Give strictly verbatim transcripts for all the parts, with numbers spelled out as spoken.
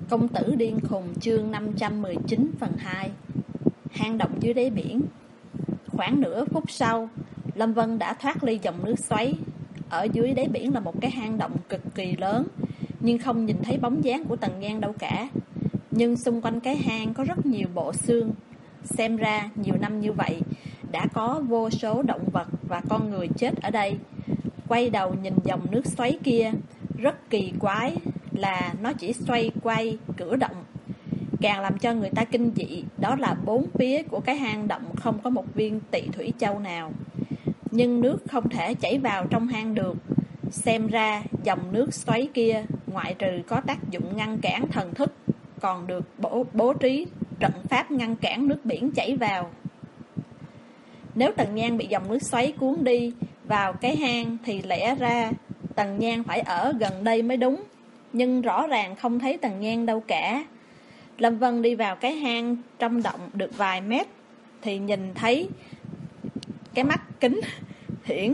Công tử điên khùng chương năm trăm mười chín phần hai. Hang động dưới đáy biển. Khoảng nửa phút sau, Lâm Vân đã thoát ly dòng nước xoáy. Ở dưới đáy biển là một cái hang động cực kỳ lớn, nhưng không nhìn thấy bóng dáng của Tần Nhan đâu cả. Nhưng xung quanh cái hang có rất nhiều bộ xương. Xem ra nhiều năm như vậy đã có vô số động vật và con người chết ở đây. Quay đầu nhìn dòng nước xoáy kia, rất kỳ quái là nó chỉ xoay quay cử động. Càng làm cho người ta kinh dị đó là bốn phía của cái hang động không có một viên tị thủy châu nào. Nhưng nước không thể chảy vào trong hang được. Xem ra dòng nước xoáy kia ngoại trừ có tác dụng ngăn cản thần thức, còn được bố, bố trí trận pháp ngăn cản nước biển chảy vào. Nếu Tần Nhan bị dòng nước xoáy cuốn đi vào cái hang thì lẽ ra Tần Nhan phải ở gần đây mới đúng. Nhưng rõ ràng không thấy Tần Nhan đâu cả. Lâm Vân đi vào cái hang trong động được vài mét thì nhìn thấy cái mắt kính hiển,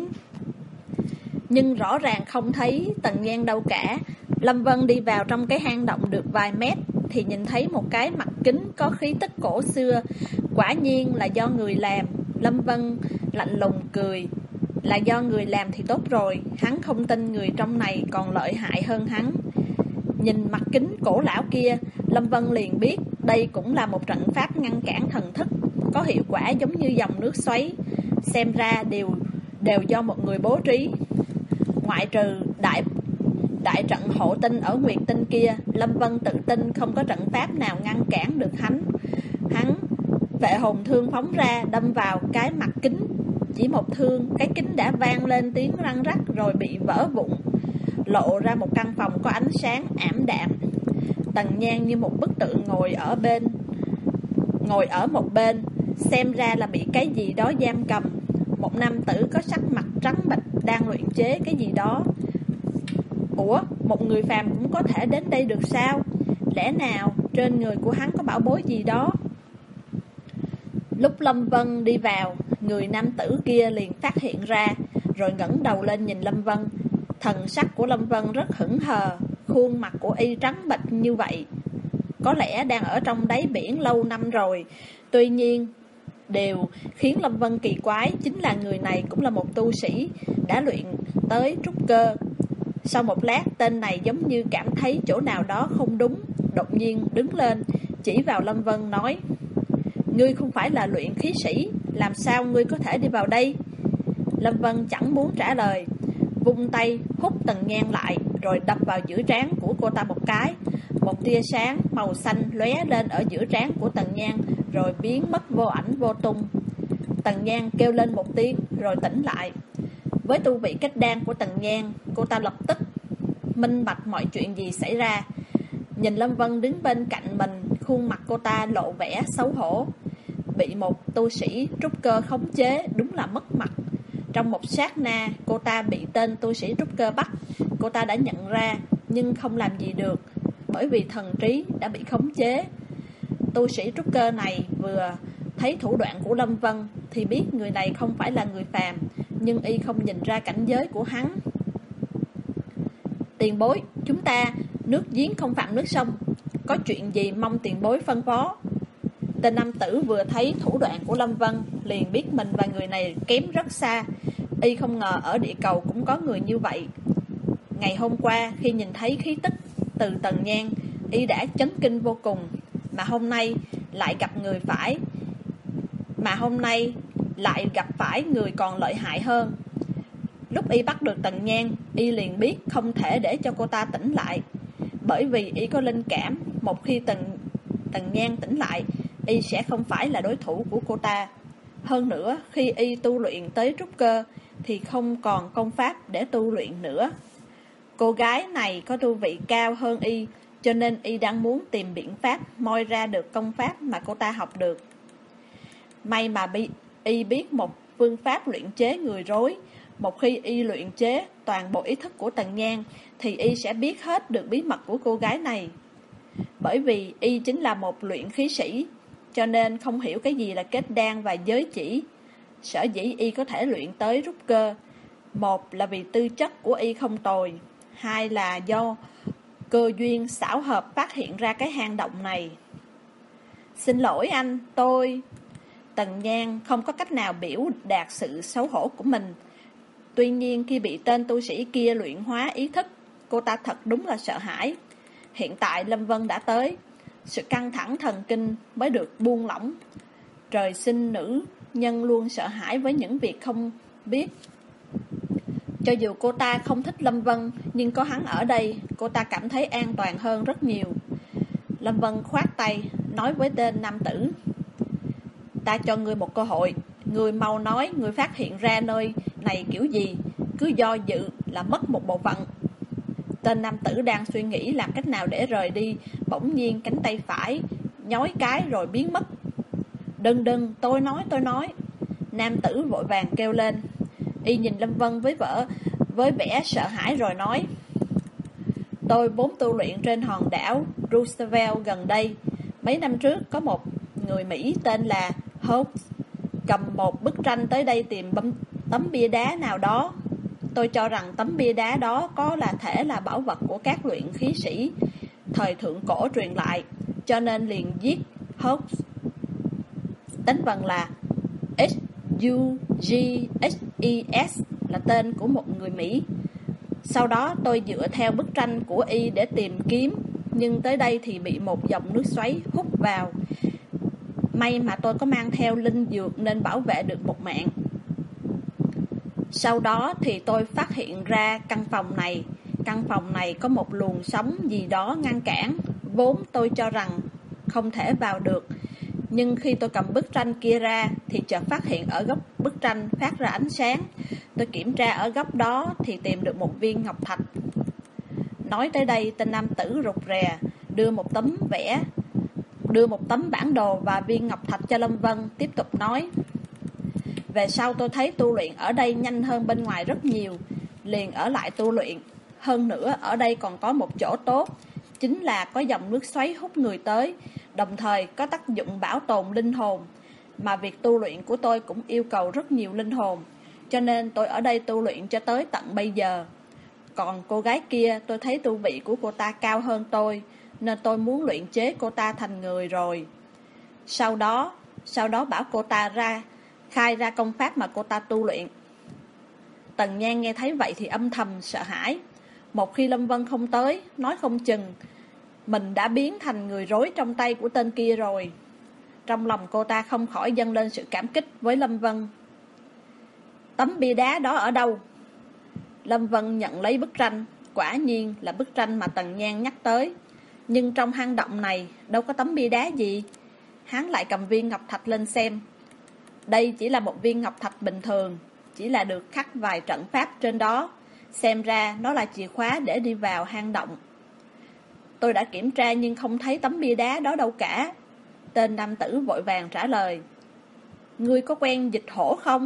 nhưng rõ ràng không thấy Tần Nhan đâu cả. Lâm Vân đi vào trong cái hang động được vài mét thì nhìn thấy một cái mặt kính có khí tức cổ xưa. Quả nhiên là do người làm. Lâm Vân lạnh lùng cười. Là do người làm thì tốt rồi. Hắn không tin người trong này còn lợi hại hơn hắn. Nhìn mặt kính cổ lão kia, Lâm Vân liền biết đây cũng là một trận pháp ngăn cản thần thức, có hiệu quả giống như dòng nước xoáy. Xem ra đều đều do một người bố trí. Ngoại trừ đại đại trận hộ tinh ở Nguyệt Tinh kia, Lâm Vân tự tin không có trận pháp nào ngăn cản được hắn. Hắn vệ hồn thương phóng ra, đâm vào cái mặt kính. Chỉ một thương, cái kính đã vang lên tiếng răng rắc rồi bị vỡ vụn, lộ ra một căn phòng có ánh sáng ảm đạm. Tần Nhan như một bức tượng ngồi ở bên Ngồi ở một bên, xem ra là bị cái gì đó giam cầm. Một nam tử có sắc mặt trắng bệch đang luyện chế cái gì đó. Ủa, một người phàm cũng có thể đến đây được sao? Lẽ nào trên người của hắn có bảo bối gì đó? Lúc Lâm Vân đi vào, người nam tử kia liền phát hiện ra, rồi ngẩng đầu lên nhìn Lâm Vân. Thần sắc của Lâm Vân rất hững hờ, khuôn mặt của y trắng bệch như vậy. Có lẽ đang ở trong đáy biển lâu năm rồi. Tuy nhiên, điều khiến Lâm Vân kỳ quái chính là người này cũng là một tu sĩ đã luyện tới trúc cơ. Sau một lát, tên này giống như cảm thấy chỗ nào đó không đúng, đột nhiên đứng lên, chỉ vào Lâm Vân nói: "Ngươi không phải là luyện khí sĩ, làm sao ngươi có thể đi vào đây?" Lâm Vân chẳng muốn trả lời, vung tay hút Tần Nhan lại, rồi đập vào giữa trán của cô ta một cái. Một tia sáng màu xanh lóe lên ở giữa trán của Tần Nhan, rồi biến mất vô ảnh vô tung. Tần Nhan kêu lên một tiếng rồi tỉnh lại. Với tu vị kết đan của Tần Nhan, cô ta lập tức minh bạch mọi chuyện gì xảy ra. Nhìn Lâm Vân đứng bên cạnh mình, khuôn mặt cô ta lộ vẻ xấu hổ. Bị một tu sĩ trúc cơ khống chế đúng là mất mặt. Trong một sát na, cô ta bị tên tu sĩ trúc cơ bắt. Cô ta đã nhận ra, nhưng không làm gì được, bởi vì thần trí đã bị khống chế. Tu sĩ trúc cơ này vừa thấy thủ đoạn của Lâm Vân thì biết người này không phải là người phàm, nhưng y không nhìn ra cảnh giới của hắn. "Tiền bối, chúng ta nước giếng không phạm nước sông, có chuyện gì mong tiền bối phân phó." Tên nam tử vừa thấy thủ đoạn của Lâm Vân liền biết mình và người này kém rất xa. Y không ngờ ở địa cầu cũng có người như vậy. Ngày hôm qua khi nhìn thấy khí tức từ Tần Nhan, y đã chấn kinh vô cùng. Mà hôm nay lại gặp người phải Mà hôm nay lại gặp phải người còn lợi hại hơn. Lúc y bắt được Tần Nhan, y liền biết không thể để cho cô ta tỉnh lại, bởi vì y có linh cảm, một khi Tần, Tần Nhan tỉnh lại, y sẽ không phải là đối thủ của cô ta. Hơn nữa, khi y tu luyện tới trúc cơ thì không còn công pháp để tu luyện nữa. Cô gái này có tu vị cao hơn y, cho nên y đang muốn tìm biện pháp moi ra được công pháp mà cô ta học được. May mà y biết một phương pháp luyện chế người rối. Một khi y luyện chế toàn bộ ý thức của Tần Nhan thì y sẽ biết hết được bí mật của cô gái này. Bởi vì y chính là một luyện khí sĩ, cho nên không hiểu cái gì là kết đan và giới chỉ. Sở dĩ y có thể luyện tới trúc cơ, một là vì tư chất của y không tồi, hai là do cơ duyên xảo hợp phát hiện ra cái hang động này. Xin lỗi anh, tôi... Tần Nhan không có cách nào biểu đạt sự xấu hổ của mình. Tuy nhiên khi bị tên tu sĩ kia luyện hóa ý thức, cô ta thật đúng là sợ hãi. Hiện tại Lâm Vân đã tới, sự căng thẳng thần kinh mới được buông lỏng. Trời sinh nữ nhân luôn sợ hãi với những việc không biết. Cho dù cô ta không thích Lâm Vân, nhưng có hắn ở đây, cô ta cảm thấy an toàn hơn rất nhiều. Lâm Vân khoát tay, nói với tên nam tử: Ta cho ngươi một cơ hội, ngươi mau nói ngươi phát hiện ra nơi này kiểu gì, cứ do dự là mất một bộ phận. Tên nam tử đang suy nghĩ làm cách nào để rời đi, bỗng nhiên cánh tay phải nhói cái rồi biến mất. Đừng đừng, tôi nói tôi nói. Nam tử vội vàng kêu lên. Y nhìn Lâm Vân với vợ với vẻ sợ hãi rồi nói: Tôi vốn tu luyện trên hòn đảo Roosevelt gần đây. Mấy năm trước có một người Mỹ tên là Holt cầm một bức tranh tới đây tìm bấm, tấm bia đá nào đó. Tôi cho rằng tấm bia đá đó có là thể là bảo vật của các luyện khí sĩ thời thượng cổ truyền lại, cho nên liền giết Holt. Đánh vần là H U G H E S là tên của một người Mỹ. Sau đó tôi dựa theo bức tranh của y để tìm kiếm, nhưng tới đây thì bị một dòng nước xoáy hút vào. May mà tôi có mang theo linh dược nên bảo vệ được một mạng. Sau đó thì tôi phát hiện ra căn phòng này. Căn phòng này có một luồng sóng gì đó ngăn cản. Vốn tôi cho rằng không thể vào được, nhưng khi tôi cầm bức tranh kia ra thì chợt phát hiện ở góc bức tranh phát ra ánh sáng. Tôi kiểm tra ở góc đó thì tìm được một viên ngọc thạch. Nói tới đây, tên nam tử rụt rè đưa một tấm vẽ, đưa một tấm bản đồ và viên ngọc thạch cho Lâm Vân, tiếp tục nói: Về sau tôi thấy tu luyện ở đây nhanh hơn bên ngoài rất nhiều, liền ở lại tu luyện. Hơn nữa ở đây còn có một chỗ tốt, chính là có dòng nước xoáy hút người tới, đồng thời có tác dụng bảo tồn linh hồn. Mà việc tu luyện của tôi cũng yêu cầu rất nhiều linh hồn, cho nên tôi ở đây tu luyện cho tới tận bây giờ. Còn cô gái kia, tôi thấy tu vị của cô ta cao hơn tôi, nên tôi muốn luyện chế cô ta thành người rồi. Sau đó, sau đó bảo cô ta ra, khai ra công pháp mà cô ta tu luyện. Tần Nhan nghe thấy vậy thì âm thầm sợ hãi. Một khi Lâm Vân không tới, nói không chừng mình đã biến thành người rối trong tay của tên kia rồi. Trong lòng cô ta không khỏi dâng lên sự cảm kích với Lâm Vân. Tấm bia đá đó ở đâu? Lâm Vân nhận lấy bức tranh. Quả nhiên là bức tranh mà Tần Nhan nhắc tới. Nhưng trong hang động này đâu có tấm bia đá gì. Hắn lại cầm viên ngọc thạch lên xem. Đây chỉ là một viên ngọc thạch bình thường, chỉ là được khắc vài trận pháp trên đó. Xem ra nó là chìa khóa để đi vào hang động. Tôi đã kiểm tra nhưng không thấy tấm bia đá đó đâu cả. Tên nam tử vội vàng trả lời. Ngươi có quen Dịch Hổ không?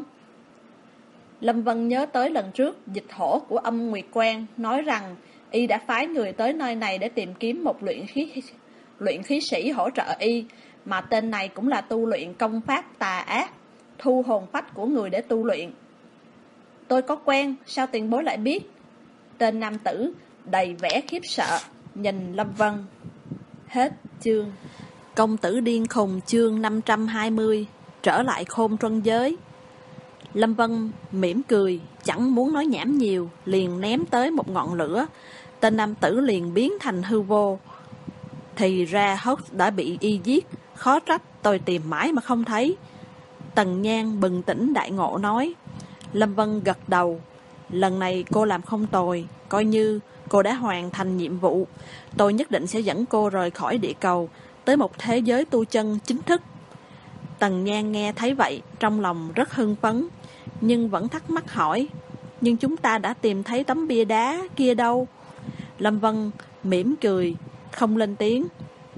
Lâm Vân nhớ tới lần trước Dịch Hổ của Âm Nguyệt Quan nói rằng y đã phái người tới nơi này để tìm kiếm một luyện khí luyện khí sĩ hỗ trợ y, mà tên này cũng là tu luyện công pháp tà ác, thu hồn phách của người để tu luyện. Tôi có quen, sao tiền bối lại biết? Tên nam tử đầy vẻ khiếp sợ nhìn Lâm Vân. Hết chương. Công tử điên khùng chương năm trăm hai mươi. Trở lại khôn trân giới. Lâm Vân mỉm cười, chẳng muốn nói nhảm nhiều, liền ném tới một ngọn lửa. Tên nam tử liền biến thành hư vô. Thì ra Holt đã bị y giết, khó trách tôi tìm mãi mà không thấy. Tần Nhan bừng tỉnh đại ngộ nói. Lâm Vân gật đầu. Lần này cô làm không tồi, coi như cô đã hoàn thành nhiệm vụ. Tôi nhất định sẽ dẫn cô rời khỏi địa cầu, tới một thế giới tu chân chính thức. Tần Nhan nghe thấy vậy, trong lòng rất hưng phấn, nhưng vẫn thắc mắc hỏi: Nhưng chúng ta đã tìm thấy tấm bia đá kia đâu? Lâm Vân mỉm cười, không lên tiếng.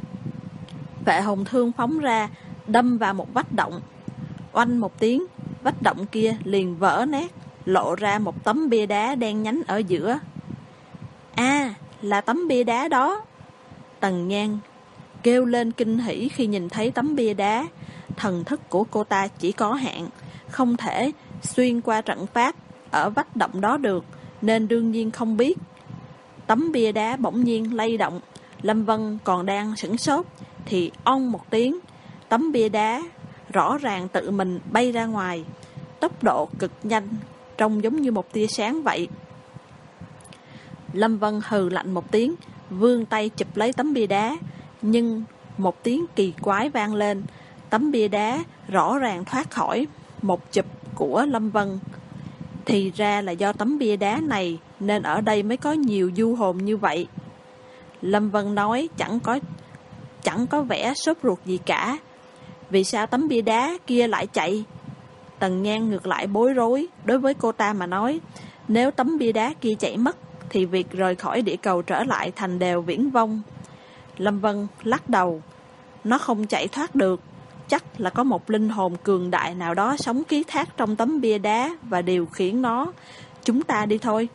Vệ hồn thương phóng ra, đâm vào một vách động. Oanh một tiếng, vách động kia liền vỡ nát, lộ ra một tấm bia đá đen nhánh ở giữa. À, là tấm bia đá đó. Tần Nhan kêu lên kinh hỉ khi nhìn thấy tấm bia đá. Thần thức của cô ta chỉ có hạn, không thể xuyên qua trận pháp ở vách động đó được, nên đương nhiên không biết. Tấm bia đá bỗng nhiên lay động. Lâm Vân còn đang sửng sốt thì ong một tiếng, tấm bia đá rõ ràng tự mình bay ra ngoài, tốc độ cực nhanh, trông giống như một tia sáng vậy. Lâm Vân hừ lạnh một tiếng, vươn tay chụp lấy tấm bia đá, nhưng một tiếng kỳ quái vang lên, tấm bia đá rõ ràng thoát khỏi một chụp của Lâm Vân. Thì ra là do tấm bia đá này nên ở đây mới có nhiều du hồn như vậy. Lâm Vân nói chẳng có chẳng có vẻ sốt ruột gì cả. Vì sao tấm bia đá kia lại chạy? Tần Nhan ngược lại bối rối. Đối với cô ta mà nói, nếu tấm bia đá kia chạy mất thì việc rời khỏi địa cầu trở lại thành đều viễn vông. Lâm Vân lắc đầu. Nó không chạy thoát được. Chắc là có một linh hồn cường đại nào đó sống ký thác trong tấm bia đá và điều khiển nó. Chúng ta đi thôi.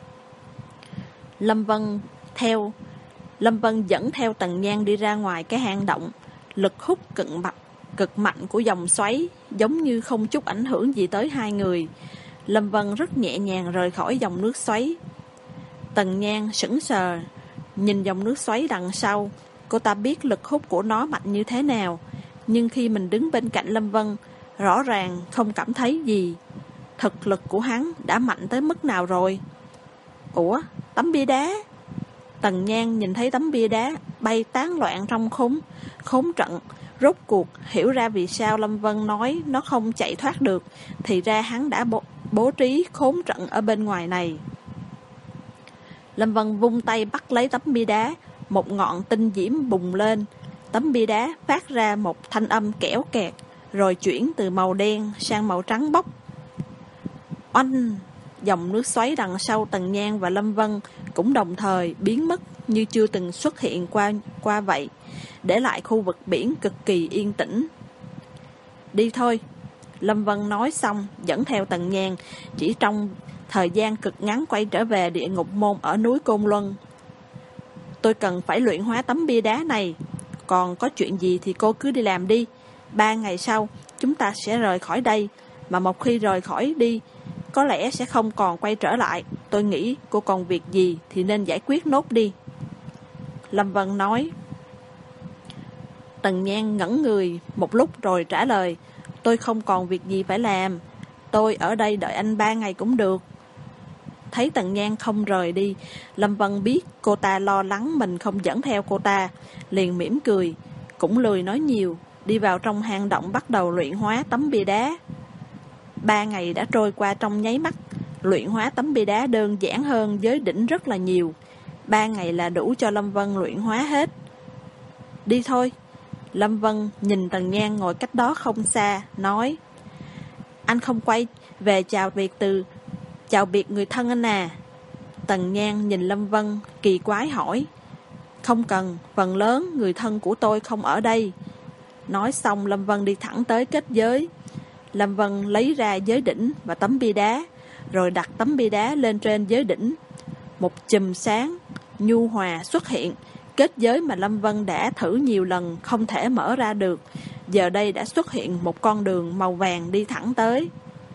Lâm Vân theo Lâm Vân dẫn theo Tần Nhan đi ra ngoài cái hang động. Lực hút cực mạnh, cực mạnh của dòng xoáy giống như không chút ảnh hưởng gì tới hai người. Lâm Vân rất nhẹ nhàng rời khỏi dòng nước xoáy. Tần Nhan sững sờ nhìn dòng nước xoáy đằng sau. Cô ta biết lực hút của nó mạnh như thế nào, nhưng khi mình đứng bên cạnh Lâm Vân, rõ ràng không cảm thấy gì. Thực lực của hắn đã mạnh tới mức nào rồi? Ủa, tấm bia đá? Tần Nhan nhìn thấy tấm bia đá bay tán loạn trong khốn khốn trận, rốt cuộc hiểu ra vì sao Lâm Vân nói nó không chạy thoát được. Thì ra hắn đã bố, bố trí khốn trận ở bên ngoài này. Lâm Vân vung tay bắt lấy tấm bia đá, một ngọn tinh diễm bùng lên. Tấm bia đá phát ra một thanh âm kẽo kẹt, rồi chuyển từ màu đen sang màu trắng bóc. Oanh! Dòng nước xoáy đằng sau Tần Nhan và Lâm Vân cũng đồng thời biến mất như chưa từng xuất hiện qua, qua vậy, để lại khu vực biển cực kỳ yên tĩnh. Đi thôi! Lâm Vân nói xong dẫn theo Tần Nhan, chỉ trong thời gian cực ngắn quay trở về địa ngục môn ở núi Côn Luân. Tôi cần phải luyện hóa tấm bia đá này. Còn có chuyện gì thì cô cứ đi làm đi. Ba ngày sau chúng ta sẽ rời khỏi đây. Mà một khi rời khỏi đi, có lẽ sẽ không còn quay trở lại. Tôi nghĩ cô còn việc gì thì nên giải quyết nốt đi. Lâm Vân nói. Tần Nhan ngẩn người một lúc rồi trả lời. Tôi không còn việc gì phải làm. Tôi ở đây đợi anh ba ngày cũng được. Thấy Tần Nhan không rời đi, Lâm Vân biết cô ta lo lắng mình không dẫn theo cô ta, liền mỉm cười, cũng lười nói nhiều, đi vào trong hang động bắt đầu luyện hóa tấm bia đá. Ba ngày đã trôi qua trong nháy mắt, luyện hóa tấm bia đá đơn giản hơn giới đỉnh rất là nhiều. Ba ngày là đủ cho Lâm Vân luyện hóa hết. Đi thôi. Lâm Vân nhìn Tần Nhan ngồi cách đó không xa, nói. Anh không quay về chào biệt từ Chào biệt người thân anh à. Tần Nhan nhìn Lâm Vân kỳ quái hỏi. Không cần, phần lớn người thân của tôi không ở đây. Nói xong Lâm Vân đi thẳng tới kết giới. Lâm Vân lấy ra giới đỉnh và tấm bia đá, rồi đặt tấm bia đá lên trên giới đỉnh. Một chùm sáng nhu hòa xuất hiện. Kết giới mà Lâm Vân đã thử nhiều lần không thể mở ra được, giờ đây đã xuất hiện một con đường màu vàng đi thẳng tới.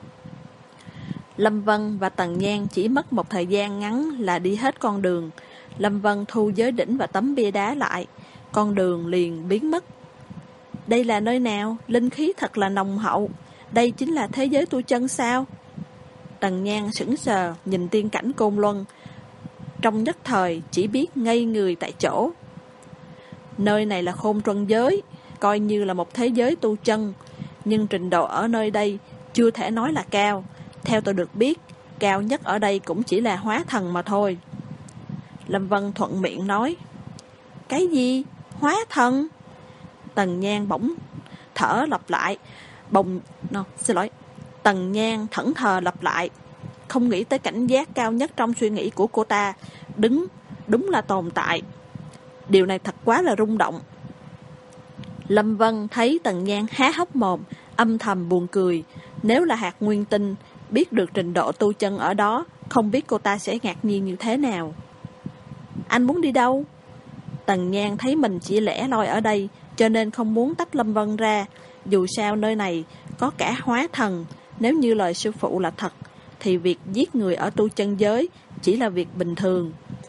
Lâm Vân và Tần Nhan chỉ mất một thời gian ngắn là đi hết con đường. Lâm Vân thu giới đỉnh và tấm bia đá lại, con đường liền biến mất. Đây là nơi nào? Linh khí thật là nồng hậu. Đây chính là thế giới tu chân sao? Tần Nhan sững sờ nhìn tiên cảnh Côn Luân, trong nhất thời chỉ biết ngây người tại chỗ. Nơi này là Khôn Truân giới, coi như là một thế giới tu chân, nhưng trình độ ở nơi đây chưa thể nói là cao. Theo tôi được biết, cao nhất ở đây cũng chỉ là hóa thần mà thôi. Lâm Vân thuận miệng nói. Cái gì? Hóa thần? Tần Nhan bỗng thở lặp lại. Bồng... No, xin lỗi. Tần Nhan thẫn thờ lặp lại. Không nghĩ tới cảnh giác cao nhất trong suy nghĩ của cô ta. Đứng, đúng là tồn tại. Điều này thật quá là rung động. Lâm Vân thấy Tần Nhan há hốc mồm, âm thầm buồn cười. Nếu là hạt nguyên tinh, biết được trình độ tu chân ở đó, không biết cô ta sẽ ngạc nhiên như thế nào. Anh muốn đi đâu? Tần Nhan thấy mình chỉ lẻ loi ở đây, cho nên không muốn tách Lâm Vân ra. Dù sao nơi này có cả hóa thần. Nếu như lời sư phụ là thật, thì việc giết người ở tu chân giới chỉ là việc bình thường.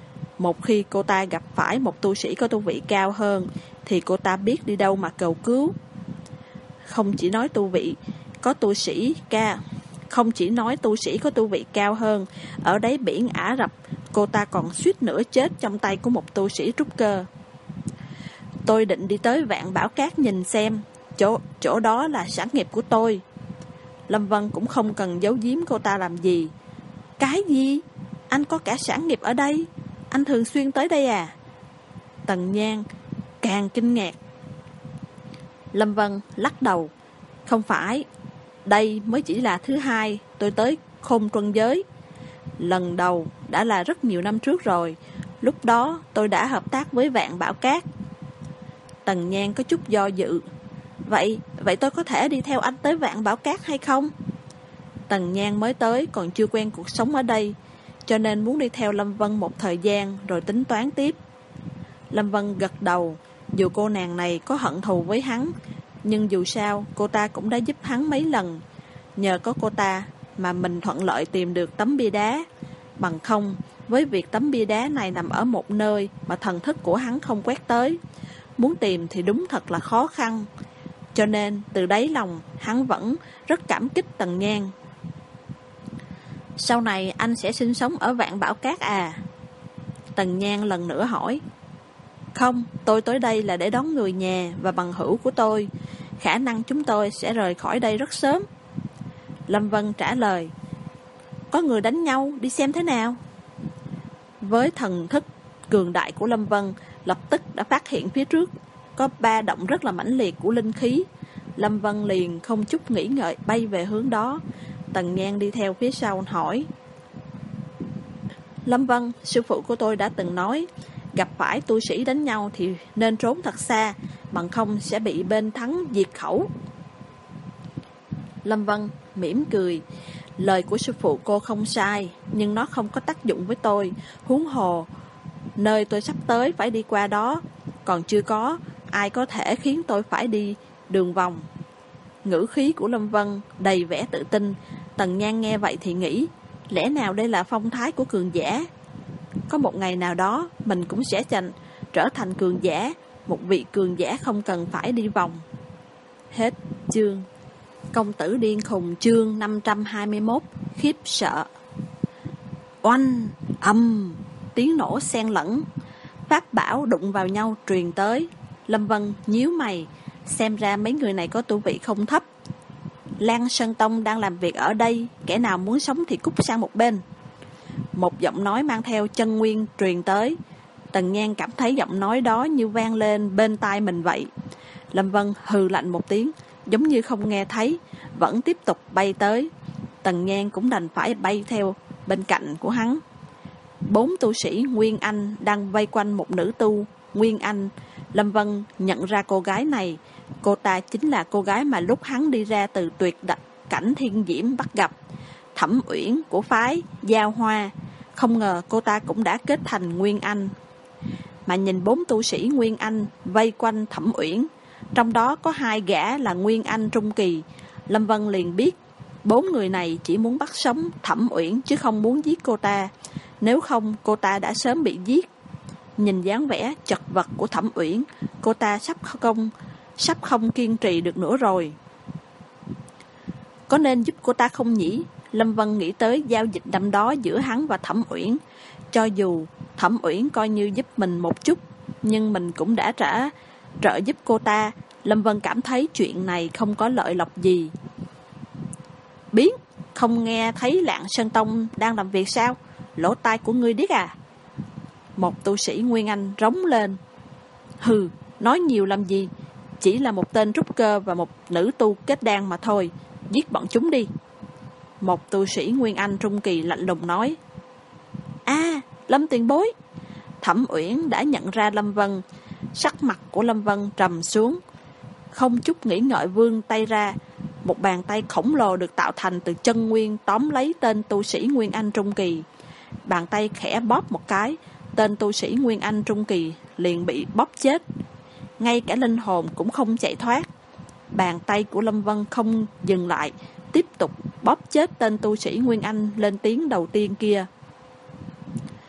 Một khi cô ta gặp phải một tu sĩ có tu vị cao hơn thì cô ta biết đi đâu mà cầu cứu. Không chỉ nói tu vị có tu sĩ cao, không chỉ nói tu sĩ có tu vị cao hơn, ở đáy biển Ả Rập, cô ta còn suýt nữa chết trong tay của một tu sĩ trúc cơ. Tôi định đi tới Vạn Bảo Cát nhìn xem, chỗ, chỗ đó là sản nghiệp của tôi. Lâm Vân cũng không cần giấu giếm cô ta làm gì. Cái gì? Anh có cả sản nghiệp ở đây? Anh thường xuyên tới đây à? Tần Nhan càng kinh ngạc. Lâm Vân lắc đầu. Không phải, đây mới chỉ là thứ hai tôi tới Khôn Truân Giới. Lần đầu đã là rất nhiều năm trước rồi. Lúc đó tôi đã hợp tác với Vạn Bảo Cát. Tần Nhan có chút do dự. Vậy, vậy tôi có thể đi theo anh tới Vạn Bảo Cát hay không? Tần Nhan mới tới còn chưa quen cuộc sống ở đây, cho nên muốn đi theo Lâm Vân một thời gian rồi tính toán tiếp. Lâm Vân gật đầu. Dù cô nàng này có hận thù với hắn, nhưng dù sao cô ta cũng đã giúp hắn mấy lần. Nhờ có cô ta mà mình thuận lợi tìm được tấm bia đá. Bằng không, với việc tấm bia đá này nằm ở một nơi mà thần thức của hắn không quét tới, muốn tìm thì đúng thật là khó khăn. Cho nên từ đáy lòng hắn vẫn rất cảm kích Tần Nhan. Sau này anh sẽ sinh sống ở Vạn Bảo Cát à? Tần Nhan lần nữa hỏi. Không, tôi tới đây là để đón người nhà và bằng hữu của tôi. Khả năng chúng tôi sẽ rời khỏi đây rất sớm. Lâm Vân trả lời. Có người đánh nhau, đi xem thế nào? Với thần thức cường đại của Lâm Vân, lập tức đã phát hiện phía trước có ba động rất là mãnh liệt của linh khí. Lâm Vân liền không chút nghĩ ngợi bay về hướng đó. Tần Nhan đi theo phía sau hỏi. Lâm Vân, sư phụ của tôi đã từng nói, gặp phải tu sĩ đánh nhau thì nên trốn thật xa, bằng không sẽ bị bên thắng diệt khẩu. Lâm Vân mỉm cười. Lời của sư phụ cô không sai, nhưng nó không có tác dụng với tôi. Huống hồ, nơi tôi sắp tới phải đi qua đó, còn chưa có ai có thể khiến tôi phải đi đường vòng. Ngữ khí của Lâm Vân đầy vẻ tự tin. Tần Nhan nghe vậy thì nghĩ, lẽ nào đây là phong thái của cường giả? Có một ngày nào đó mình cũng sẽ thành, trở thành cường giả, một vị cường giả không cần phải đi vòng. Hết chương. Công tử điên khùng chương năm trăm hai mươi mốt. Khiếp sợ. Oanh, âm, tiếng nổ xen lẫn, pháp bảo đụng vào nhau truyền tới. Lâm Vân nhíu mày, xem ra mấy người này có tu vị không thấp. Lan Sơn Tông đang làm việc ở đây, kẻ nào muốn sống thì cút sang một bên. Một giọng nói mang theo chân nguyên truyền tới. Tần Nhan cảm thấy giọng nói đó như vang lên bên tai mình vậy. Lâm Vân hừ lạnh một tiếng, giống như không nghe thấy, vẫn tiếp tục bay tới. Tần Nhan cũng đành phải bay theo bên cạnh của hắn. Bốn tu sĩ Nguyên Anh đang vây quanh một nữ tu Nguyên Anh. Lâm Vân nhận ra cô gái này. Cô ta chính là cô gái mà lúc hắn đi ra từ tuyệt đặc cảnh thiên diễm bắt gặp, Thẩm Uyển của phái Giao Hoa. Không ngờ cô ta cũng đã kết thành Nguyên Anh. Mà nhìn bốn tu sĩ Nguyên Anh vây quanh Thẩm Uyển, trong đó có hai gã là Nguyên Anh trung kỳ. Lâm Vân liền biết bốn người này chỉ muốn bắt sống Thẩm Uyển chứ không muốn giết cô ta. Nếu không cô ta đã sớm bị giết. Nhìn dáng vẻ chật vật của Thẩm Uyển, cô ta sắp không sắp không kiên trì được nữa rồi. Có nên giúp cô ta không nhỉ? Lâm Vân nghĩ tới giao dịch năm đó giữa hắn và Thẩm Uyển. Cho dù Thẩm Uyển coi như giúp mình một chút, nhưng mình cũng đã trả trợ giúp cô ta. Lâm Vân cảm thấy chuyện này không có lợi lộc gì. Biến, không nghe thấy Lạng Sơn Tông đang làm việc sao? Lỗ tai của ngươi điếc à? Một tu sĩ Nguyên Anh rống lên. Hừ, nói nhiều làm gì? Chỉ là một tên trúc cơ và một nữ tu kết đan mà thôi. Giết bọn chúng đi. Một tu sĩ Nguyên Anh trung kỳ lạnh lùng nói. A, à, Lâm tiền bối. Thẩm Uyển đã nhận ra Lâm Vân. Sắc mặt của Lâm Vân trầm xuống, không chút nghĩ ngợi vươn tay ra. Một bàn tay khổng lồ được tạo thành từ chân nguyên tóm lấy tên tu sĩ Nguyên Anh trung kỳ. Bàn tay khẽ bóp một cái, tên tu sĩ Nguyên Anh trung kỳ liền bị bóp chết. Ngay cả linh hồn cũng không chạy thoát. Bàn tay của Lâm Vân không dừng lại, tiếp tục bóp chết tên tu sĩ Nguyên Anh lên tiếng đầu tiên kia.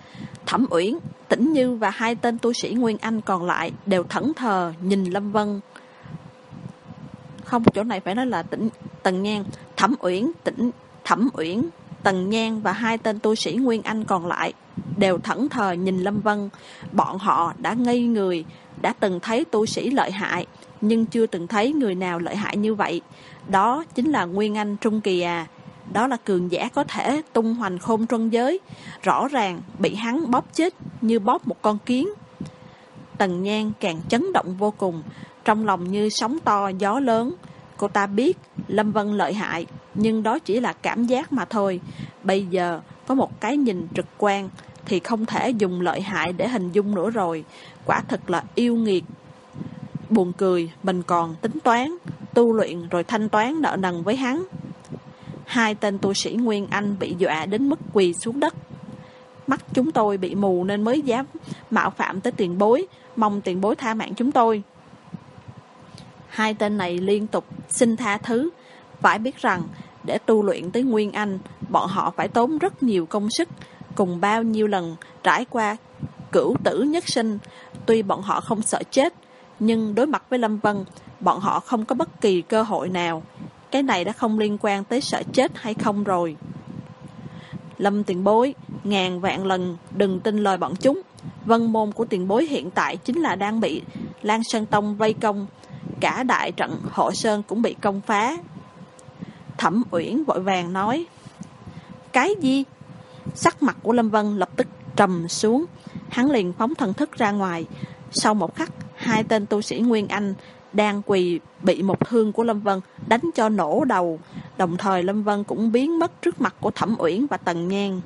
Thẩm Uyển, Tĩnh Như và hai tên tu sĩ Nguyên Anh còn lại đều thẫn thờ nhìn Lâm Vân. Không, chỗ này phải nói là Tĩnh Tần Nhan. Thẩm Uyển, Tĩnh Thẩm Uyển, Tần Nhan và hai tên tu sĩ Nguyên Anh còn lại đều thẫn thờ nhìn Lâm Vân. Bọn họ đã ngây người, đã từng thấy tu sĩ lợi hại, nhưng chưa từng thấy người nào lợi hại như vậy. Đó chính là Nguyên Anh Trung Kỳ à. Đó là cường giả có thể tung hoành khôn truân giới, rõ ràng bị hắn bóp chết như bóp một con kiến. Tần Nhan càng chấn động vô cùng, trong lòng như sóng to gió lớn. Cô ta biết Lâm Vân lợi hại, nhưng đó chỉ là cảm giác mà thôi. Bây giờ có một cái nhìn trực quan thì không thể dùng lợi hại để hình dung nữa rồi. Quả thật là yêu nghiệt. Buồn cười, mình còn tính toán tu luyện rồi thanh toán nợ nần với hắn. Hai tên tu sĩ Nguyên Anh bị dọa đến mức quỳ xuống đất. Mắt chúng tôi bị mù nên mới dám mạo phạm tới tiền bối, mong tiền bối tha mạng chúng tôi. Hai tên này liên tục xin tha thứ. Phải biết rằng để tu luyện tới Nguyên Anh, bọn họ phải tốn rất nhiều công sức, cùng bao nhiêu lần trải qua cửu tử nhất sinh. Tuy bọn họ không sợ chết, nhưng đối mặt với Lâm Vân, bọn họ không có bất kỳ cơ hội nào. Cái này đã không liên quan tới sợ chết hay không rồi. Lâm tiền bối, ngàn vạn lần đừng tin lời bọn chúng. Vân môn của tiền bối hiện tại chính là đang bị Lan Sơn Tông vây công. Cả đại trận hộ sơn cũng bị công phá. Thẩm Uyển vội vàng nói. Cái gì? Sắc mặt của Lâm Vân lập tức trầm xuống. Hắn liền phóng thần thức ra ngoài. Sau một khắc, hai tên tu sĩ Nguyên Anh đang quỳ bị một thương của Lâm Vân đánh cho nổ đầu. Đồng thời Lâm Vân cũng biến mất trước mặt của Thẩm Uyển và Tần Nhan.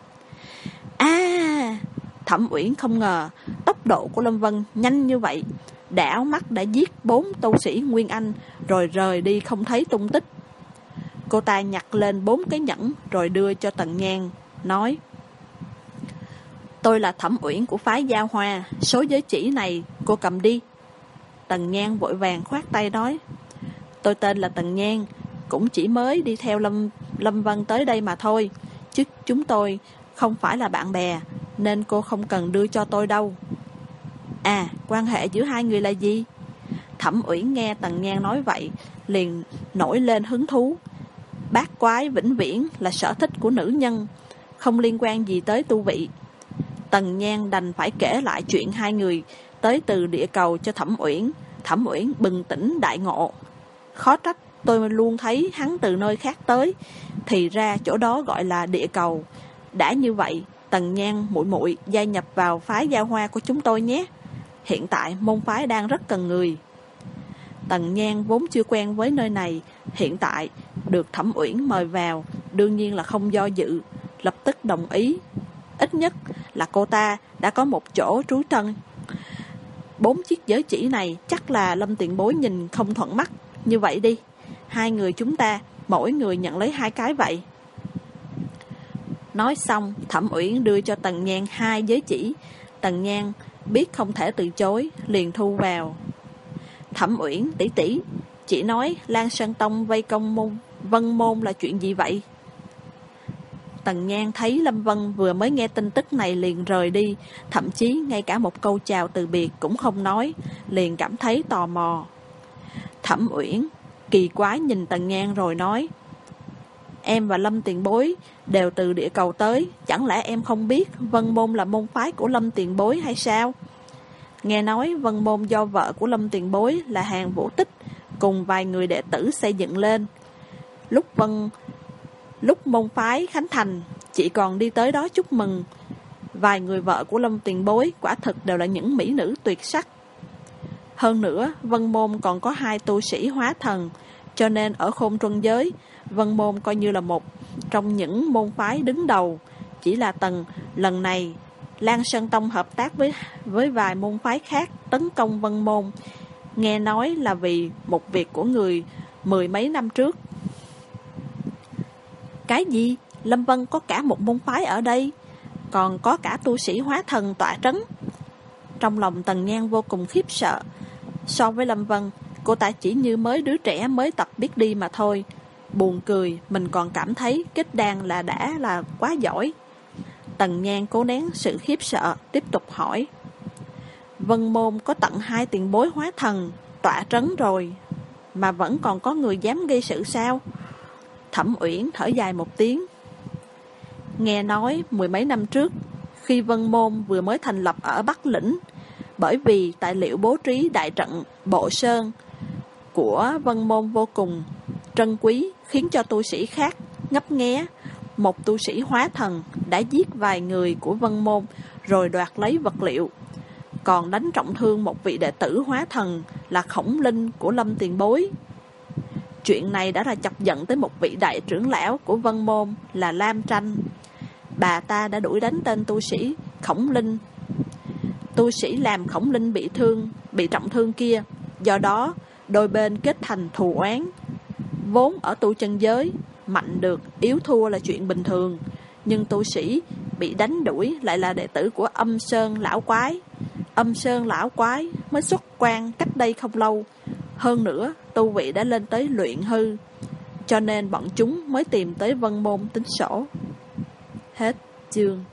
À, Thẩm Uyển không ngờ tốc độ của Lâm Vân nhanh như vậy. Đảo mắt đã giết bốn tu sĩ Nguyên Anh rồi rời đi không thấy tung tích. Cô ta nhặt lên bốn cái nhẫn rồi đưa cho Tần Nhan, nói: Tôi là Thẩm Uyển của phái Giao Hoa, số giới chỉ này cô cầm đi. Tần Nhan vội vàng khoát tay nói: Tôi tên là Tần Nhan, cũng chỉ mới đi theo Lâm, Lâm Vân tới đây mà thôi, chứ chúng tôi không phải là bạn bè, nên cô không cần đưa cho tôi đâu. À, quan hệ giữa hai người là gì? Thẩm Uyển nghe Tần Nhan nói vậy, liền nổi lên hứng thú. Bát quái vĩnh viễn là sở thích của nữ nhân, không liên quan gì tới tu vị. Tần Nhan đành phải kể lại chuyện hai người tới từ địa cầu cho Thẩm Uyển. Thẩm Uyển bừng tỉnh đại ngộ. Khó trách tôi luôn thấy hắn từ nơi khác tới, thì ra chỗ đó gọi là địa cầu. Đã như vậy, Tần Nhan muội muội gia nhập vào phái Giao Hoa của chúng tôi nhé. Hiện tại môn phái đang rất cần người. Tần Nhan vốn chưa quen với nơi này, hiện tại được Thẩm Uyển mời vào, đương nhiên là không do dự, lập tức đồng ý. Ít nhất là cô ta đã có một chỗ trú chân. Bốn chiếc giới chỉ này chắc là Lâm tiền bối nhìn không thuận mắt. Như vậy đi, hai người chúng ta mỗi người nhận lấy hai cái vậy. Nói xong, Thẩm Uyển đưa cho Tần Nhan hai giới chỉ. Tần Nhan biết không thể từ chối, liền thu vào. Thẩm Uyển tỷ tỷ, chị nói Lan Sơn Tông vây công môn Vân môn là chuyện gì vậy? Tần Nhan thấy Lâm Vân vừa mới nghe tin tức này liền rời đi, thậm chí ngay cả một câu chào từ biệt cũng không nói, liền cảm thấy tò mò. Thẩm Uyển kỳ quái nhìn Tần Nhan rồi nói: Em và Lâm tiền bối đều từ địa cầu tới, chẳng lẽ em không biết Vân môn là môn phái của Lâm tiền bối hay sao? Nghe nói Vân môn do vợ của Lâm tiền bối là Hàn Vũ Tích cùng vài người đệ tử xây dựng lên. Lúc Vân Lúc môn phái khánh thành, chị còn đi tới đó chúc mừng. Vài người vợ của Lâm tiền bối quả thực đều là những mỹ nữ tuyệt sắc. Hơn nữa, Vân môn còn có hai tu sĩ hóa thần, cho nên ở khôn truân giới, Vân môn coi như là một trong những môn phái đứng đầu. Chỉ là tầng lần này Lan Sơn Tông hợp tác với với vài môn phái khác tấn công Vân môn, nghe nói là vì một việc của người mười mấy năm trước. Cái gì? Lâm Vân có cả một môn phái ở đây, còn có cả tu sĩ hóa thần tọa trấn. Trong lòng Tần Nhan vô cùng khiếp sợ. So với Lâm Vân, cô ta chỉ như mới đứa trẻ mới tập biết đi mà thôi. Buồn cười, mình còn cảm thấy kết đan là đã là quá giỏi. Tần Nhan cố nén sự khiếp sợ, tiếp tục hỏi. Vân Môn có tận hai tiền bối hóa thần, tọa trấn rồi, mà vẫn còn có người dám gây sự sao? Thẩm Uyển thở dài một tiếng. Nghe nói mười mấy năm trước, khi Vân Môn vừa mới thành lập ở Bắc Lĩnh, bởi vì tài liệu bố trí đại trận Bộ Sơn của Vân Môn vô cùng trân quý, khiến cho tu sĩ khác ngấp nghé. Một tu sĩ hóa thần đã giết vài người của Vân Môn rồi đoạt lấy vật liệu, còn đánh trọng thương một vị đệ tử hóa thần là Khổng Linh của Lâm tiền bối. Chuyện này đã là chọc giận tới một vị đại trưởng lão của Vân Môn là Lam Tranh. Bà ta đã đuổi đánh tên tu sĩ Khổng Linh. Tu sĩ làm Khổng Linh bị thương, bị trọng thương kia. Do đó, đôi bên kết thành thù oán. Vốn ở tu chân giới, mạnh được, yếu thua là chuyện bình thường. Nhưng tu sĩ bị đánh đuổi lại là đệ tử của Âm Sơn lão quái. Âm Sơn lão quái mới xuất quan cách đây không lâu. Hơn nữa, tu vị đã lên tới luyện hư, cho nên bọn chúng mới tìm tới Vân Môn tính sổ. Hết chương.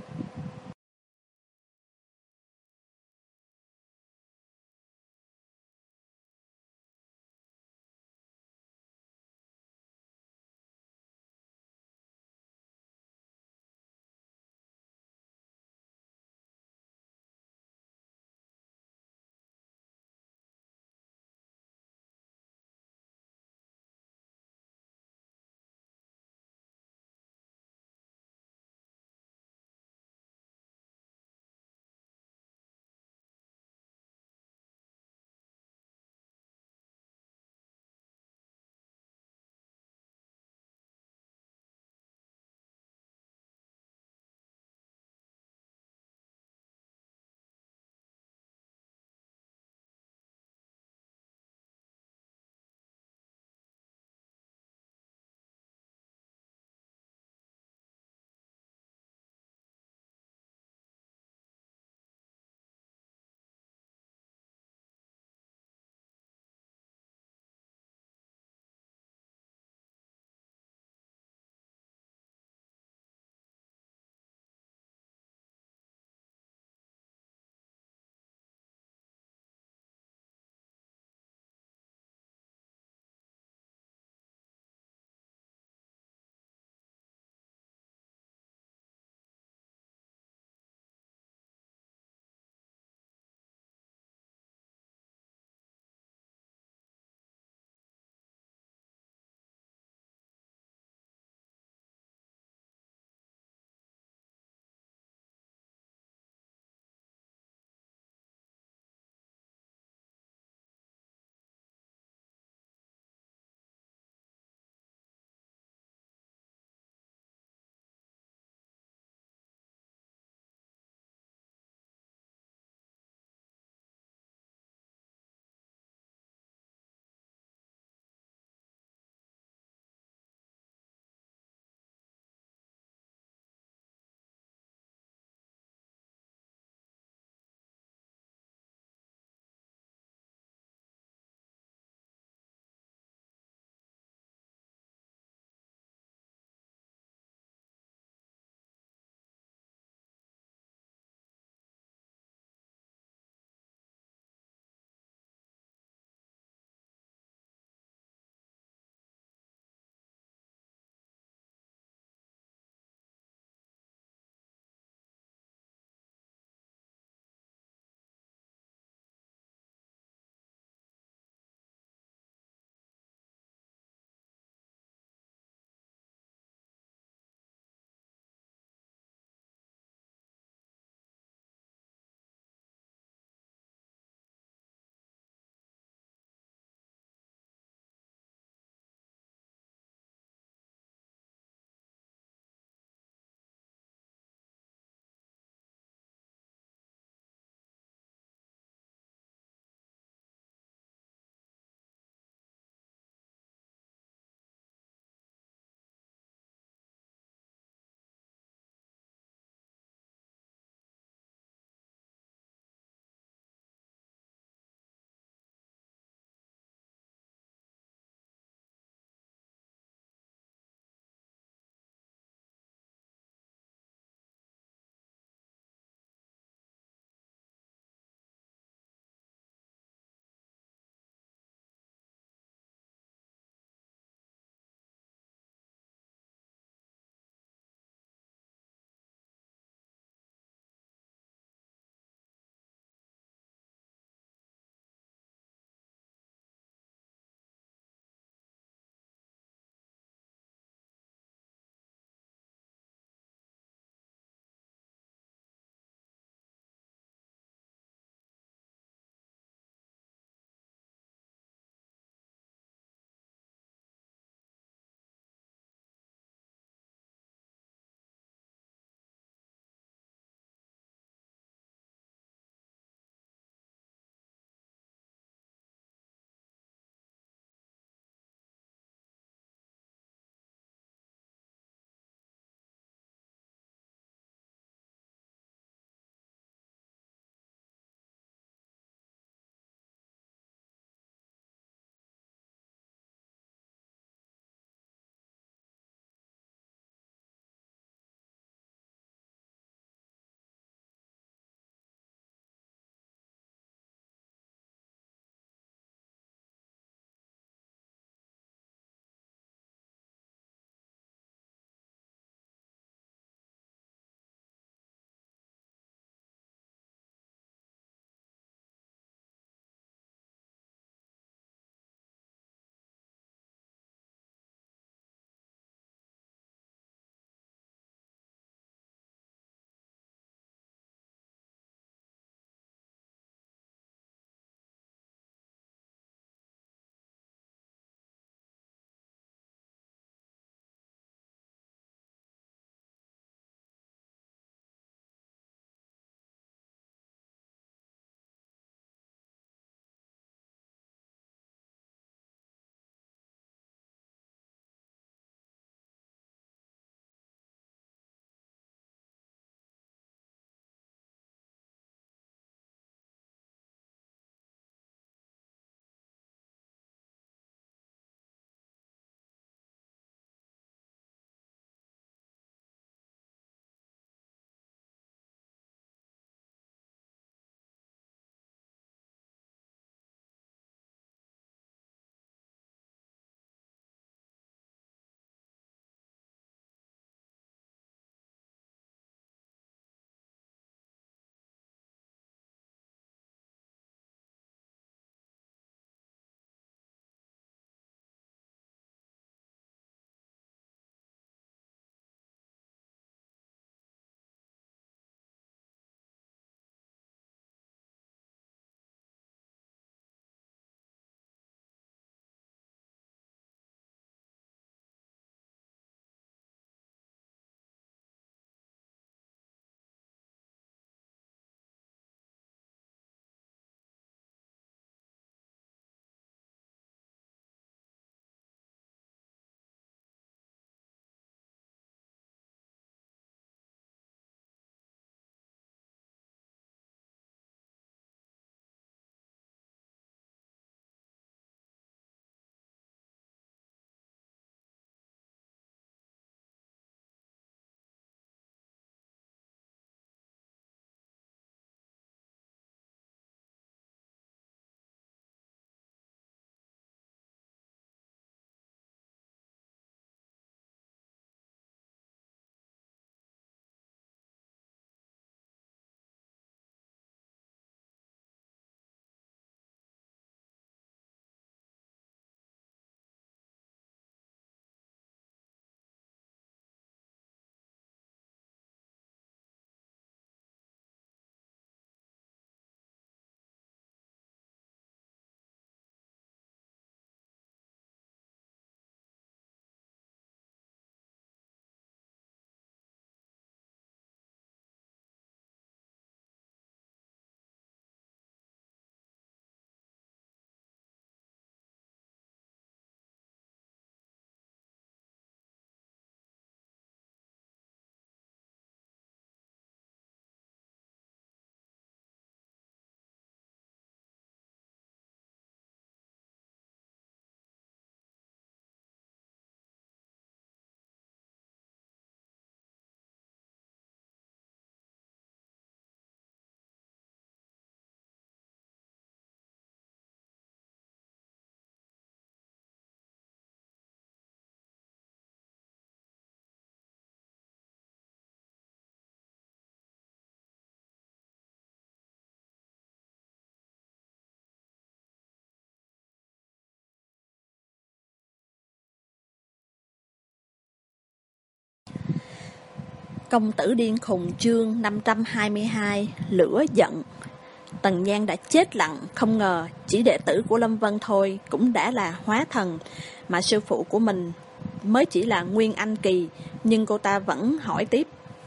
Công tử điên khùng chương năm trăm hai mươi hai, lửa giận. Tần Nhan đã chết lặng, không ngờ chỉ đệ tử của Lâm Vân thôi cũng đã là hóa thần, mà sư phụ của mình mới chỉ là Nguyên Anh kỳ, nhưng cô ta vẫn hỏi tiếp.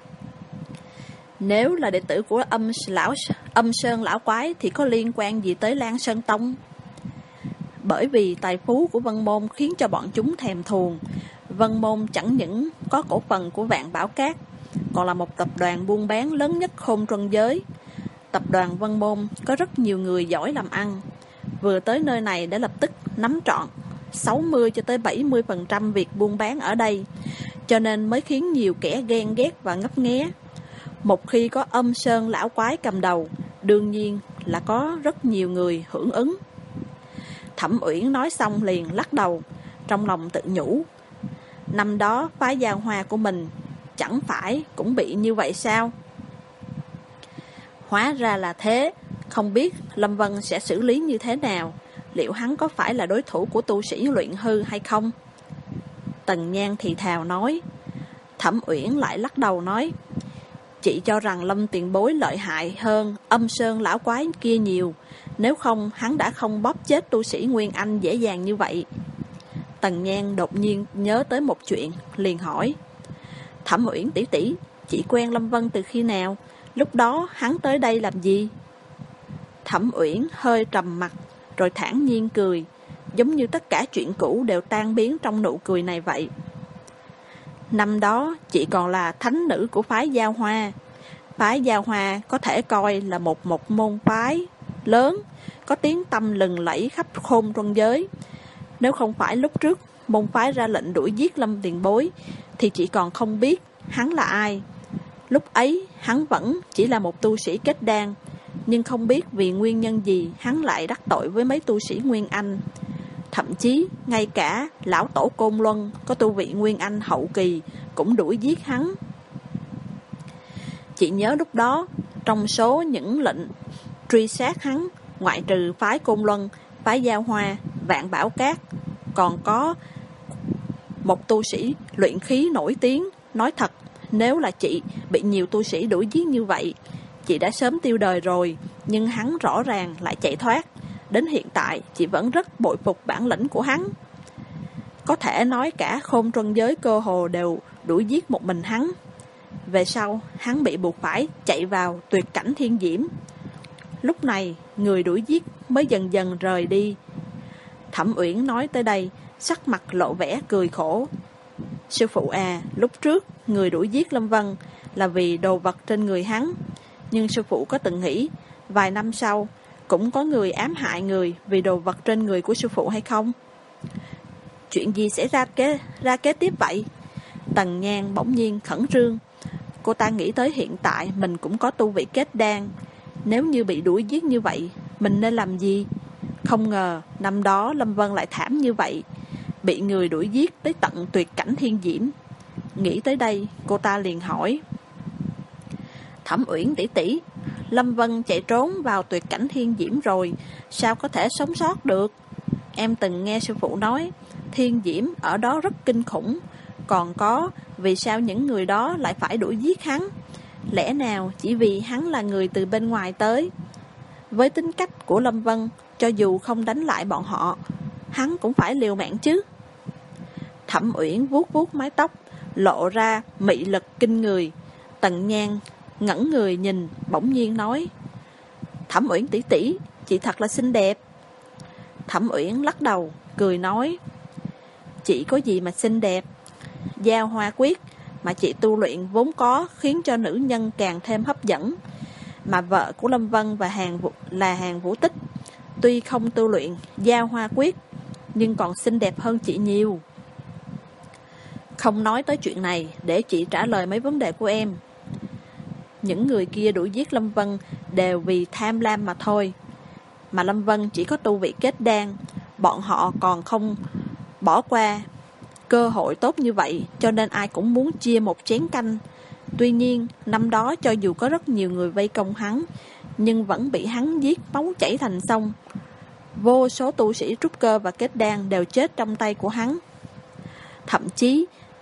Nếu là đệ tử của âm lão âm sơn lão quái thì có liên quan gì tới Lan Sơn Tông? Bởi vì tài phú của Vân Môn khiến cho bọn chúng thèm thuồng. Vân Môn chẳng những có cổ phần của Vạn Bảo Cát, còn là một tập đoàn buôn bán lớn nhất Khôn Trân giới. Tập đoàn Vân Môn có rất nhiều người giỏi làm ăn, vừa tới nơi này đã lập tức nắm trọn sáu mươi cho tới bảy mươi phần trăm việc buôn bán ở đây, cho nên mới khiến nhiều kẻ ghen ghét và ngấp nghé. Một khi có âm sơn lão quái cầm đầu, đương nhiên là có rất nhiều người hưởng ứng. Thẩm Uyển nói xong liền lắc đầu, trong lòng tự nhủ, năm đó phái Giao Hoa của mình chẳng phải cũng bị như vậy sao? Hóa ra là thế, không biết Lâm Vân sẽ xử lý như thế nào, liệu hắn có phải là đối thủ của tu sĩ luyện hư hay không? Tần Nhan thì thào nói. Thẩm Uyển lại lắc đầu nói, chị cho rằng Lâm tiền bối lợi hại hơn âm sơn lão quái kia nhiều, nếu không hắn đã không bóp chết tu sĩ Nguyên Anh dễ dàng như vậy. Tần Nhan đột nhiên nhớ tới một chuyện, liền hỏi, Thẩm Uyển tỷ tỷ, chị quen Lâm Vân từ khi nào? Lúc đó hắn tới đây làm gì? Thẩm Uyển hơi trầm mặt, rồi thản nhiên cười, giống như tất cả chuyện cũ đều tan biến trong nụ cười này vậy. Năm đó chị còn là thánh nữ của phái Giao Hoa. Phái Giao Hoa có thể coi là một một môn phái lớn, có tiếng tăm lừng lẫy khắp Khôn Trân giới. Nếu không phải lúc trước môn phái ra lệnh đuổi giết Lâm tiền bối, thì chị còn không biết hắn là ai. Lúc ấy hắn vẫn chỉ là một tu sĩ kết đan, nhưng không biết vì nguyên nhân gì hắn lại đắc tội với mấy tu sĩ Nguyên Anh. Thậm chí ngay cả lão tổ Côn Luân có tu vị Nguyên Anh hậu kỳ cũng đuổi giết hắn. Chị nhớ lúc đó, trong số những lệnh truy sát hắn, ngoại trừ phái Côn Luân, phái Giao Hoa, Vạn Bảo Cát, còn có một tu sĩ luyện khí nổi tiếng. Nói thật, nếu là chị bị nhiều tu sĩ đuổi giết như vậy, chị đã sớm tiêu đời rồi, nhưng hắn rõ ràng lại chạy thoát. Đến hiện tại, chị vẫn rất bội phục bản lĩnh của hắn. Có thể nói cả Khôn Trân giới cơ hồ đều đuổi giết một mình hắn. Về sau, hắn bị buộc phải chạy vào tuyệt cảnh thiên diễm. Lúc này, người đuổi giết mới dần dần rời đi. Thẩm Uyển nói tới đây, sắc mặt lộ vẻ cười khổ. Sư phụ à, lúc trước người đuổi giết Lâm Vân là vì đồ vật trên người hắn, nhưng sư phụ có từng nghĩ vài năm sau cũng có người ám hại người vì đồ vật trên người của sư phụ hay không? Chuyện gì sẽ ra kế, ra kế tiếp vậy? Tần Nhan bỗng nhiên khẩn trương. Cô ta nghĩ tới hiện tại mình cũng có tu vị kết đan, nếu như bị đuổi giết như vậy, mình nên làm gì? Không ngờ năm đó Lâm Vân lại thảm như vậy, bị người đuổi giết tới tận tuyệt cảnh thiên diễm. Nghĩ tới đây, cô ta liền hỏi, Thẩm Uyển tỷ tỷ, Lâm Vân chạy trốn vào tuyệt cảnh thiên diễm rồi, sao có thể sống sót được? Em từng nghe sư phụ nói, thiên diễm ở đó rất kinh khủng. Còn có, vì sao những người đó lại phải đuổi giết hắn? Lẽ nào chỉ vì hắn là người từ bên ngoài tới? Với tính cách của Lâm Vân, cho dù không đánh lại bọn họ, hắn cũng phải liều mạng chứ. Thẩm Uyển vuốt vuốt mái tóc, lộ ra mị lực kinh người. Tần Nhan ngẩn người nhìn, bỗng nhiên nói, Thẩm Uyển tỷ tỷ, chị thật là xinh đẹp. Thẩm Uyển lắc đầu, cười nói, chị có gì mà xinh đẹp? Giao Hoa quyết mà chị tu luyện vốn có khiến cho nữ nhân càng thêm hấp dẫn. Mà vợ của Lâm Vân và Hàng Vũ, là Hàng Vũ Tích, tuy không tu luyện Giao Hoa quyết, nhưng còn xinh đẹp hơn chị nhiều. Không nói tới chuyện này, để chị trả lời mấy vấn đề của em. Những người kia đuổi giết Lâm Vân đều vì tham lam mà thôi. Mà Lâm Vân chỉ có tu vị kết đan, bọn họ còn không bỏ qua cơ hội tốt như vậy, cho nên ai cũng muốn chia một chén canh. Tuy nhiên, năm đó cho dù có rất nhiều người vây công hắn, nhưng vẫn bị hắn giết máu chảy thành sông. Vô số tu sĩ trúc cơ và kết đan đều chết trong tay của hắn. Thậm chí,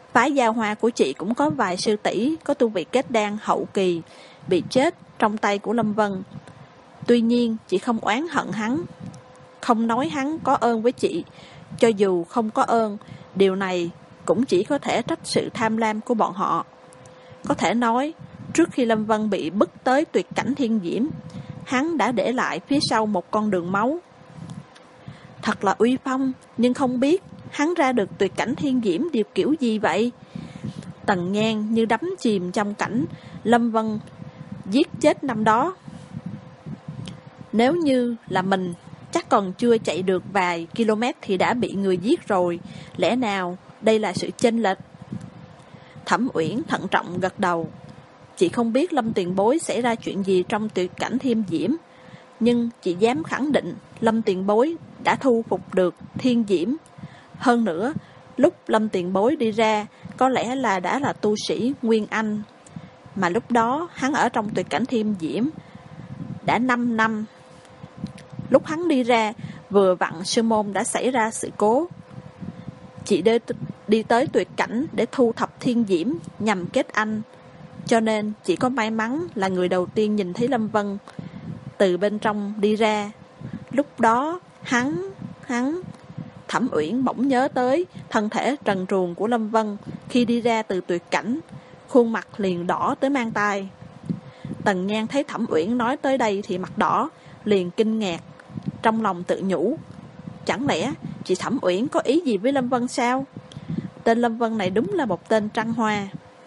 Phái Giao Hoa của chị cũng có vài sư tỷ có tu vị kết đan hậu kỳ bị chết trong tay của Lâm Vân. Tuy nhiên chị không oán hận hắn, không nói hắn có ơn với chị. Cho dù không có ơn, điều này cũng chỉ có thể trách sự tham lam của bọn họ. Có thể nói, trước khi Lâm Vân bị bức tới tuyệt cảnh thiên diễm, hắn đã để lại phía sau một con đường máu. Thật là uy phong, nhưng không biết hắn ra được tuyệt cảnh thiên diễm điều kiểu gì vậy? Tần Nhan như đắm chìm trong cảnh Lâm Vân giết chết năm đó. Nếu như là mình, chắc còn chưa chạy được vài km thì đã bị người giết rồi. Lẽ nào đây là sự chênh lệch? Thẩm Uyển thận trọng gật đầu. Chị không biết Lâm tiền bối xảy ra chuyện gì trong tuyệt cảnh thiên diễm, nhưng chị dám khẳng định Lâm tiền bối đã thu phục được thiên diễm. Hơn nữa, lúc Lâm tiền bối đi ra, có lẽ là đã là tu sĩ Nguyên Anh, mà lúc đó hắn ở trong tuyệt cảnh thiên diễm đã năm năm. Lúc hắn đi ra, vừa vặn sư môn đã xảy ra sự cố. Chị đi, đi tới tuyệt cảnh để thu thập thiên diễm nhằm kết anh, cho nên chỉ có may mắn là người đầu tiên nhìn thấy Lâm Vân từ bên trong đi ra. Lúc đó hắn hắn Thẩm Uyển bỗng nhớ tới thân thể trần truồng của Lâm Vân khi đi ra từ tuyệt cảnh, khuôn mặt liền đỏ tới mang tai. Tần Nhan thấy Thẩm Uyển nói tới đây thì mặt đỏ, liền kinh ngạc, trong lòng tự nhủ, chẳng lẽ chị Thẩm Uyển có ý gì với Lâm Vân sao? Tên Lâm Vân này đúng là một tên trăng hoa.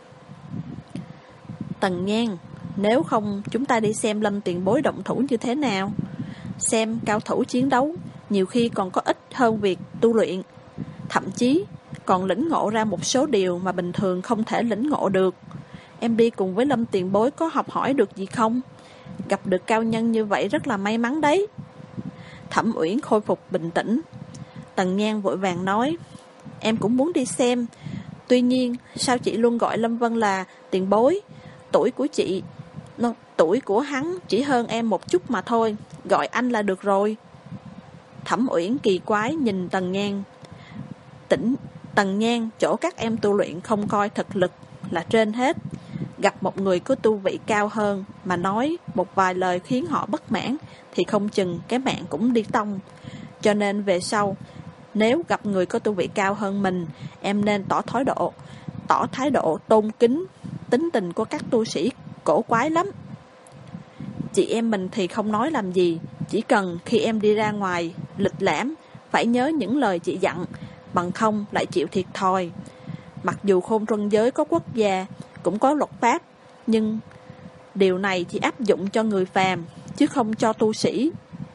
Tần Nhan, nếu không chúng ta đi xem Lâm tiền bối động thủ như thế nào. Xem cao thủ chiến đấu nhiều khi còn có ích hơn việc tu luyện, thậm chí còn lĩnh ngộ ra một số điều mà bình thường không thể lĩnh ngộ được. Em đi cùng với Lâm tiền bối có học hỏi được gì không? Gặp được cao nhân như vậy rất là may mắn đấy. Thẩm Uyển khôi phục bình tĩnh. Tần Nhan vội vàng nói, em cũng muốn đi xem. Tuy nhiên sao chị luôn gọi Lâm Vân là tiền bối? Tuổi của chị no, Tuổi của hắn chỉ hơn em một chút mà thôi, gọi anh là được rồi. Thẩm Uyển kỳ quái nhìn Tần Nhan. Tỉnh Tần Nhan, chỗ các em tu luyện không coi thực lực là trên hết. Gặp một người có tu vị cao hơn mà nói một vài lời khiến họ bất mãn thì không chừng cái mạng cũng đi tông. Cho nên về sau, nếu gặp người có tu vị cao hơn mình, em nên tỏ thái độ Tỏ thái độ tôn kính. Tính tình của các tu sĩ cổ quái lắm. Chị em mình thì không nói làm gì, chỉ cần khi em đi ra ngoài lịch lãm phải nhớ những lời chị dặn, bằng không lại chịu thiệt thòi. Mặc dù Khôn Truân giới có quốc gia, cũng có luật pháp, nhưng điều này chỉ áp dụng cho người phàm, chứ không cho tu sĩ.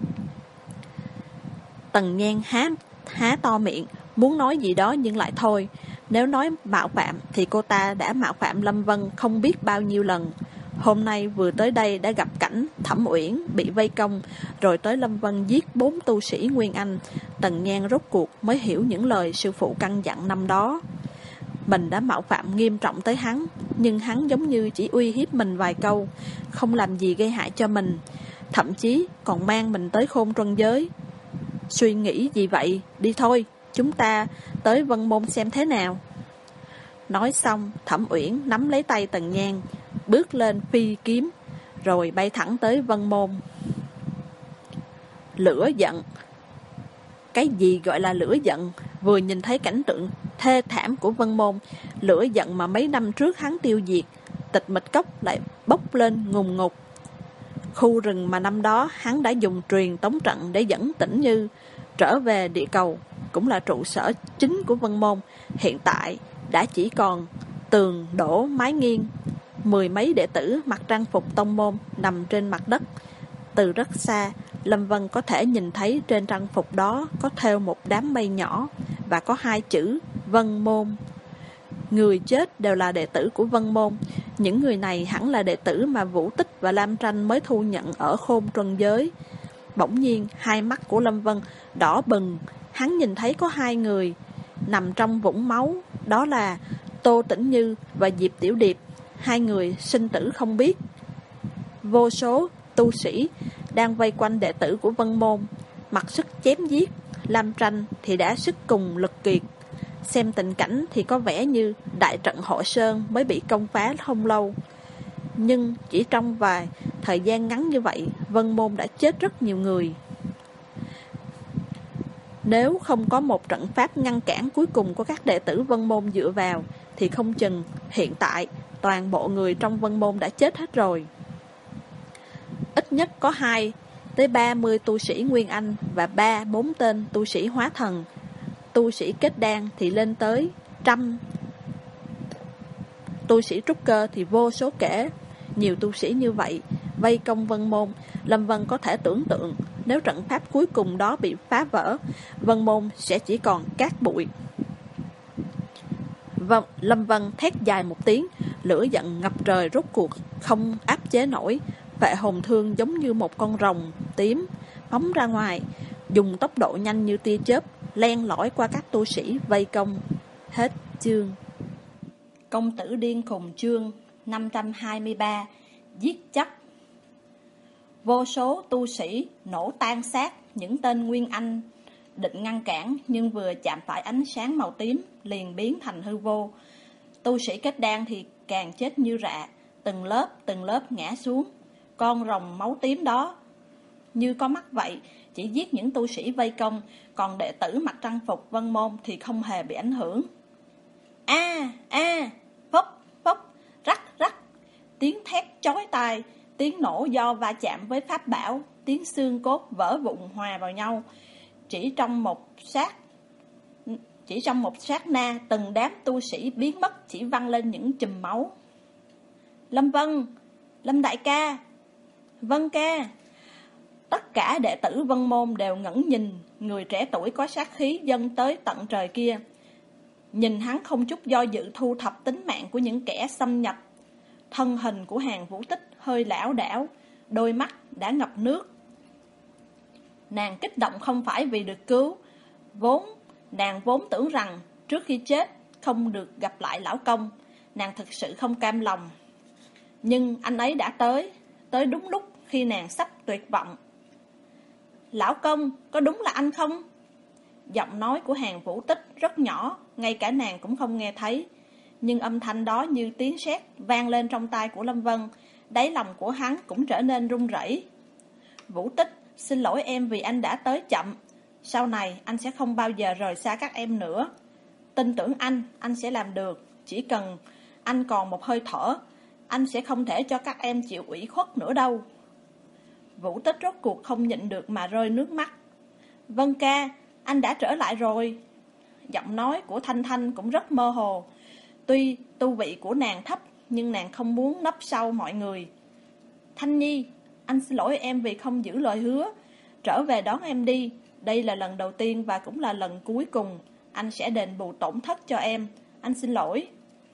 Tần Nhan há, há to miệng, muốn nói gì đó nhưng lại thôi. Nếu nói mạo phạm thì cô ta đã mạo phạm Lâm Vân không biết bao nhiêu lần. Hôm nay vừa tới đây đã gặp cảnh Thẩm Uyển bị vây công, rồi tới Lâm Vân giết bốn tu sĩ Nguyên Anh. Tần Nhan rốt cuộc mới hiểu những lời sư phụ căn dặn năm đó. Mình đã mạo phạm nghiêm trọng tới hắn, nhưng hắn giống như chỉ uy hiếp mình vài câu, không làm gì gây hại cho mình, thậm chí còn mang mình tới Khôn Truân giới. Suy nghĩ gì vậy? Đi thôi, chúng ta tới Vân Môn xem thế nào. Nói xong, Thẩm Uyển nắm lấy tay Tần Nhan, bước lên phi kiếm, rồi bay thẳng tới Vân Môn. Lửa giận. Cái gì gọi là lửa giận? Vừa nhìn thấy cảnh tượng thê thảm của Vân Môn, lửa giận mà mấy năm trước hắn tiêu diệt, Tịch Mịch Cốc lại bốc lên ngùng ngục. Khu rừng mà năm đó hắn đã dùng truyền tống trận để dẫn Tĩnh Như trở về địa cầu, cũng là trụ sở chính của Vân Môn, hiện tại đã chỉ còn tường đổ mái nghiêng. Mười mấy đệ tử mặc trang phục tông môn nằm trên mặt đất. Từ rất xa, Lâm Vân có thể nhìn thấy trên trang phục đó có thêu một đám mây nhỏ và có hai chữ Vân Môn. Người chết đều là đệ tử của Vân Môn. Những người này hẳn là đệ tử mà Vũ Tích và Lam Tranh mới thu nhận ở Khôn Truân giới. Bỗng nhiên hai mắt của Lâm Vân đỏ bừng. Hắn nhìn thấy có hai người nằm trong vũng máu, đó là Tô Tĩnh Như và Diệp Tiểu Điệp. Hai người sinh tử không biết. Vô số tu sĩ đang vây quanh đệ tử của Vân Môn, mặc sức chém giết. Lam Tranh thì đã sức cùng lực kiệt, Xem tình cảnh thì có vẻ như đại trận Hội Sơn mới bị công phá không lâu. Nhưng chỉ trong vài thời gian ngắn như vậy, Vân Môn đã chết rất nhiều người. Nếu không có một trận pháp ngăn cản cuối cùng của các đệ tử Vân Môn dựa vào, thì không chừng hiện tại toàn bộ người trong Vân Môn đã chết hết rồi. Ít nhất có hai tới ba mươi tu sĩ Nguyên Anh và ba bốn tên tu sĩ hóa thần. Tu sĩ kết đan thì lên tới trăm, tu sĩ trúc cơ thì vô số kể. Nhiều tu sĩ như vậy vây công Vân Môn, Lâm Vân có thể tưởng tượng nếu trận pháp cuối cùng đó bị phá vỡ, Vân Môn sẽ chỉ còn cát bụi. Vâng, Lâm Vân thét dài một tiếng, lửa giận ngập trời rốt cuộc không áp chế nổi. Vệ hồn thương giống như một con rồng tím phóng ra ngoài, dùng tốc độ nhanh như tia chớp len lỏi qua các tu sĩ vây công. Hết chương. Công tử điên khùng chương năm trăm hai mươi ba. Giết chóc. Vô số tu sĩ nổ tan xác, những tên Nguyên Anh định ngăn cản nhưng vừa chạm phải ánh sáng màu tím liền biến thành hư vô. Tu sĩ kết đan thì càng chết như rạ, từng lớp từng lớp ngã xuống. Con rồng máu tím đó như có mắt vậy, chỉ giết những tu sĩ vây công, còn đệ tử mặc trang phục Vân Môn thì không hề bị ảnh hưởng. A a, phốc phốc, rắc rắc, tiếng thét chói tai, tiếng nổ do va chạm với pháp bảo, tiếng xương cốt vỡ vụn hòa vào nhau. Chỉ trong một sát Chỉ trong một sát na, từng đám tu sĩ biến mất, chỉ văng lên những chùm máu. Lâm Vân, Lâm đại ca, Vân ca. Tất cả đệ tử Vân Môn đều ngẩng nhìn người trẻ tuổi có sát khí dâng tới tận trời kia. Nhìn hắn không chút do dự thu thập tính mạng của những kẻ xâm nhập. Thân hình của Hàn Vũ Tích hơi lảo đảo, đôi mắt đã ngập nước. Nàng kích động không phải vì được cứu, vốn nàng vốn tưởng rằng trước khi chết không được gặp lại lão công. Nàng thực sự không cam lòng. Nhưng anh ấy đã tới, tới đúng lúc khi nàng sắp tuyệt vọng. Lão công, có đúng là anh không? Giọng nói của Hàn Vũ Tích rất nhỏ, ngay cả nàng cũng không nghe thấy. Nhưng âm thanh đó như tiếng sét vang lên trong tai của Lâm Vân. Đáy lòng của hắn cũng trở nên run rẩy. Vũ Tích, xin lỗi em vì anh đã tới chậm. Sau này anh sẽ không bao giờ rời xa các em nữa. Tin tưởng anh, anh sẽ làm được. Chỉ cần anh còn một hơi thở, anh sẽ không thể cho các em chịu ủy khuất nữa đâu. Vũ Tích rốt cuộc không nhịn được mà rơi nước mắt. Vân ca, anh đã trở lại rồi. Giọng nói của Thanh Thanh cũng rất mơ hồ. Tuy tu vị của nàng thấp, nhưng nàng không muốn nấp sau mọi người. Thanh Nhi, anh xin lỗi em vì không giữ lời hứa. Trở về đón em đi. Đây là lần đầu tiên và cũng là lần cuối cùng. Anh sẽ đền bù tổn thất cho em. Anh xin lỗi.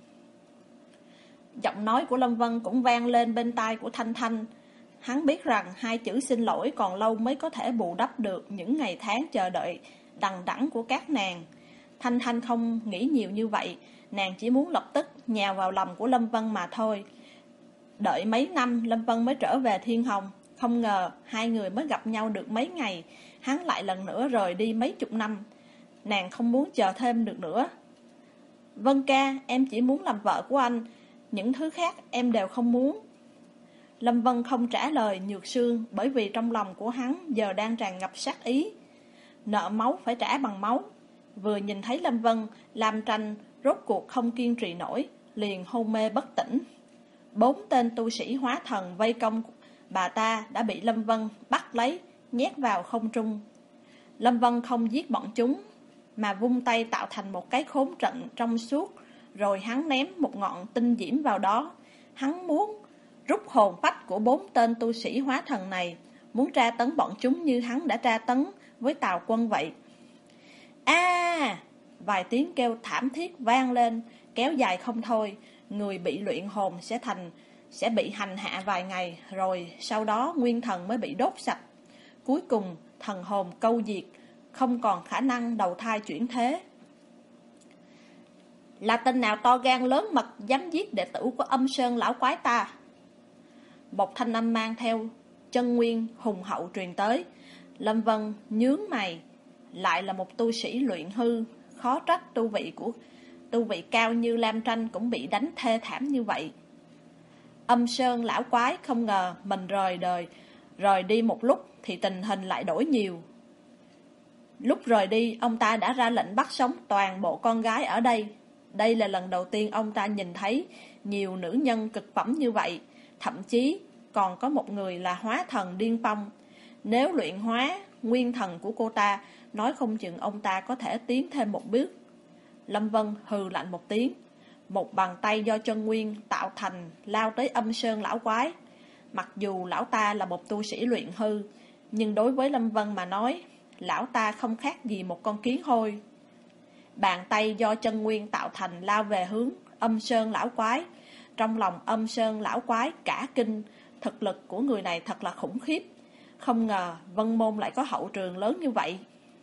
Giọng nói của Lâm Vân cũng vang lên bên tai của Thanh Thanh. Hắn biết rằng hai chữ xin lỗi còn lâu mới có thể bù đắp được những ngày tháng chờ đợi đằng đẵng của các nàng. Thanh Thanh không nghĩ nhiều như vậy, nàng chỉ muốn lập tức nhào vào lòng của Lâm Vân mà thôi. Đợi mấy năm Lâm Vân mới trở về Thiên Hồng, không ngờ hai người mới gặp nhau được mấy ngày, hắn lại lần nữa rời đi mấy chục năm. Nàng không muốn chờ thêm được nữa. Vân ca, em chỉ muốn làm vợ của anh, những thứ khác em đều không muốn. Lâm Vân không trả lời Nhược Sương, bởi vì trong lòng của hắn giờ đang tràn ngập sát ý. Nợ máu phải trả bằng máu. Vừa nhìn thấy Lâm Vân, Lam Tranh rốt cuộc không kiên trì nổi, liền hôn mê bất tỉnh. Bốn tên tu sĩ hóa thần vây công bà ta đã bị Lâm Vân bắt lấy, nhét vào không trung. Lâm Vân không giết bọn chúng, mà vung tay tạo thành một cái khốn trận trong suốt, rồi hắn ném một ngọn tinh diễm vào đó. Hắn muốn rút hồn phách của bốn tên tu sĩ hóa thần này, muốn tra tấn bọn chúng như hắn đã tra tấn với Tào Quân vậy. A! À, vài tiếng kêu thảm thiết vang lên, kéo dài không thôi. Người bị luyện hồn sẽ thành sẽ bị hành hạ vài ngày, rồi sau đó nguyên thần mới bị đốt sạch. Cuối cùng thần hồn câu diệt, không còn khả năng đầu thai chuyển thế. Là tên nào to gan lớn mật dám giết đệ tử của Âm Sơn lão quái ta? Một thanh âm mang theo chân nguyên hùng hậu truyền tới. Lâm Vân nhướng mày, lại là một tu sĩ luyện hư, khó trách tu vị của tu vị cao như Lam Tranh cũng bị đánh thê thảm như vậy. Âm Sơn lão quái không ngờ mình rời đời, rời đi một lúc thì tình hình lại đổi nhiều. Lúc rời đi, ông ta đã ra lệnh bắt sống toàn bộ con gái ở đây. Đây là lần đầu tiên ông ta nhìn thấy nhiều nữ nhân cực phẩm như vậy, thậm chí còn có một người là hóa thần điên phong. Nếu luyện hóa nguyên thần của cô ta, nói không chừng ông ta có thể tiến thêm một bước. Lâm Vân hừ lạnh một tiếng, một bàn tay do chân nguyên tạo thành lao tới Âm Sơn lão quái. Mặc dù lão ta là một tu sĩ luyện hư, nhưng đối với Lâm Vân mà nói, lão ta không khác gì một con kiến hôi. Bàn tay do chân nguyên tạo thành lao về hướng Âm Sơn lão quái. Trong lòng Âm Sơn lão quái cả kinh, thực lực của người này thật là khủng khiếp. Không ngờ Vân Môn lại có hậu trường lớn như vậy.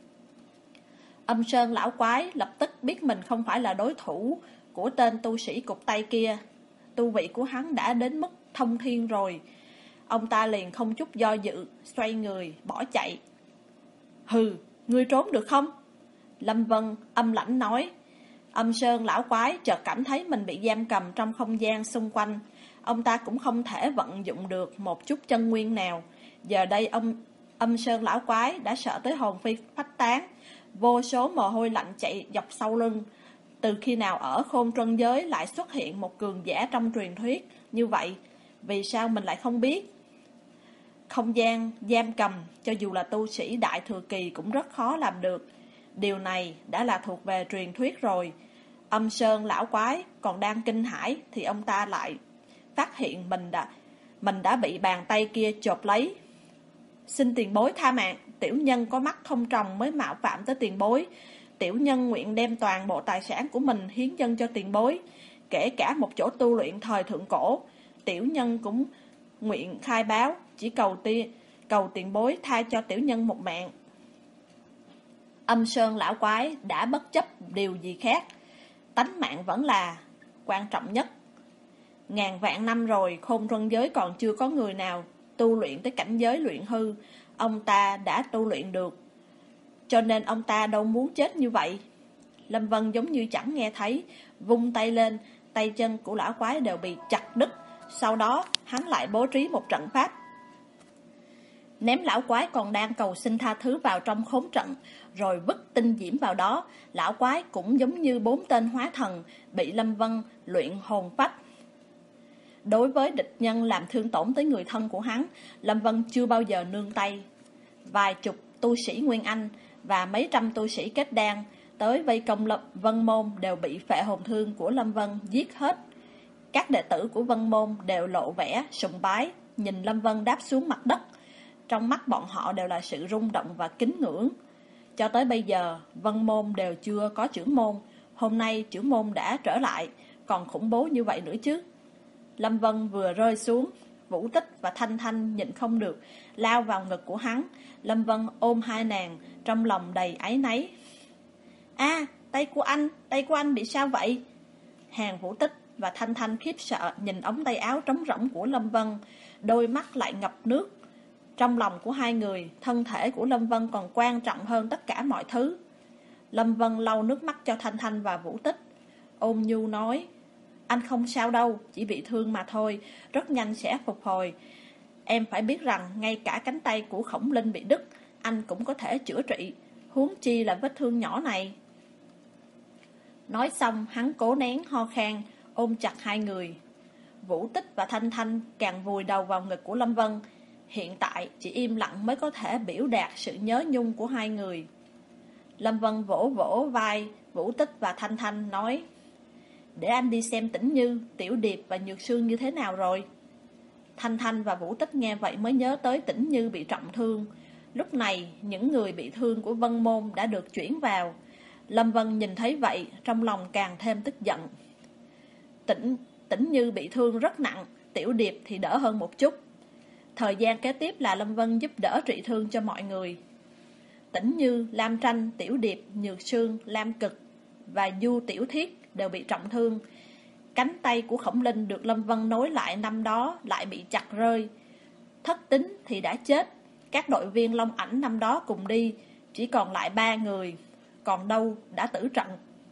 Âm Sơn lão quái lập tức biết mình không phải là đối thủ của tên tu sĩ cục tay kia. Tu vị của hắn đã đến mức thông thiên rồi. Ông ta liền không chút do dự, xoay người, bỏ chạy. Hừ, ngươi trốn được không? Lâm Vân âm lãnh nói. Âm Sơn lão quái chợt cảm thấy mình bị giam cầm trong không gian xung quanh. Ông ta cũng không thể vận dụng được một chút chân nguyên nào. Giờ đây ông Âm Sơn lão quái đã sợ tới hồn phi phách tán. Vô số mồ hôi lạnh chạy dọc sau lưng. Từ khi nào ở Khôn Trân giới lại xuất hiện một cường giả trong truyền thuyết như vậy? Vì sao mình lại không biết? Không gian giam cầm, cho dù là tu sĩ đại thừa kỳ cũng rất khó làm được. Điều này đã là thuộc về truyền thuyết rồi. Âm Sơn lão quái còn đang kinh hãi thì ông ta lại phát hiện mình đã mình đã bị bàn tay kia chộp lấy. Xin tiền bối tha mạng, tiểu nhân có mắt không tròng mới mạo phạm tới tiền bối. Tiểu nhân nguyện đem toàn bộ tài sản của mình hiến dâng cho tiền bối, kể cả một chỗ tu luyện thời thượng cổ. Tiểu nhân cũng nguyện khai báo, chỉ cầu tiền cầu tiền bối tha cho tiểu nhân một mạng. Âm Sơn lão quái đã bất chấp điều gì khác, tánh mạng vẫn là quan trọng nhất. Ngàn vạn năm rồi, Khôn Trân giới còn chưa có người nào tu luyện tới cảnh giới luyện hư. Ông ta đã tu luyện được, cho nên ông ta đâu muốn chết như vậy. Lâm Vân giống như chẳng nghe thấy, vung tay lên, tay chân của lão quái đều bị chặt đứt. Sau đó hắn lại bố trí một trận pháp, ném lão quái còn đang cầu xin tha thứ vào trong khốn trận, rồi vứt tinh diễm vào đó. Lão quái cũng giống như bốn tên hóa thần bị Lâm Vân luyện hồn phách. Đối với địch nhân làm thương tổn tới người thân của hắn, Lâm Vân chưa bao giờ nương tay. Vài chục tu sĩ Nguyên Anh và mấy trăm tu sĩ kết đan tới vây công lập Vân Môn đều bị phệ hồn thương của Lâm Vân giết hết. Các đệ tử của Vân Môn đều lộ vẻ sùng bái, nhìn Lâm Vân đáp xuống mặt đất. Trong mắt bọn họ đều là sự rung động và kính ngưỡng. Cho tới bây giờ, Vân Môn đều chưa có trưởng môn. Hôm nay trưởng môn đã trở lại, còn khủng bố như vậy nữa chứ. Lâm Vân vừa rơi xuống, Vũ Tích và Thanh Thanh nhịn không được, lao vào ngực của hắn. Lâm Vân ôm hai nàng, trong lòng đầy áy náy. A, à, tay của anh, tay của anh bị sao vậy? Hàng Vũ Tích và Thanh Thanh khiếp sợ nhìn ống tay áo trống rỗng của Lâm Vân, đôi mắt lại ngập nước. Trong lòng của hai người, thân thể của Lâm Vân còn quan trọng hơn tất cả mọi thứ. Lâm Vân lau nước mắt cho Thanh Thanh và Vũ Tích, ôn nhu nói: Anh không sao đâu, chỉ bị thương mà thôi, rất nhanh sẽ phục hồi. Em phải biết rằng ngay cả cánh tay của Khổng Linh bị đứt, anh cũng có thể chữa trị, huống chi là vết thương nhỏ này. Nói xong, hắn cố nén ho khan, ôm chặt hai người. Vũ Tích và Thanh Thanh càng vùi đầu vào ngực của Lâm Vân. Hiện tại chỉ im lặng mới có thể biểu đạt sự nhớ nhung của hai người. Lâm Vân vỗ vỗ vai Vũ Tích và Thanh Thanh nói: Để anh đi xem Tĩnh Như, Tiểu Điệp và Nhược Sương như thế nào rồi. Thanh Thanh và Vũ Tích nghe vậy mới nhớ tới Tĩnh Như bị trọng thương. Lúc này những người bị thương của Vân Môn đã được chuyển vào. Lâm Vân nhìn thấy vậy, trong lòng càng thêm tức giận. Tĩnh, Tĩnh Như bị thương rất nặng, Tiểu Điệp thì đỡ hơn một chút. Thời gian kế tiếp là Lâm Vân giúp đỡ trị thương cho mọi người. Tĩnh Như, Lam Tranh, Tiểu Điệp, Nhược Sương, Lam Cực và Du Tiểu Thiết đều bị trọng thương. Cánh tay của Khổng Linh được Lâm Vân nối lại năm đó lại bị chặt rơi. Thất Tính thì đã chết. Các đội viên Long Ảnh năm đó cùng đi, chỉ còn lại ba người. còn đâu đã tử trận.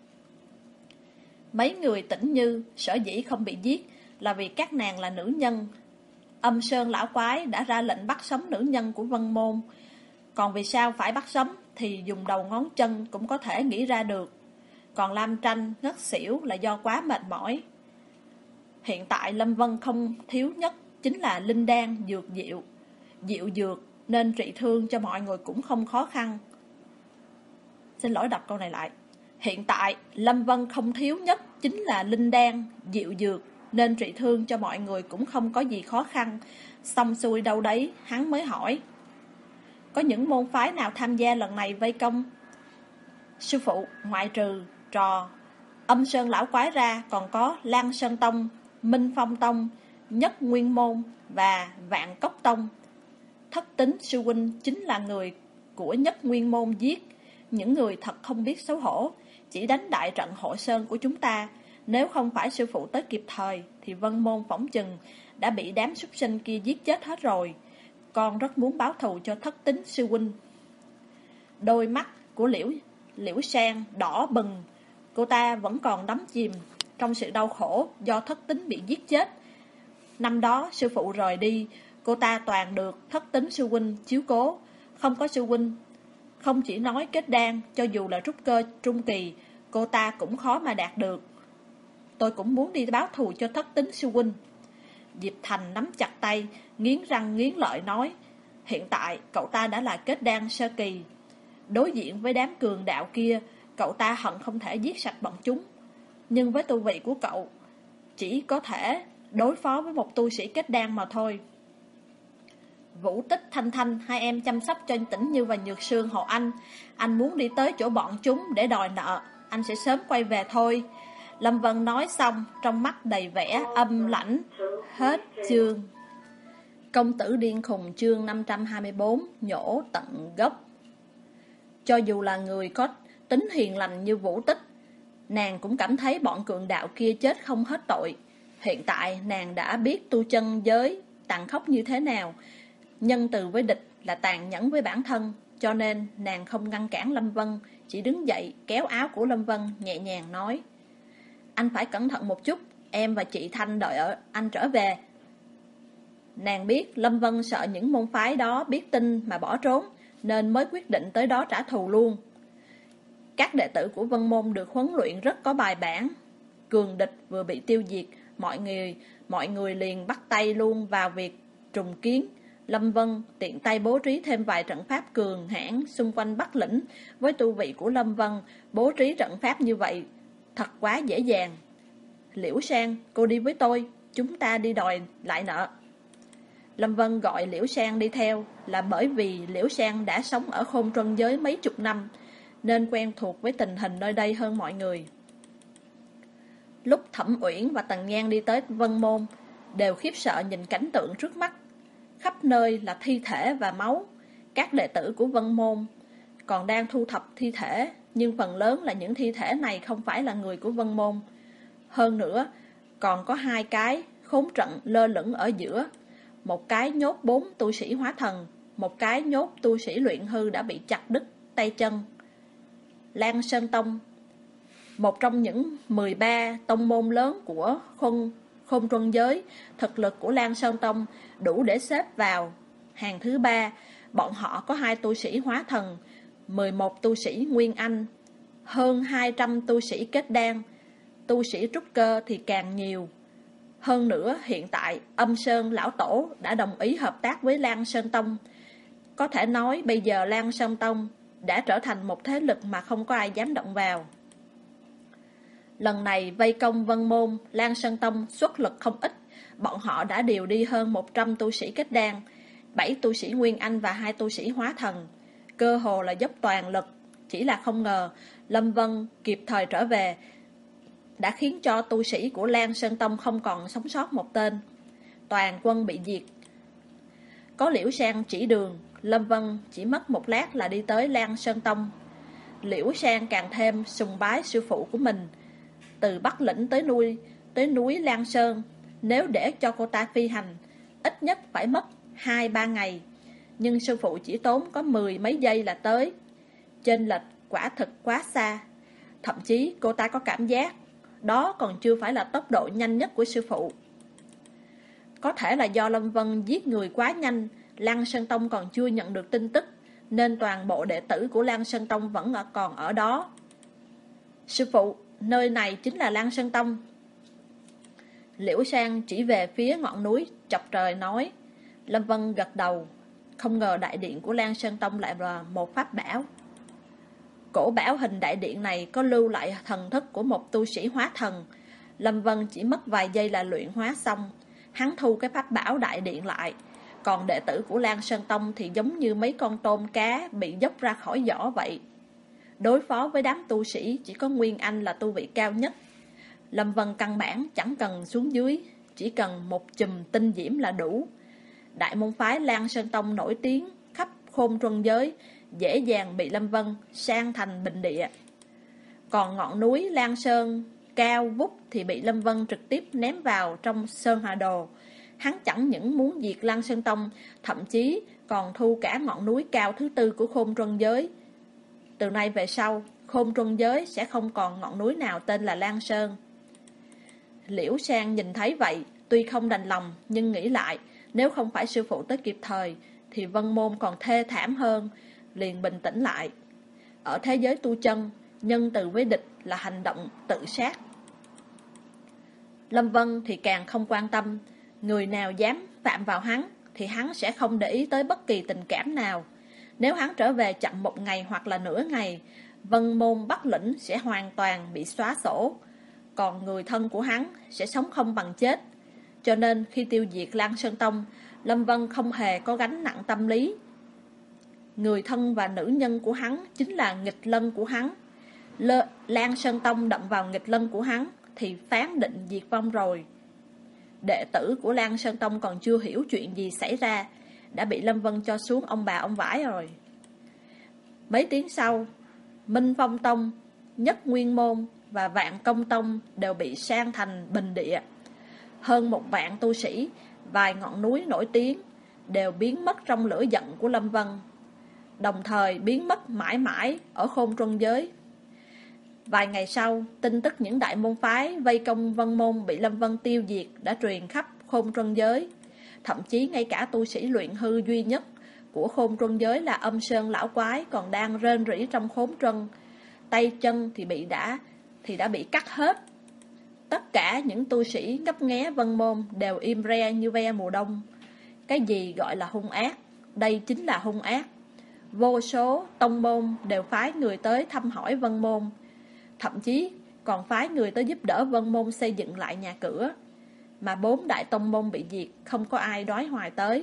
Mấy người Tĩnh Như sở dĩ không bị giết là vì các nàng là nữ nhân. Âm Sơn lão quái đã ra lệnh bắt sống nữ nhân của Vân Môn. Còn vì sao phải bắt sống thì dùng đầu ngón chân cũng có thể nghĩ ra được. Còn Lam Tranh ngất xỉu là do quá mệt mỏi. Hiện tại Lâm Vân không thiếu nhất chính là linh đan dược diệu. Diệu dược nên trị thương cho mọi người cũng không khó khăn. Xin lỗi, đọc câu này lại. Hiện tại Lâm Vân không thiếu nhất chính là linh đan diệu dược nên trị thương cho mọi người cũng không có gì khó khăn. Xong xuôi đâu đấy, hắn mới hỏi: có những môn phái nào tham gia lần này vây công? Sư phụ, ngoại trừ trò Âm Sơn lão quái ra, còn có Lan Sơn Tông, Minh Phong Tông, Nhất Nguyên Môn và Vạn Cốc Tông. Thất Tính sư huynh chính là người của Nhất Nguyên Môn giết. Những người thật không biết xấu hổ, chỉ đánh đại trận hộ sơn của chúng ta. Nếu không phải sư phụ tới kịp thời thì Vân Môn phỏng chừng đã bị đám súc sinh kia giết chết hết rồi. Con rất muốn báo thù cho Thất Tính sư huynh. Đôi mắt của Liễu Liễu Sang đỏ bừng. Cô ta vẫn còn đắm chìm trong sự đau khổ do Thất Tính bị giết chết. Năm đó sư phụ rời đi, cô ta toàn được Thất Tính sư huynh chiếu cố. Không có sư huynh, không chỉ nói kết đan, cho dù là trúc cơ trung kỳ, cô ta cũng khó mà đạt được. Tôi cũng muốn đi báo thù cho Thất Tính sư huynh. Diệp Thành nắm chặt tay, nghiến răng nghiến lợi nói: hiện tại cậu ta đã là kết đan sơ kỳ. Đối diện với đám cường đạo kia, cậu ta hận không thể giết sạch bọn chúng. Nhưng với tu vị của cậu, chỉ có thể đối phó với một tu sĩ kết đan mà thôi. Vũ Tích, Thanh Thanh, hai em chăm sóc cho Tĩnh Như và Nhược Sương hộ anh. Anh muốn đi tới chỗ bọn chúng để đòi nợ. Anh sẽ sớm quay về thôi. Lâm Vân nói xong, trong mắt đầy vẻ âm lãnh. Hết chương. Công tử điên khùng chương năm trăm hai mươi bốn, nhổ tận gốc. Cho dù là người có tính hiền lành như Vũ Tích, nàng cũng cảm thấy bọn cường đạo kia chết không hết tội. Hiện tại nàng đã biết tu chân giới tàn khốc như thế nào. Nhân từ với địch là tàn nhẫn với bản thân, cho nên nàng không ngăn cản Lâm Vân, chỉ đứng dậy kéo áo của Lâm Vân nhẹ nhàng nói: anh phải cẩn thận một chút, em và chị Thanh đợi ở anh trở về. Nàng biết Lâm Vân sợ những môn phái đó biết tin mà bỏ trốn, nên mới quyết định tới đó trả thù luôn. Các đệ tử của Vân Môn được huấn luyện rất có bài bản. Cường địch vừa bị tiêu diệt, mọi người mọi người liền bắt tay luôn vào việc trùng kiến. Lâm Vân tiện tay bố trí thêm vài trận pháp cường hãn xung quanh Bắc Lĩnh. Với tu vị của Lâm Vân, bố trí trận pháp như vậy thật quá dễ dàng. Liễu Sang, cô đi với tôi, chúng ta đi đòi lại nợ. Lâm Vân gọi Liễu Sang đi theo là bởi vì Liễu Sang đã sống ở Khôn Trân giới mấy chục năm, nên quen thuộc với tình hình nơi đây hơn mọi người. Lúc Thẩm Uyển và Tần Nhan đi tới Vân Môn, đều khiếp sợ nhìn cảnh tượng trước mắt. Khắp nơi là thi thể và máu. Các đệ tử của Vân Môn còn đang thu thập thi thể, nhưng phần lớn là những thi thể này không phải là người của Vân Môn. Hơn nữa, còn có hai cái khốn trận lơ lửng ở giữa. Một cái nhốt bốn tu sĩ hóa thần, một cái nhốt tu sĩ luyện hư đã bị chặt đứt tay chân. Lan Sơn Tông, một trong những mười ba tông môn lớn của khôn, khôn truân giới, thực lực của Lan Sơn Tông đủ để xếp vào hàng thứ ba. Bọn họ có hai tu sĩ hóa thần, mười một tu sĩ nguyên anh, hơn hai trăm tu sĩ kết đan, tu sĩ trúc cơ thì càng nhiều. Hơn nữa, hiện tại Âm Sơn Lão Tổ đã đồng ý hợp tác với Lan Sơn Tông. Có thể nói bây giờ Lan Sơn Tông đã trở thành một thế lực mà không có ai dám động vào. Lần này vây công Vân Môn, Lan Sơn Tông xuất lực không ít. Bọn họ đã điều đi hơn một trăm tu sĩ kết đan, bảy tu sĩ Nguyên Anh và hai tu sĩ hóa thần. Cơ hồ là dốc toàn lực. Chỉ là không ngờ Lâm Vân kịp thời trở về, đã khiến cho tu sĩ của Lan Sơn Tông không còn sống sót một tên. Toàn quân bị diệt. Có Liễu Sang chỉ đường, Lâm Vân chỉ mất một lát là đi tới Lan Sơn Tông. Liễu Sang càng thêm sùng bái sư phụ của mình. Từ Bắc Lĩnh tới núi, tới núi Lan Sơn, nếu để cho cô ta phi hành, ít nhất phải mất hai ba ngày. Nhưng sư phụ chỉ tốn có mười mấy giây là tới. Chênh lệch quả thực quá xa. Thậm chí cô ta có cảm giác đó còn chưa phải là tốc độ nhanh nhất của sư phụ. Có thể là do Lâm Vân giết người quá nhanh, Lăng Sơn Tông còn chưa nhận được tin tức, nên toàn bộ đệ tử của Lăng Sơn Tông vẫn ở còn ở đó. Sư phụ, nơi này chính là Lăng Sơn Tông. Liễu Sang chỉ về phía ngọn núi chọc trời nói. Lâm Vân gật đầu. Không ngờ đại điện của Lăng Sơn Tông lại là một pháp bảo. Cổ bảo hình đại điện này có lưu lại thần thức của một tu sĩ hóa thần. Lâm Vân chỉ mất vài giây là luyện hóa xong. Hắn thu cái pháp bảo đại điện lại. Còn đệ tử của Lăng Sơn Tông thì giống như mấy con tôm cá bị dốc ra khỏi giỏ vậy. Đối phó với đám tu sĩ chỉ có Nguyên Anh là tu vị cao nhất. Lâm Vân căn bản chẳng cần xuống dưới, chỉ cần một chùm tinh diễm là đủ. Đại môn phái Lăng Sơn Tông nổi tiếng khắp khôn truân giới, dễ dàng bị Lâm Vân san thành bình địa. Còn ngọn núi Lan Sơn cao vút thì bị Lâm Vân trực tiếp ném vào trong Sơn Hà Đồ. Hắn chẳng những muốn diệt Lăng Sơn Tông, thậm chí còn thu cả ngọn núi cao thứ tư của khôn truân giới. Từ nay về sau, khôn truân giới sẽ không còn ngọn núi nào tên là Lan Sơn. Liễu Sang nhìn thấy vậy, tuy không đành lòng nhưng nghĩ lại, nếu không phải sư phụ tới kịp thời thì Vân Môn còn thê thảm hơn, liền bình tĩnh lại. Ở thế giới tu chân, nhân từ với địch là hành động tự sát. Lâm Vân thì càng không quan tâm, người nào dám phạm vào hắn thì hắn sẽ không để ý tới bất kỳ tình cảm nào. Nếu hắn trở về chậm một ngày hoặc là nửa ngày, Vân Môn Bắc Lĩnh sẽ hoàn toàn bị xóa sổ, còn người thân của hắn sẽ sống không bằng chết. Cho nên khi tiêu diệt Lăng Sơn Tông, Lâm Vân không hề có gánh nặng tâm lý. Người thân và nữ nhân của hắn chính là nghịch lân của hắn. Lơ, Lăng Sơn Tông đậm vào nghịch lân của hắn thì phán định diệt vong rồi. Đệ tử của Lăng Sơn Tông còn chưa hiểu chuyện gì xảy ra, đã bị Lâm Vân cho xuống ông bà ông vãi rồi. Mấy tiếng sau, Minh Phong Tông, Nhất Nguyên Môn và Vạn Công Tông đều bị san thành bình địa. Hơn một vạn tu sĩ, vài ngọn núi nổi tiếng đều biến mất trong lửa giận của Lâm Vân, đồng thời biến mất mãi mãi ở khôn truân giới. Vài ngày sau, tin tức những đại môn phái vây công Vân Môn bị Lâm Vân tiêu diệt đã truyền khắp khôn truân giới. Thậm chí ngay cả tu sĩ luyện hư duy nhất của khôn truân giới là Âm Sơn lão quái còn đang rên rỉ trong khốn truân, tay chân thì bị đã thì đã bị cắt hết. Tất cả những tu sĩ ngấp nghé Vân Môn đều im re như ve mùa đông. Cái gì gọi là hung ác? Đây chính là hung ác. Vô số tông môn đều phái người tới thăm hỏi Vân Môn, thậm chí còn phái người tới giúp đỡ Vân Môn xây dựng lại nhà cửa. Mà bốn đại tông môn bị diệt, không có ai đói hoài tới.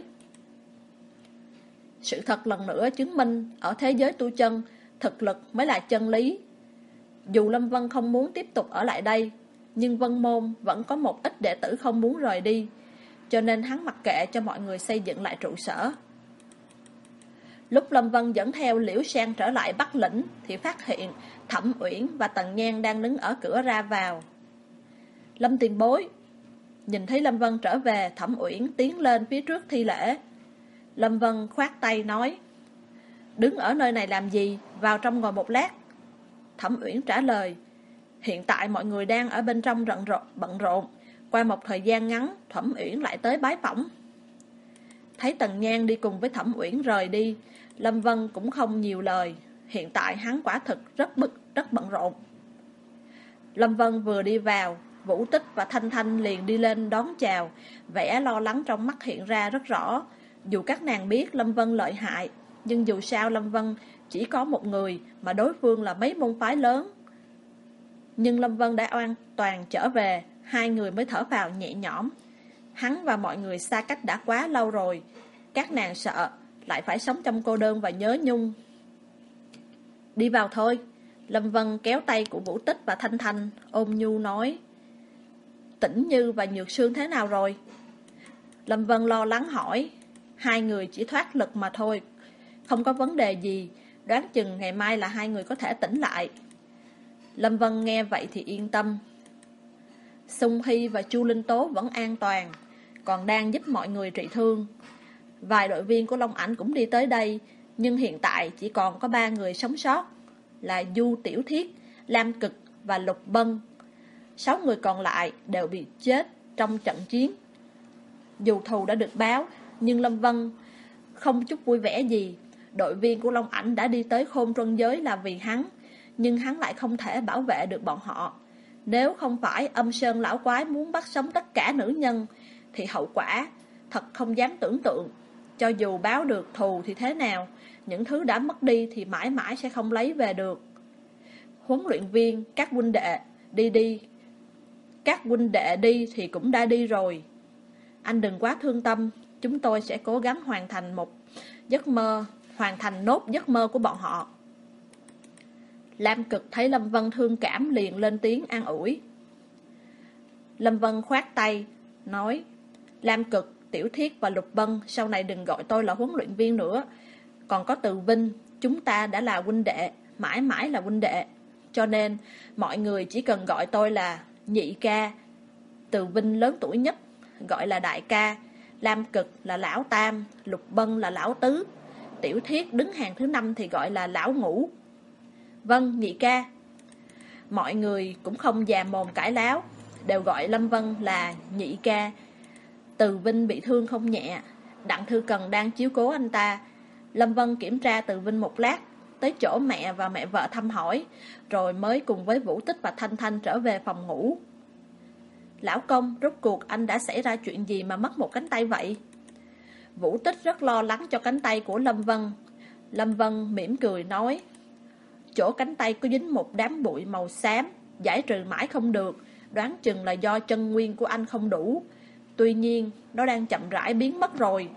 Sự thật lần nữa chứng minh ở thế giới tu chân, thực lực mới là chân lý. Dù Lâm Vân không muốn tiếp tục ở lại đây, nhưng Vân Môn vẫn có một ít đệ tử không muốn rời đi, cho nên hắn mặc kệ cho mọi người xây dựng lại trụ sở. Lúc Lâm Vân dẫn theo Liễu Sang trở lại Bắc Lĩnh thì phát hiện Thẩm Uyển và Tần Nhan đang đứng ở cửa ra vào. Lâm tiền bối. Nhìn thấy Lâm Vân trở về, Thẩm Uyển tiến lên phía trước thi lễ. Lâm Vân khoát tay nói, đứng ở nơi này làm gì, vào trong ngồi một lát. Thẩm Uyển trả lời, hiện tại mọi người đang ở bên trong rận rộn, bận rộn. Qua một thời gian ngắn, Thẩm Uyển lại tới bái phỏng. Thấy Tần Nhan đi cùng với Thẩm Uyển rời đi, Lâm Vân cũng không nhiều lời. Hiện tại hắn quả thực rất bực, rất bận rộn. Lâm Vân vừa đi vào, Vũ Tích và Thanh Thanh liền đi lên đón chào, vẻ lo lắng trong mắt hiện ra rất rõ. Dù các nàng biết Lâm Vân lợi hại, nhưng dù sao Lâm Vân chỉ có một người, mà đối phương là mấy môn phái lớn. Nhưng Lâm Vân đã an toàn trở về, hai người mới thở vào nhẹ nhõm. Hắn và mọi người xa cách đã quá lâu rồi, các nàng sợ lại phải sống trong cô đơn và nhớ nhung. Đi vào thôi. Lâm Vân kéo tay của Vũ Tích và Thanh Thanh, ôm nhu nói. Tĩnh Như và Nhược Sương thế nào rồi? Lâm Vân lo lắng hỏi. Hai người chỉ thoát lực mà thôi, không có vấn đề gì, đoán chừng ngày mai là hai người có thể tỉnh lại. Lâm Vân nghe vậy thì yên tâm. Sung Hy và Chu Linh Tố vẫn an toàn, còn đang giúp mọi người trị thương. Vài đội viên của Long Ảnh cũng đi tới đây, nhưng hiện tại chỉ còn có ba người sống sót. là Du Tiểu Thiết, Lam Cực và Lục Bân. Sáu người còn lại đều bị chết trong trận chiến. Dù thù đã được báo, nhưng Lâm Vân không chút vui vẻ gì. Đội viên của Long Ảnh đã đi tới Khôn Truân Giới là vì hắn, nhưng hắn lại không thể bảo vệ được bọn họ. Nếu không phải Âm Sơn lão quái muốn bắt sống tất cả nữ nhân, thì hậu quả thật không dám tưởng tượng. Cho dù báo được thù thì thế nào, những thứ đã mất đi thì mãi mãi sẽ không lấy về được. Huấn luyện viên, các huynh đệ đi đi Các huynh đệ đi thì cũng đã đi rồi. Anh đừng quá thương tâm, chúng tôi sẽ cố gắng hoàn thành một giấc mơ, hoàn thành nốt giấc mơ của bọn họ. Lam Cực thấy Lâm Vân thương cảm liền lên tiếng an ủi. Lâm Vân khoát tay, nói: Lam Cực, Tiểu Thiết và Lục Bân, sau này đừng gọi tôi là huấn luyện viên nữa. Còn có Từ Vinh, chúng ta đã là huynh đệ, mãi mãi là huynh đệ. Cho nên, mọi người chỉ cần gọi tôi là Nhị ca. Từ Vinh lớn tuổi nhất, gọi là Đại ca. Lam Cực là Lão Tam, Lục Bân là Lão Tứ. Tiểu Thiết đứng hàng thứ năm thì gọi là Lão Ngũ. Vâng, Nhị ca. Mọi người cũng không già mồm cãi láo, đều gọi Lâm Vân là Nhị ca. Từ Vinh bị thương không nhẹ, Đặng Thư Cần đang chiếu cố anh ta. Lâm Vân kiểm tra Từ Vinh một lát, tới chỗ mẹ và mẹ vợ thăm hỏi, rồi mới cùng với Vũ Tích và Thanh Thanh trở về phòng ngủ. Lão công, rốt cuộc anh đã xảy ra chuyện gì mà mất một cánh tay vậy? Vũ Tích rất lo lắng cho cánh tay của Lâm Vân. Lâm Vân mỉm cười nói: Chỗ cánh tay có dính một đám bụi màu xám, giải trừ mãi không được, đoán chừng là do chân nguyên của anh không đủ. Tuy nhiên, nó đang chậm rãi biến mất rồi.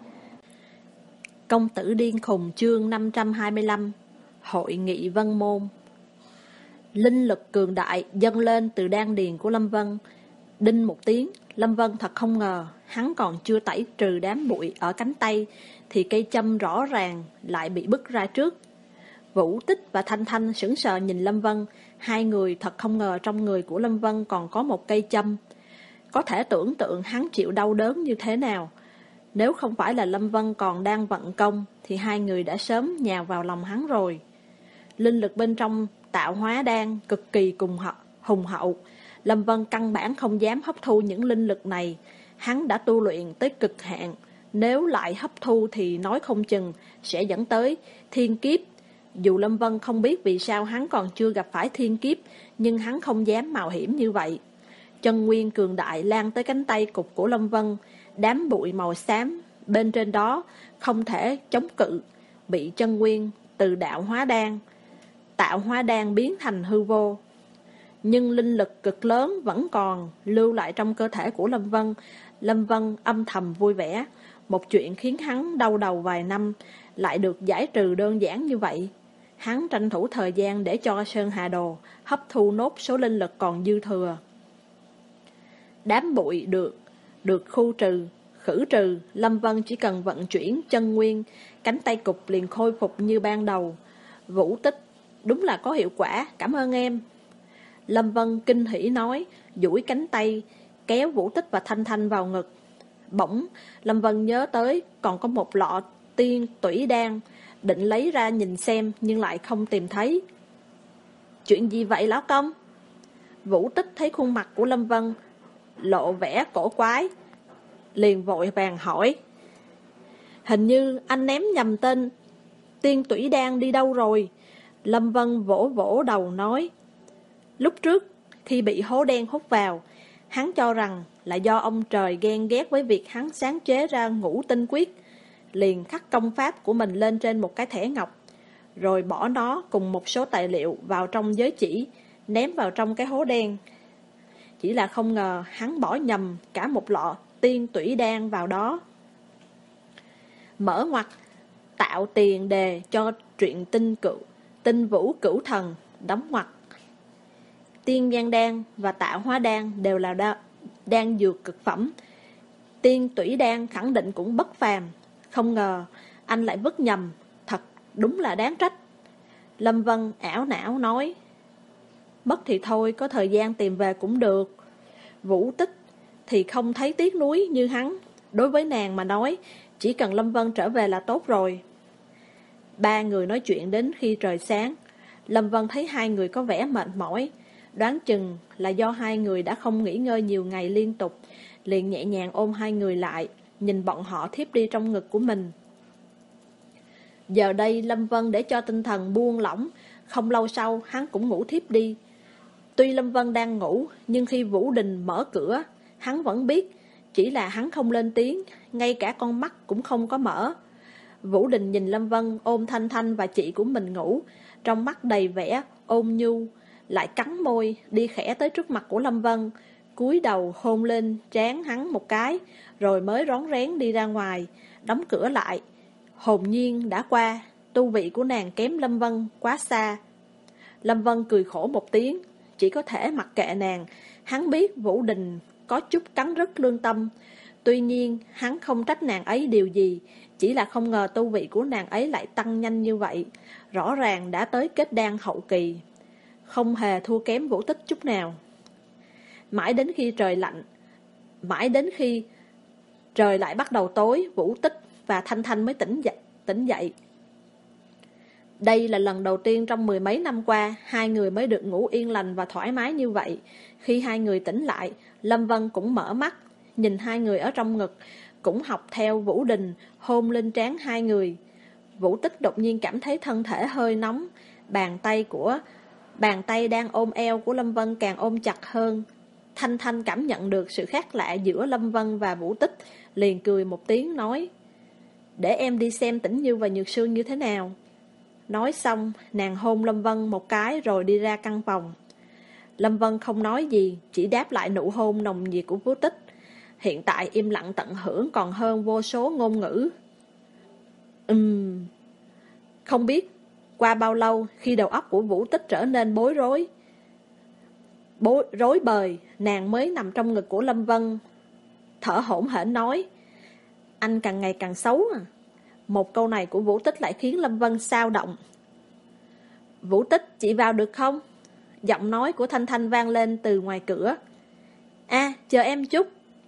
Công tử điên khùng chương năm trăm hai mươi lăm. Hội nghị Vân Môn. Linh lực cường đại dâng lên từ đan điền của Lâm Vân. Đinh một tiếng, Lâm Vân thật không ngờ, hắn còn chưa tẩy trừ đám bụi ở cánh tay, thì cây châm rõ ràng lại bị bứt ra trước. Vũ Tích và Thanh Thanh sững sờ nhìn Lâm Vân, hai người thật không ngờ trong người của Lâm Vân còn có một cây châm. Có thể tưởng tượng hắn chịu đau đớn như thế nào. Nếu không phải là Lâm Vân còn đang vận công, thì hai người đã sớm nhào vào lòng hắn rồi. Linh lực bên trong tạo hóa đan cực kỳ cùng hùng hậu. Lâm Vân căn bản không dám hấp thu những linh lực này. Hắn đã tu luyện tới cực hạn, nếu lại hấp thu thì nói không chừng sẽ dẫn tới thiên kiếp. Dù Lâm Vân không biết vì sao hắn còn chưa gặp phải thiên kiếp, nhưng hắn không dám mạo hiểm như vậy. Chân nguyên cường đại lan tới cánh tay cục của Lâm Vân, đám bụi màu xám bên trên đó không thể chống cự, bị chân nguyên từ đạo hóa đan, tạo hóa đan biến thành hư vô. Nhưng linh lực cực lớn vẫn còn lưu lại trong cơ thể của Lâm Vân. Lâm Vân âm thầm vui vẻ, một chuyện khiến hắn đau đầu vài năm lại được giải trừ đơn giản như vậy. Hắn tranh thủ thời gian để cho Sơn Hà Đồ hấp thu nốt số linh lực còn dư thừa. Đám bụi được được khu trừ, khử trừ, Lâm Vân chỉ cần vận chuyển chân nguyên, cánh tay cục liền khôi phục như ban đầu. Vũ Tích, đúng là có hiệu quả, cảm ơn em. Lâm Vân kinh hỉ nói, duỗi cánh tay kéo Vũ Tích và Thanh Thanh vào ngực. Bỗng Lâm Vân nhớ tới còn có một lọ tiên tủy đan, định lấy ra nhìn xem nhưng lại không tìm thấy. Chuyện gì vậy lão công? Vũ Tích thấy khuôn mặt của Lâm Vân lộ vẻ cổ quái, liền vội vàng hỏi. Hình như anh ném nhầm tên tiên tủy đan đi đâu rồi? Lâm Vân vỗ vỗ đầu nói, lúc trước khi bị hố đen hút vào, hắn cho rằng là do ông trời ghen ghét với việc hắn sáng chế ra ngũ tinh quyết, liền khắc công pháp của mình lên trên một cái thẻ ngọc, rồi bỏ nó cùng một số tài liệu vào trong giới chỉ, ném vào trong cái hố đen. Chỉ là không ngờ hắn bỏ nhầm cả một lọ tiên tủy đan vào đó. Mở ngoặt, tạo tiền đề cho truyện tinh cựu tinh vũ cửu thần, đóng ngoặt. Tiên gian đan và tạo hóa đan đều là đa, đan dược cực phẩm. Tiên tủy đan khẳng định cũng bất phàm. Không ngờ anh lại vứt nhầm, thật đúng là đáng trách. Lâm Vân ảo não nói, mất thì thôi, có thời gian tìm về cũng được. Vũ Tích thì không thấy tiếc nuối như hắn. Đối với nàng mà nói, chỉ cần Lâm Vân trở về là tốt rồi. Ba người nói chuyện đến khi trời sáng. Lâm Vân thấy hai người có vẻ mệt mỏi, đoán chừng là do hai người đã không nghỉ ngơi nhiều ngày liên tục, liền nhẹ nhàng ôm hai người lại, nhìn bọn họ thiếp đi trong ngực của mình. Giờ đây Lâm Vân để cho tinh thần buông lỏng, không lâu sau hắn cũng ngủ thiếp đi. Tuy Lâm Vân đang ngủ, nhưng khi Vũ Đình mở cửa, hắn vẫn biết, chỉ là hắn không lên tiếng, ngay cả con mắt cũng không có mở. Vũ Đình nhìn Lâm Vân ôm Thanh Thanh và chị của mình ngủ, trong mắt đầy vẻ ôn nhu, lại cắn môi, đi khẽ tới trước mặt của Lâm Vân, cúi đầu hôn lên trán hắn một cái, rồi mới rón rén đi ra ngoài, đóng cửa lại. Hồn nhiên đã qua, tu vị của nàng kém Lâm Vân quá xa. Lâm Vân cười khổ một tiếng, chỉ có thể mặc kệ nàng. Hắn biết Vũ Đình có chút cắn rứt lương tâm, tuy nhiên hắn không trách nàng ấy điều gì, chỉ là không ngờ tu vị của nàng ấy lại tăng nhanh như vậy, rõ ràng đã tới kết đan hậu kỳ, không hề thua kém Vũ Tích chút nào. Mãi đến khi trời lạnh, mãi đến khi trời lại bắt đầu tối, Vũ Tích và Thanh Thanh mới tỉnh dậy, tỉnh dậy. Đây là lần đầu tiên trong mười mấy năm qua, hai người mới được ngủ yên lành và thoải mái như vậy. Khi hai người tỉnh lại, Lâm Vân cũng mở mắt, nhìn hai người ở trong ngực, cũng học theo Vũ Đình, hôn lên trán hai người. Vũ Tích đột nhiên cảm thấy thân thể hơi nóng, bàn tay của bàn tay đang ôm eo của Lâm Vân càng ôm chặt hơn. Thanh Thanh cảm nhận được sự khác lạ giữa Lâm Vân và Vũ Tích, liền cười một tiếng nói: "Để em đi xem Tĩnh Như và Nhược Sương như thế nào." Nói xong, nàng hôn Lâm Vân một cái rồi đi ra căn phòng. Lâm Vân không nói gì, chỉ đáp lại nụ hôn nồng nhiệt của Vũ Tích. Hiện tại im lặng tận hưởng còn hơn vô số ngôn ngữ. Ừm... Không biết qua bao lâu, khi đầu óc của Vũ Tích trở nên bối rối, bối rối bời, nàng mới nằm trong ngực của Lâm Vân, thở hổn hển nói: "Anh càng ngày càng xấu à." Một câu này của Vũ Tích lại khiến Lâm Vân xao động. "Vũ Tích, chị vào được không?" Giọng nói của Thanh Thanh vang lên từ ngoài cửa. "A, à, chờ em chút."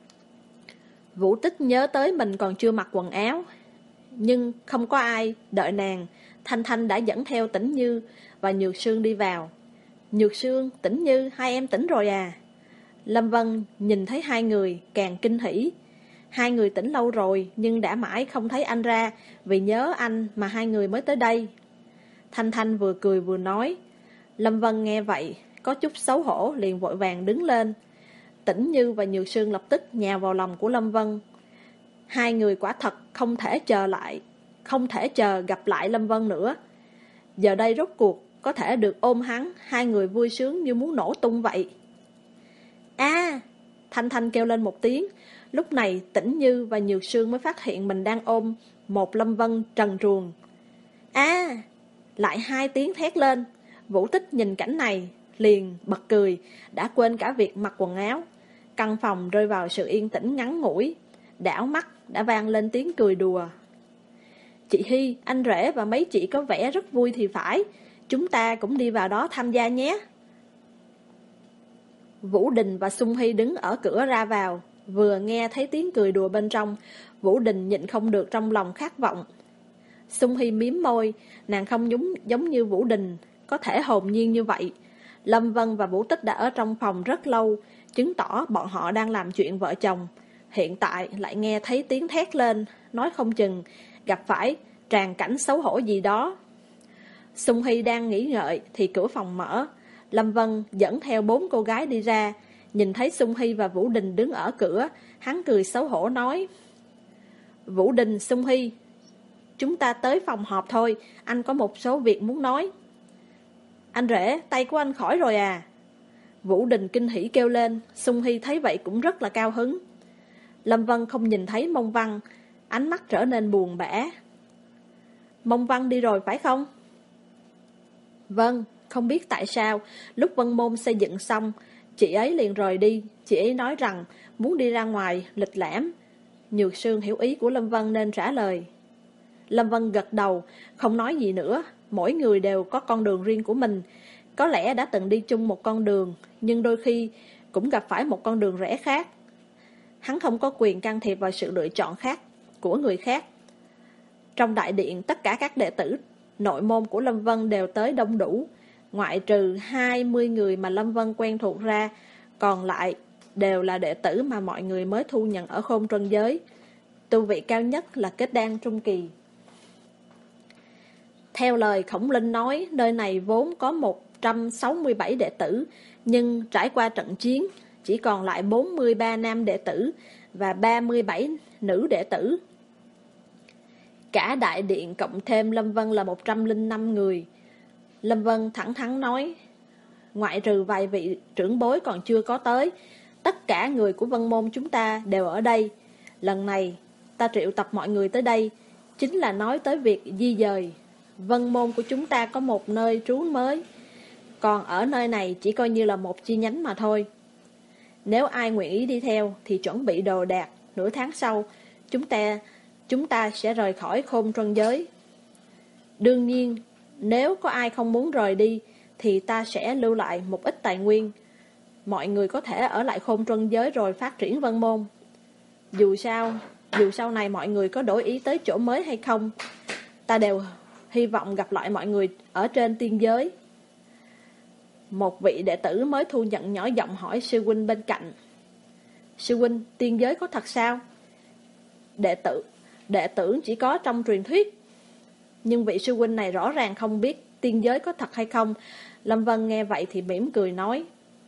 Vũ Tích nhớ tới mình còn chưa mặc quần áo, nhưng không có ai đợi nàng. Thanh Thanh đã dẫn theo Tĩnh Như và Nhược Sương đi vào. "Nhược Sương, Tĩnh Như, hai em tỉnh rồi à?" Lâm Vân nhìn thấy hai người càng kinh hỉ. Hai người tỉnh lâu rồi, nhưng đã mãi không thấy anh ra, vì nhớ anh mà hai người mới tới đây. Thanh Thanh vừa cười vừa nói. Lâm Vân nghe vậy, có chút xấu hổ, liền vội vàng đứng lên. Tĩnh Như và Nhược Sương lập tức nhào vào lòng của Lâm Vân. Hai người quả thật không thể chờ lại, không thể chờ gặp lại Lâm Vân nữa. Giờ đây rốt cuộc có thể được ôm hắn, hai người vui sướng như muốn nổ tung vậy. "A!" À, Thanh Thanh kêu lên một tiếng. Lúc này Tĩnh Như và Nhược Sương mới phát hiện mình đang ôm một Lâm Vân trần truồng. "A!" À, lại hai tiếng thét lên. Vũ Tích nhìn cảnh này liền bật cười, đã quên cả việc mặc quần áo. Căn phòng rơi vào sự yên tĩnh ngắn ngủi, đảo mắt đã vang lên tiếng cười đùa. "Chị Hy, anh rể và mấy chị có vẻ rất vui thì phải, chúng ta cũng đi vào đó tham gia nhé." Vũ Đình và Sung Hy đứng ở cửa ra vào, vừa nghe thấy tiếng cười đùa bên trong, Vũ Đình nhịn không được trong lòng khát vọng. Sung Hy mím môi, nàng không giống, giống như Vũ Đình, có thể hồn nhiên như vậy. Lâm Vân và Vũ Tích đã ở trong phòng rất lâu, chứng tỏ bọn họ đang làm chuyện vợ chồng. Hiện tại lại nghe thấy tiếng thét lên, nói không chừng gặp phải tràn cảnh xấu hổ gì đó. Sung Hy đang nghĩ ngợi thì cửa phòng mở. Lâm Vân dẫn theo bốn cô gái đi ra, nhìn thấy Sung Hy và Vũ Đình đứng ở cửa, hắn cười xấu hổ nói: "Vũ Đình, Sung Hy, chúng ta tới phòng họp thôi, anh có một số việc muốn nói." "Anh rể, tay của anh khỏi rồi à?" Vũ Đình kinh hỉ kêu lên. Sung Hy thấy vậy cũng rất là cao hứng. Lâm Vân không nhìn thấy Mông Văn, ánh mắt trở nên buồn bã. "Mông Văn đi rồi phải không?" "Vâng, không biết tại sao, lúc Vân Môn xây dựng xong, chị ấy liền rời đi. Chị ấy nói rằng muốn đi ra ngoài, lịch lãm." Nhược Sương hiểu ý của Lâm Vân nên trả lời. Lâm Vân gật đầu, không nói gì nữa. Mỗi người đều có con đường riêng của mình. Có lẽ đã từng đi chung một con đường, nhưng đôi khi cũng gặp phải một con đường rẽ khác. Hắn không có quyền can thiệp vào sự lựa chọn khác của người khác. Trong đại điện, tất cả các đệ tử nội môn của Lâm Vân đều tới đông đủ. Ngoại trừ hai mươi người mà Lâm Vân quen thuộc ra, còn lại đều là đệ tử mà mọi người mới thu nhận ở Khôn Trân Giới. Tu vị cao nhất là kết đan trung kỳ. Theo lời Khổng Linh nói, nơi này vốn có một trăm sáu mươi bảy đệ tử, nhưng trải qua trận chiến, chỉ còn lại bốn mươi ba nam đệ tử và ba mươi bảy nữ đệ tử. Cả đại điện cộng thêm Lâm Vân là một trăm lẻ năm người. Lâm Vân thẳng thắn nói, ngoại trừ vài vị trưởng bối còn chưa có tới, tất cả người của Vân Môn chúng ta đều ở đây. Lần này ta triệu tập mọi người tới đây chính là nói tới việc di dời. Vân Môn của chúng ta có một nơi trú mới, còn ở nơi này chỉ coi như là một chi nhánh mà thôi. Nếu ai nguyện ý đi theo thì chuẩn bị đồ đạc, nửa tháng sau chúng ta chúng ta sẽ rời khỏi Khôn Trân Giới. Đương nhiên, nếu có ai không muốn rời đi thì ta sẽ lưu lại một ít tài nguyên. Mọi người có thể ở lại Khôn Trân Giới rồi phát triển Vân Môn. Dù sao, dù sau này mọi người có đổi ý tới chỗ mới hay không, ta đều hy vọng gặp lại mọi người ở trên tiên giới. Một vị đệ tử mới thu nhận nhỏ giọng hỏi sư huynh bên cạnh. Sư huynh, tiên giới có thật sao? Đệ tử, đệ tử chỉ có trong truyền thuyết. Nhưng vị sư huynh này rõ ràng không biết tiên giới có thật hay không. Lâm Vân nghe vậy thì mỉm cười nói,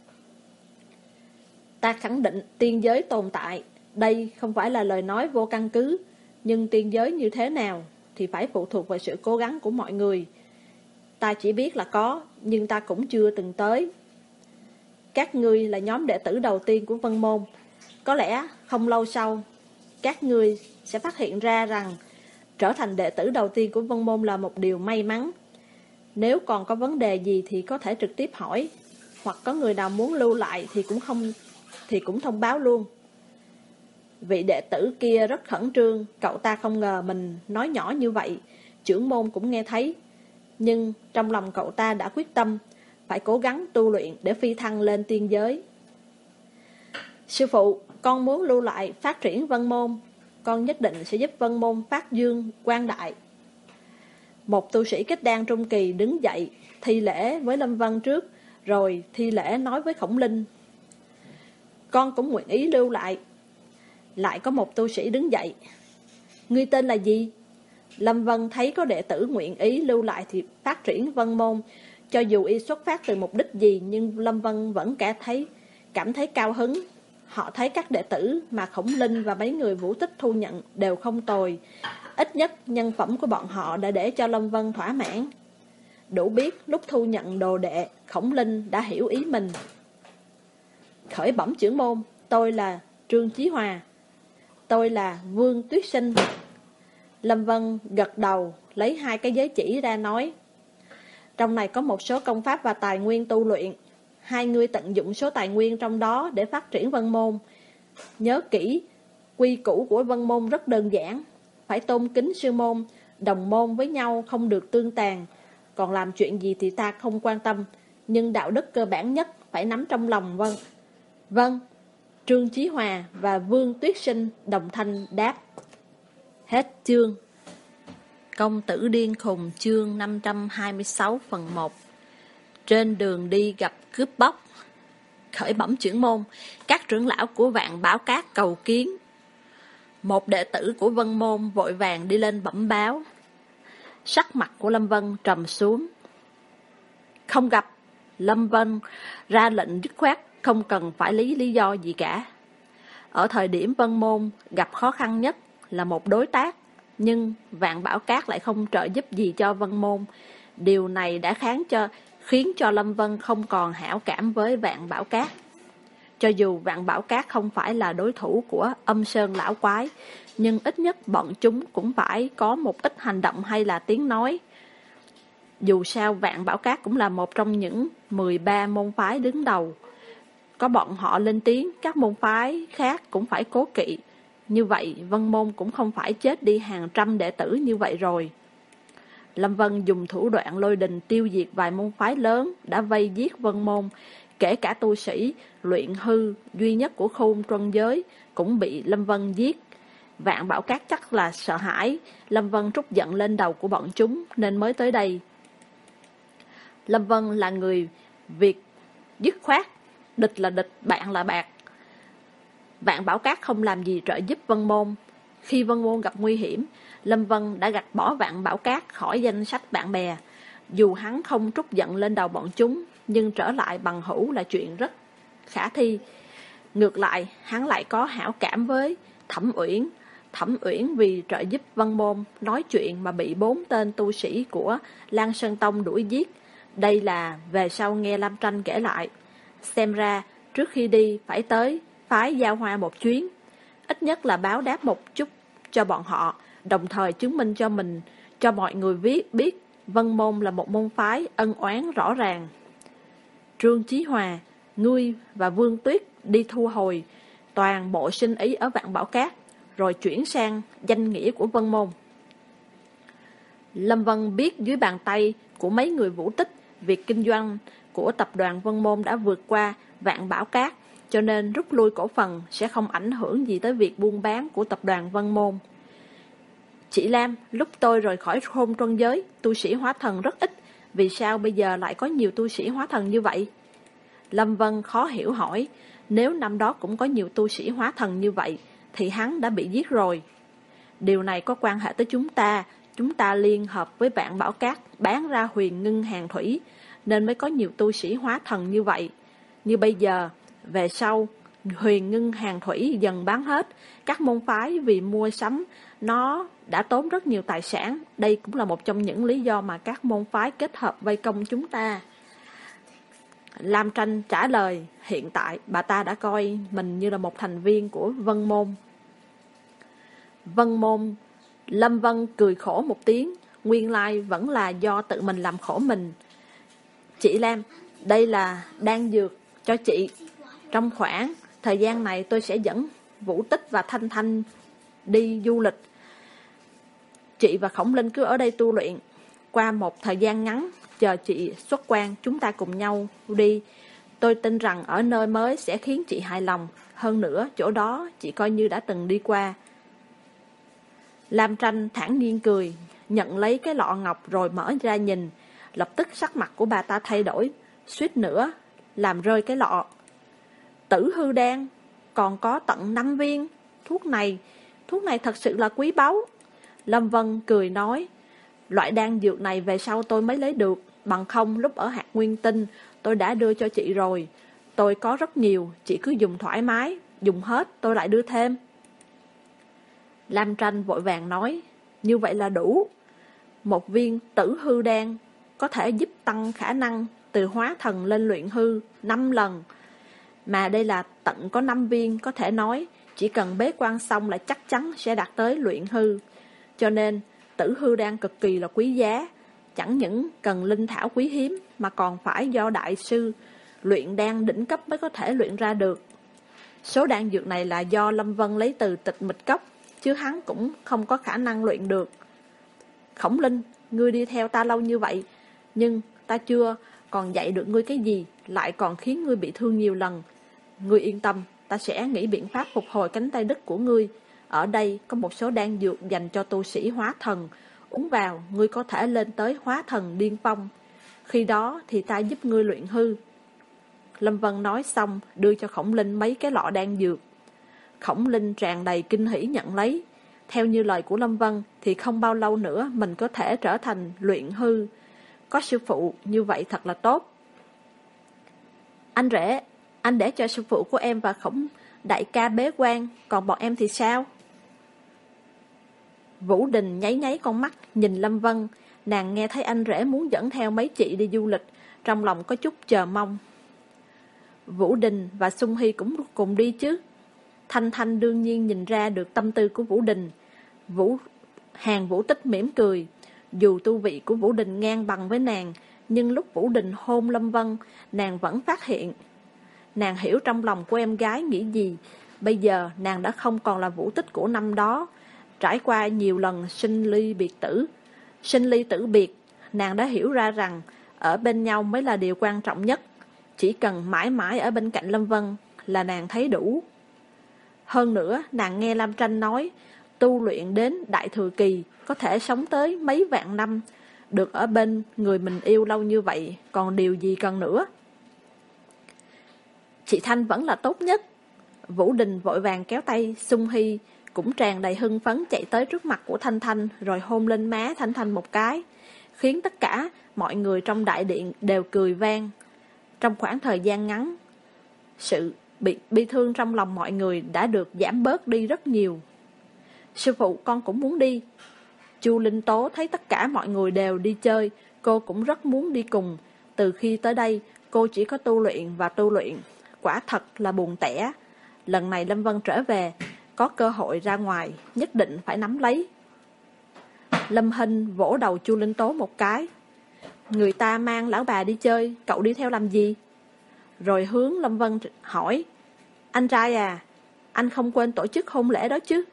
ta khẳng định tiên giới tồn tại. Đây không phải là lời nói vô căn cứ, nhưng tiên giới như thế nào thì phải phụ thuộc vào sự cố gắng của mọi người. Ta chỉ biết là có, nhưng ta cũng chưa từng tới. Các ngươi là nhóm đệ tử đầu tiên của Vân Môn. Có lẽ không lâu sau, các ngươi sẽ phát hiện ra rằng trở thành đệ tử đầu tiên của Vân Môn là một điều may mắn. Nếu còn có vấn đề gì thì có thể trực tiếp hỏi, hoặc có người nào muốn lưu lại thì cũng không thì cũng thông báo luôn. Vị đệ tử kia rất khẩn trương, cậu ta không ngờ mình nói nhỏ như vậy, trưởng môn cũng nghe thấy. Nhưng trong lòng cậu ta đã quyết tâm phải cố gắng tu luyện để phi thăng lên tiên giới. Sư phụ, con muốn lưu lại phát triển Vân Môn. Con nhất định sẽ giúp Vân Môn phát dương quang đại. Một tu sĩ kết đan trung kỳ đứng dậy, thi lễ với Lâm Vân trước, rồi thi lễ nói với Khổng Linh. Con cũng nguyện ý lưu lại. Lại có một tu sĩ đứng dậy. Ngươi tên là gì? Lâm Vân thấy có đệ tử nguyện ý lưu lại thì phát triển Vân Môn. Cho dù y xuất phát từ mục đích gì, nhưng Lâm Vân vẫn cả thấy, cảm thấy cao hứng. Họ thấy các đệ tử mà Khổng Linh và mấy người Vũ Tích thu nhận đều không tồi. Ít nhất nhân phẩm của bọn họ đã để cho Lâm Vân thỏa mãn. Đủ biết lúc thu nhận đồ đệ, Khổng Linh đã hiểu ý mình. Khởi bẩm trưởng môn, tôi là Trương Chí Hòa. Tôi là Vương Tuyết Sinh. Lâm Vân gật đầu, lấy hai cái giấy chỉ ra nói. Trong này có một số công pháp và tài nguyên tu luyện. Hai người tận dụng số tài nguyên trong đó để phát triển Vân Môn. Nhớ kỹ, quy củ của Vân Môn rất đơn giản. Phải tôn kính sư môn, đồng môn với nhau không được tương tàn. Còn làm chuyện gì thì ta không quan tâm, nhưng đạo đức cơ bản nhất phải nắm trong lòng. Vâng, vâng. Trương Chí Hòa và Vương Tuyết Sinh đồng thanh đáp. Hết chương. Công tử điên khùng chương năm trăm hai mươi sáu phần một. Trên đường đi gặp cướp bóc. Khởi bẩm trưởng môn, các trưởng lão của Vạn Bảo Cát cầu kiến. Một đệ tử của Vân Môn vội vàng đi lên bẩm báo. Sắc mặt của Lâm Vân trầm xuống. Không gặp. Lâm Vân ra lệnh dứt khoát, không cần phải lý lý do gì cả. Ở thời điểm Vân Môn gặp khó khăn nhất là một đối tác, nhưng Vạn Bảo Cát lại không trợ giúp gì cho Vân Môn. Điều này đã kháng cho, khiến cho Lâm Vân không còn hảo cảm với Vạn Bảo Cát. Cho dù Vạn Bảo Cát không phải là đối thủ của Âm Sơn lão quái, nhưng ít nhất bọn chúng cũng phải có một ít hành động hay là tiếng nói. Dù sao Vạn Bảo Cát cũng là một trong những mười ba môn phái đứng đầu. Có bọn họ lên tiếng, các môn phái khác cũng phải cố kỵ. Như vậy Vân Môn cũng không phải chết đi hàng trăm đệ tử như vậy rồi. Lâm Vân dùng thủ đoạn lôi đình tiêu diệt vài môn phái lớn đã vây giết Vân Môn. Kể cả tu sĩ luyện hư duy nhất của Khôn Trân Giới cũng bị Lâm Vân giết. Vạn Bảo Cát chắc là sợ hãi Lâm Vân trút giận lên đầu của bọn chúng nên mới tới đây. Lâm Vân là người Việt dứt khoát, địch là địch, bạn là bạn. Vạn Bảo Cát không làm gì trợ giúp Vân Môn. Khi Vân Môn gặp nguy hiểm, Lâm Vân đã gạch bỏ Vạn Bảo Cát khỏi danh sách bạn bè. Dù hắn không trút giận lên đầu bọn chúng, nhưng trở lại bằng hữu là chuyện rất khả thi. Ngược lại, hắn lại có hảo cảm với Thẩm Uyển. Thẩm Uyển vì trợ giúp Vân Môn nói chuyện mà bị bốn tên tu sĩ của Lan Sơn Tông đuổi giết. Đây là về sau nghe Lam Tranh kể lại. Xem ra, trước khi đi phải tới phái Giao Hoa một chuyến, ít nhất là báo đáp một chút cho bọn họ, đồng thời chứng minh cho mình, cho mọi người biết biết Vân Môn là một môn phái ân oán rõ ràng. Trương Chí Hòa, ngươi và Vương Tuyết đi thu hồi toàn bộ sinh ý ở Vạn Bảo Cát, rồi chuyển sang danh nghĩa của Vân Môn. Lâm Vân biết dưới bàn tay của mấy người Vũ Tích, việc kinh doanh của tập đoàn Vân Môn đã vượt qua Vạn Bảo Cát, cho nên rút lui cổ phần sẽ không ảnh hưởng gì tới việc buôn bán của tập đoàn Vân Môn. Chị Lam, lúc tôi rời khỏi Hôn Truân Giới, tu sĩ hóa thần rất ít, vì sao bây giờ lại có nhiều tu sĩ hóa thần như vậy? Lâm Vân khó hiểu hỏi, nếu năm đó cũng có nhiều tu sĩ hóa thần như vậy, thì hắn đã bị giết rồi. Điều này có quan hệ tới chúng ta, chúng ta liên hợp với Vạn Bảo Cát bán ra Huyền Ngưng Hàng Thủy, nên mới có nhiều tu sĩ hóa thần như vậy. Như bây giờ, về sau, Huyền Ngưng Hàng Thủy dần bán hết, các môn phái vì mua sắm nó đã tốn rất nhiều tài sản. Đây cũng là một trong những lý do mà các môn phái kết hợp vây công chúng ta. Lam Tranh trả lời, hiện tại bà ta đã coi mình như là một thành viên của Vân Môn. Vân Môn, Lâm Vân cười khổ một tiếng, nguyên lai vẫn là do tự mình làm khổ mình. Chị Lam, đây là đan dược cho chị. Trong khoảng thời gian này tôi sẽ dẫn Vũ Tích và Thanh Thanh đi du lịch. Chị và Khổng Linh cứ ở đây tu luyện. Qua một thời gian ngắn, chờ chị xuất quan, chúng ta cùng nhau đi. Tôi tin rằng ở nơi mới sẽ khiến chị hài lòng. Hơn nữa, chỗ đó chị coi như đã từng đi qua. Lam Tranh thản nhiên cười, nhận lấy cái lọ ngọc rồi mở ra nhìn. Lập tức sắc mặt của bà ta thay đổi, suýt nữa làm rơi cái lọ. Tử hư đan, còn có tận năm viên. Thuốc này, thuốc này thật sự là quý báu. Lâm Vân cười nói, loại đan dược này về sau tôi mới lấy được, bằng không lúc ở hạt nguyên tinh tôi đã đưa cho chị rồi. Tôi có rất nhiều, chị cứ dùng thoải mái, dùng hết tôi lại đưa thêm. Lam Tranh vội vàng nói, như vậy là đủ. Một viên tử hư đan có thể giúp tăng khả năng từ hóa thần lên luyện hư năm lần. Mà đây là tận có năm viên, có thể nói chỉ cần bế quan xong là chắc chắn sẽ đạt tới luyện hư. Cho nên tử hư đan cực kỳ là quý giá, chẳng những cần linh thảo quý hiếm mà còn phải do đại sư luyện đan đỉnh cấp mới có thể luyện ra được. Số đan dược này là do Lâm Vân lấy từ Tịch Mịch Cốc, chứ hắn cũng không có khả năng luyện được. Khổng Linh, ngươi đi theo ta lâu như vậy, nhưng ta chưa còn dạy được ngươi cái gì, lại còn khiến ngươi bị thương nhiều lần. Ngươi yên tâm, ta sẽ nghĩ biện pháp phục hồi cánh tay đứt của ngươi. Ở đây có một số đan dược dành cho tu sĩ hóa thần, uống vào ngươi có thể lên tới hóa thần điên phong. Khi đó thì ta giúp ngươi luyện hư. Lâm Vân nói xong đưa cho Khổng Linh mấy cái lọ đan dược. Khổng Linh tràn đầy kinh hỉ nhận lấy. Theo như lời của Lâm Vân thì không bao lâu nữa mình có thể trở thành luyện hư. Có sư phụ như vậy thật là tốt. Anh rể, anh để cho sư phụ của em và Khổng đại ca bế quan, còn bọn em thì sao? Vũ Đình nháy nháy con mắt nhìn Lâm Vân. Nàng nghe thấy anh rể muốn dẫn theo mấy chị đi du lịch, trong lòng có chút chờ mong. Vũ Đình và Xuân Hy cũng cùng đi chứ. Thanh Thanh đương nhiên nhìn ra được tâm tư của Vũ Đình. Vũ Hàng Vũ Tích mỉm cười. Dù tu vị của Vũ Đình ngang bằng với nàng, nhưng lúc Vũ Đình hôn Lâm Vân, nàng vẫn phát hiện. Nàng hiểu trong lòng của em gái nghĩ gì. Bây giờ nàng đã không còn là Vũ Tích của năm đó. Trải qua nhiều lần sinh ly biệt tử, sinh ly tử biệt, nàng đã hiểu ra rằng ở bên nhau mới là điều quan trọng nhất. Chỉ cần mãi mãi ở bên cạnh Lâm Vân là nàng thấy đủ. Hơn nữa, nàng nghe Lam Tranh nói, tu luyện đến đại thừa kỳ có thể sống tới mấy vạn năm. được ở bên người mình yêu lâu như vậy, còn điều gì cần nữa. Chị Thanh vẫn là tốt nhất. Vũ Đình vội vàng kéo tay Sung Hy, cũng tràn đầy hưng phấn chạy tới trước mặt của Thanh Thanh, rồi hôn lên má Thanh Thanh một cái, khiến tất cả mọi người trong đại điện đều cười vang. Trong khoảng thời gian ngắn, sự bị bi thương trong lòng mọi người đã được giảm bớt đi rất nhiều. Sư phụ, con cũng muốn đi. Chu Linh Tố thấy tất cả mọi người đều đi chơi, cô cũng rất muốn đi cùng. Từ khi tới đây, cô chỉ có tu luyện và tu luyện, quả thật là buồn tẻ. Lần này Lâm Vân trở về, có cơ hội ra ngoài, nhất định phải nắm lấy. Lâm Hinh vỗ đầu Chu Linh Tố một cái. Người ta mang lão bà đi chơi, cậu đi theo làm gì? Rồi hướng Lâm Vân hỏi, anh trai à, anh không quên tổ chức hôn lễ đó chứ?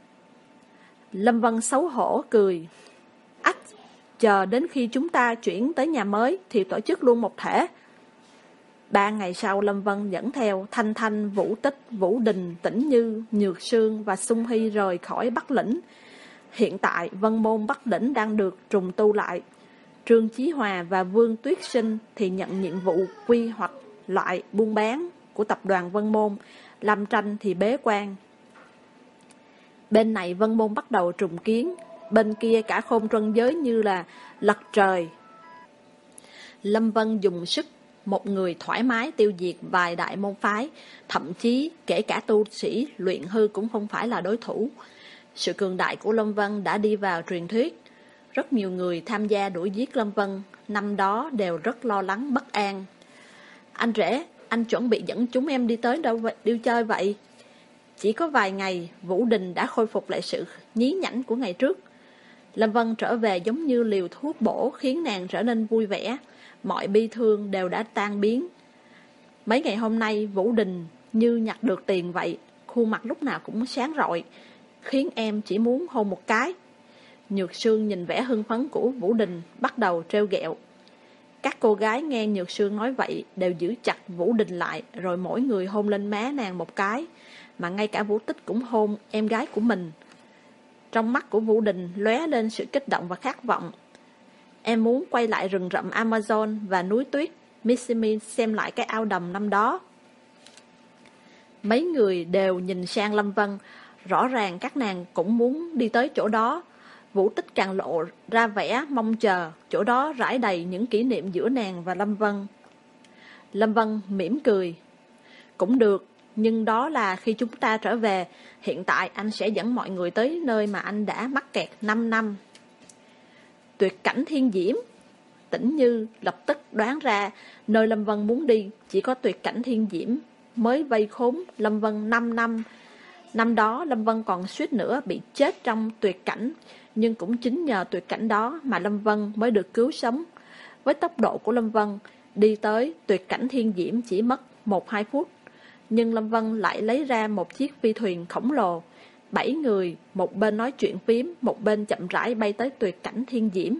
Lâm Vân xấu hổ cười, ách, chờ đến khi chúng ta chuyển tới nhà mới thì tổ chức luôn một thể. Ba ngày sau, Lâm Vân dẫn theo Thanh Thanh, Vũ Tích, Vũ Đình, Tĩnh Như, Nhược Sương và Sung Hy rời khỏi Bắc Lĩnh. Hiện tại, Vân Môn Bắc Lĩnh đang được trùng tu lại. Trương Chí Hòa và Vương Tuyết Sinh thì nhận nhiệm vụ quy hoạch lại buôn bán của tập đoàn Vân Môn. Lâm Tranh thì bế quan. Bên này Vân Môn bắt đầu trùng kiến, bên kia cả Khôn Trân Giới như là lật trời. Lâm Vân dùng sức một người thoải mái tiêu diệt vài đại môn phái, thậm chí kể cả tu sĩ luyện hư cũng không phải là đối thủ. Sự cường đại của Lâm Vân đã đi vào truyền thuyết. Rất nhiều người tham gia đuổi giết Lâm Vân năm đó đều rất lo lắng bất an. Anh rể, anh chuẩn bị dẫn chúng em đi tới đâu đi chơi vậy? Chỉ có vài ngày, Vũ Đình đã khôi phục lại sự nhí nhảnh của ngày trước. Lâm Vân trở về giống như liều thuốc bổ, khiến nàng trở nên vui vẻ. Mọi bi thương đều đã tan biến. Mấy ngày hôm nay, Vũ Đình như nhặt được tiền vậy, khuôn mặt lúc nào cũng sáng rọi, khiến em chỉ muốn hôn một cái. Nhược Sương nhìn vẻ hưng phấn của Vũ Đình, bắt đầu trêu ghẹo. Các cô gái nghe Nhược Sương nói vậy đều giữ chặt Vũ Đình lại, rồi mỗi người hôn lên má nàng một cái, mà ngay cả Vũ Tích cũng hôn em gái của mình. Trong mắt của Vũ Đình lóe lên sự kích động và khát vọng. Em muốn quay lại rừng rậm Amazon và núi tuyết Mississippi xem lại cái ao đầm năm đó. Mấy người đều nhìn sang Lâm Vân, rõ ràng các nàng cũng muốn đi tới chỗ đó. Vũ Tích càng lộ ra vẻ mong chờ, chỗ đó rải đầy những kỷ niệm giữa nàng và Lâm Vân. Lâm Vân mỉm cười. Cũng được, nhưng đó là khi chúng ta trở về. Hiện tại anh sẽ dẫn mọi người tới nơi mà anh đã mắc kẹt năm năm. Tuyệt cảnh thiên diễm. Tĩnh Như lập tức đoán ra nơi Lâm Vân muốn đi chỉ có tuyệt cảnh thiên diễm mới vây khốn Lâm Vân năm năm. Năm đó Lâm Vân còn suýt nữa bị chết trong tuyệt cảnh, nhưng cũng chính nhờ tuyệt cảnh đó mà Lâm Vân mới được cứu sống. Với tốc độ của Lâm Vân, đi tới tuyệt cảnh thiên diễm chỉ mất một hai phút, nhưng Lâm Vân lại lấy ra một chiếc phi thuyền khổng lồ. Bảy người, một bên nói chuyện phím, một bên chậm rãi bay tới tuyệt cảnh thiên diễm.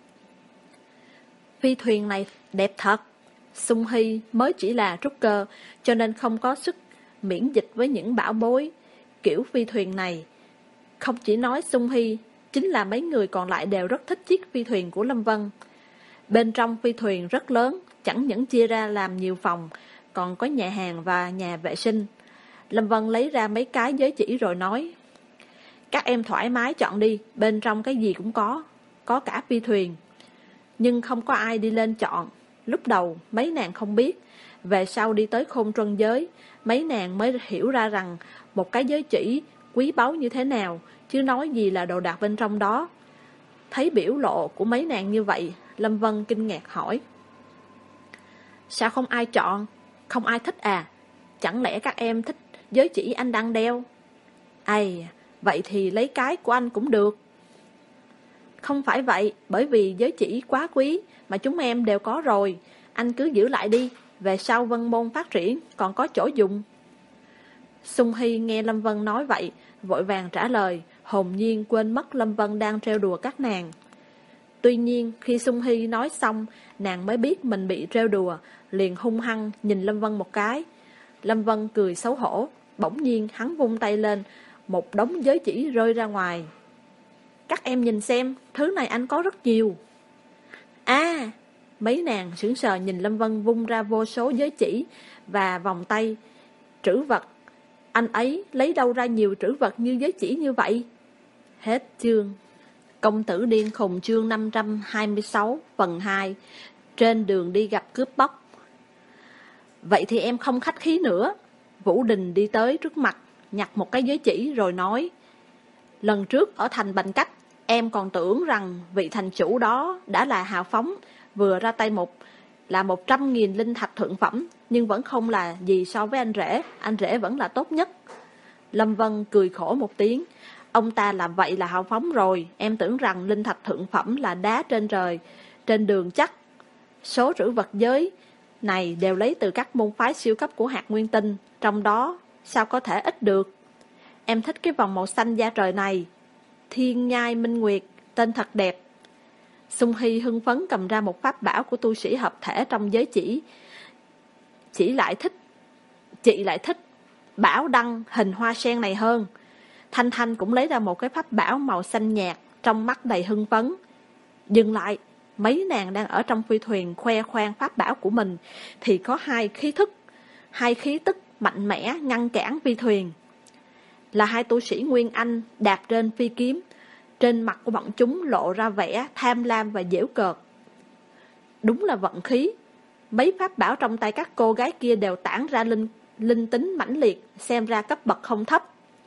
Phi thuyền này đẹp thật. Sung Hy mới chỉ là trúc cơ, cho nên không có sức miễn dịch với những bão bối kiểu phi thuyền này. Không chỉ nói Sung Hy, chính là mấy người còn lại đều rất thích chiếc phi thuyền của Lâm Vân. Bên trong phi thuyền rất lớn, chẳng những chia ra làm nhiều phòng, còn có nhà hàng và nhà vệ sinh. Lâm Vân lấy ra mấy cái giới chỉ rồi nói, các em thoải mái chọn đi, bên trong cái gì cũng có, có cả phi thuyền. Nhưng không có ai đi lên chọn. Lúc đầu mấy nàng không biết, về sau đi tới Khôn Trân Giới, mấy nàng mới hiểu ra rằng một cái giới chỉ quý báu như thế nào, chứ nói gì là đồ đạc bên trong đó. Thấy biểu lộ của mấy nàng như vậy, Lâm Vân kinh ngạc hỏi, sao không ai chọn? Không ai thích à? Chẳng lẽ các em thích giới chỉ anh đang đeo? Ây, vậy thì lấy cái của anh cũng được. Không phải vậy, bởi vì giới chỉ quá quý mà chúng em đều có rồi. Anh cứ giữ lại đi, về sau Vân Môn phát triển còn có chỗ dùng. Sung Hy nghe Lâm Vân nói vậy, vội vàng trả lời, hồn nhiên quên mất Lâm Vân đang trêu đùa các nàng. Tuy nhiên khi Sung Hy nói xong, nàng mới biết mình bị trêu đùa, liền hung hăng nhìn Lâm Vân một cái. Lâm Vân cười xấu hổ, bỗng nhiên hắn vung tay lên, một đống giới chỉ rơi ra ngoài. Các em nhìn xem, thứ này anh có rất nhiều. À, mấy nàng sững sờ nhìn Lâm Vân vung ra vô số giới chỉ và vòng tay, trữ vật. Anh ấy lấy đâu ra nhiều trữ vật như giới chỉ như vậy? Hết chương. Công tử điên khùng chương năm trăm hai mươi sáu phần hai. Trên đường đi gặp cướp bóc. Vậy thì em không khách khí nữa. Vũ Đình đi tới trước mặt, nhặt một cái giới chỉ rồi nói: lần trước ở thành Bành Cách, em còn tưởng rằng vị thành chủ đó đã là hào phóng, vừa ra tay một là một trăm nghìn linh thạch thượng phẩm, nhưng vẫn không là gì so với anh rể, anh rể vẫn là tốt nhất. Lâm Vân cười khổ một tiếng, ông ta làm vậy là hào phóng rồi, em tưởng rằng linh thạch thượng phẩm là đá trên trời, trên đường chắc. Số trữ vật giới này đều lấy từ các môn phái siêu cấp của hạt nguyên tinh, trong đó sao có thể ít được. Em thích cái vòng màu xanh da trời này, Thiên Nhai Minh Nguyệt, tên thật đẹp. Sung Hy hưng phấn cầm ra một pháp bảo của tu sĩ hợp thể trong giới chỉ. Chỉ lại thích, chị lại thích bảo đăng hình hoa sen này hơn. Thanh Thanh cũng lấy ra một cái pháp bảo màu xanh nhạt, trong mắt đầy hưng phấn. Dừng lại, mấy nàng đang ở trong phi thuyền khoe khoang pháp bảo của mình, thì có hai khí thức, hai khí tức mạnh mẽ ngăn cản phi thuyền. Là hai tu sĩ Nguyên Anh đạp trên phi kiếm. Trên mặt của bọn chúng lộ ra vẻ tham lam và giễu cợt. Đúng là vận khí. Mấy pháp bảo trong tay các cô gái kia đều tản ra linh, linh tính mãnh liệt, xem ra cấp bậc không thấp.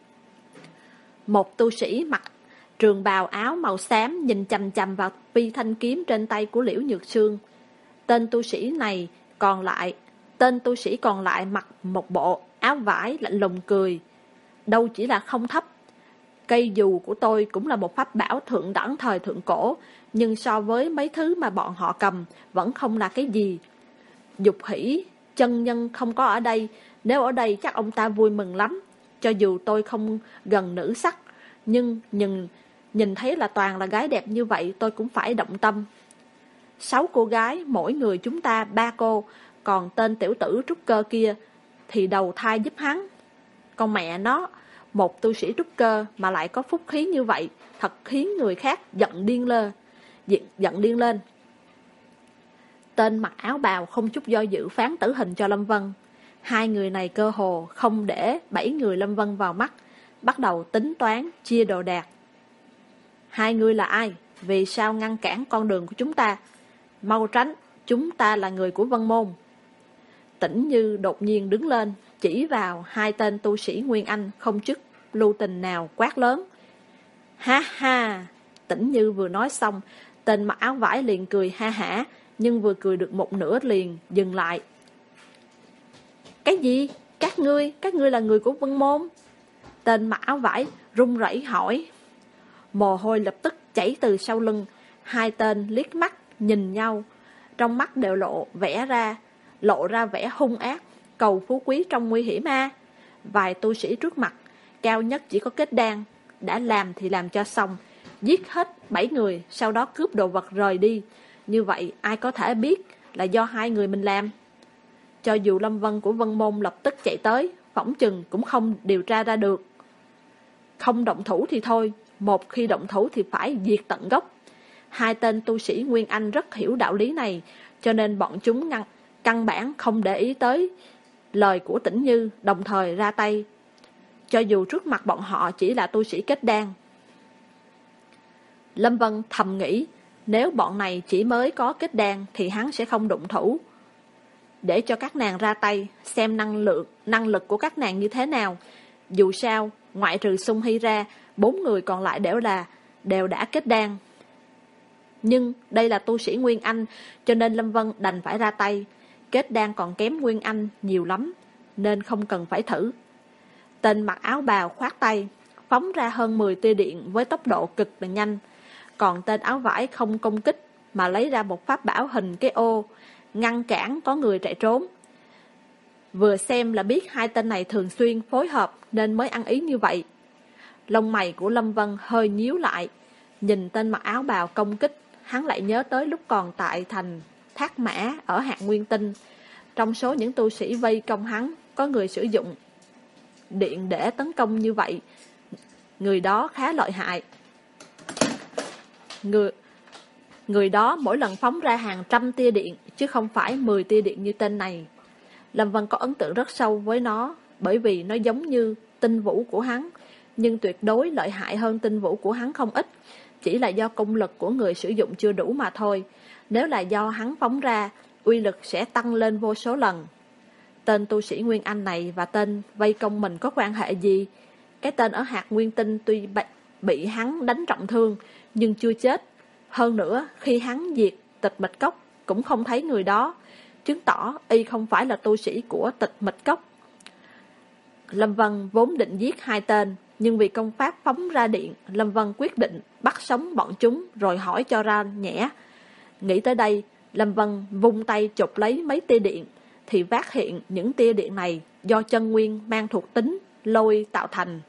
Một tu sĩ mặc trường bào áo màu xám nhìn chằm chằm vào phi thanh kiếm trên tay của Liễu Nhược Sương. Tên tu sĩ này còn lại, tên tu sĩ còn lại mặc một bộ áo vải lạnh lùng cười. Đâu chỉ là không thấp. Cây dù của tôi cũng là một pháp bảo thượng đẳng thời thượng cổ, nhưng so với mấy thứ mà bọn họ cầm vẫn không là cái gì. Dục hỷ, chân nhân không có ở đây, nếu ở đây chắc ông ta vui mừng lắm. Cho dù tôi không gần nữ sắc, nhưng nhìn, nhìn thấy là toàn là gái đẹp như vậy tôi cũng phải động tâm. Sáu cô gái, mỗi người chúng ta ba cô, còn tên tiểu tử trúc cơ kia thì đầu thai giúp hắn. Con mẹ nó, một tu sĩ trúc cơ mà lại có phúc khí như vậy, thật khiến người khác giận điên lên. Giận điên lên. Tên mặc áo bào không chút do dự phán tử hình cho Lâm Vân. Hai người này cơ hồ không để bảy người Lâm Vân vào mắt, bắt đầu tính toán, chia đồ đạc. Hai người là ai? Vì sao ngăn cản con đường của chúng ta? Mau tránh, chúng ta là người của Vân Môn. Tĩnh Như đột nhiên đứng lên, chỉ vào hai tên tu sĩ Nguyên Anh không chức lưu tình nào quát lớn. Ha ha! Tĩnh Như vừa nói xong, tên mặc áo vải liền cười ha hả, nhưng vừa cười được một nửa liền dừng lại. Cái gì? Các ngươi, các ngươi là người của Vân Môn? Tên mặc áo vải run rẩy hỏi. Mồ hôi lập tức chảy từ sau lưng, hai tên liếc mắt nhìn nhau, trong mắt đều lộ vẻ ra, lộ ra vẻ hung ác. Cầu phú quý trong nguy hiểm a. Vài tu sĩ trước mặt, cao nhất chỉ có kết đan, đã làm thì làm cho xong, giết hết bảy người, sau đó cướp đồ vật rời đi. Như vậy ai có thể biết là do hai người mình làm? Cho dù Lâm Vân của Vân Môn lập tức chạy tới, phỏng chừng cũng không điều tra ra được. Không động thủ thì thôi, một khi động thủ thì phải diệt tận gốc. Hai tên tu sĩ Nguyên Anh rất hiểu đạo lý này, cho nên bọn chúng ngăn, căn bản không để ý tới lời của Tĩnh Như, đồng thời ra tay. Cho dù trước mặt bọn họ chỉ là tu sĩ kết đan. Lâm Vân thầm nghĩ, nếu bọn này chỉ mới có kết đan thì hắn sẽ không động thủ. Để cho các nàng ra tay, xem năng lượng, năng lực của các nàng như thế nào. Dù sao, ngoại trừ Sung Hy ra, bốn người còn lại đều là đều đã kết đan. Nhưng đây là tu sĩ Nguyên Anh, cho nên Lâm Vân đành phải ra tay. Kết đan còn kém Nguyên Anh nhiều lắm, nên không cần phải thử. Tên mặc áo bào khoát tay, phóng ra hơn mười tia điện với tốc độ cực là nhanh. Còn tên áo vải không công kích, mà lấy ra một pháp bảo hình cái ô, ngăn cản có người chạy trốn. Vừa xem là biết hai tên này thường xuyên phối hợp nên mới ăn ý như vậy. Lông mày của Lâm Vân hơi nhíu lại, nhìn tên mặc áo bào công kích, hắn lại nhớ tới lúc còn tại thành Thác Mã ở hạt Nguyên Tinh. Trong số những tu sĩ vây công hắn, có người sử dụng điện để tấn công như vậy. Người đó khá lợi hại. Người, Người đó mỗi lần phóng ra hàng trăm tia điện, chứ không phải mười tia điện như tên này. Lâm Vân có ấn tượng rất sâu với nó, bởi vì nó giống như tinh vũ của hắn, nhưng tuyệt đối lợi hại hơn tinh vũ của hắn không ít. Chỉ là do công lực của người sử dụng chưa đủ mà thôi. Nếu là do hắn phóng ra, uy lực sẽ tăng lên vô số lần. Tên tu sĩ Nguyên Anh này và tên vây công mình có quan hệ gì? Cái tên ở hạt Nguyên Tinh tuy bị hắn đánh trọng thương, nhưng chưa chết. Hơn nữa, khi hắn diệt Tịch Mịch Cốc, cũng không thấy người đó, chứng tỏ y không phải là tu sĩ của Tịch Mịch Cốc. Lâm Vân vốn định giết hai tên, nhưng vì công pháp phóng ra điện, Lâm Vân quyết định bắt sống bọn chúng rồi hỏi cho ra nhẽ. Nghĩ tới đây, Lâm Vân vung tay chụp lấy mấy tia điện, thì phát hiện những tia điện này do chân nguyên mang thuộc tính lôi tạo thành.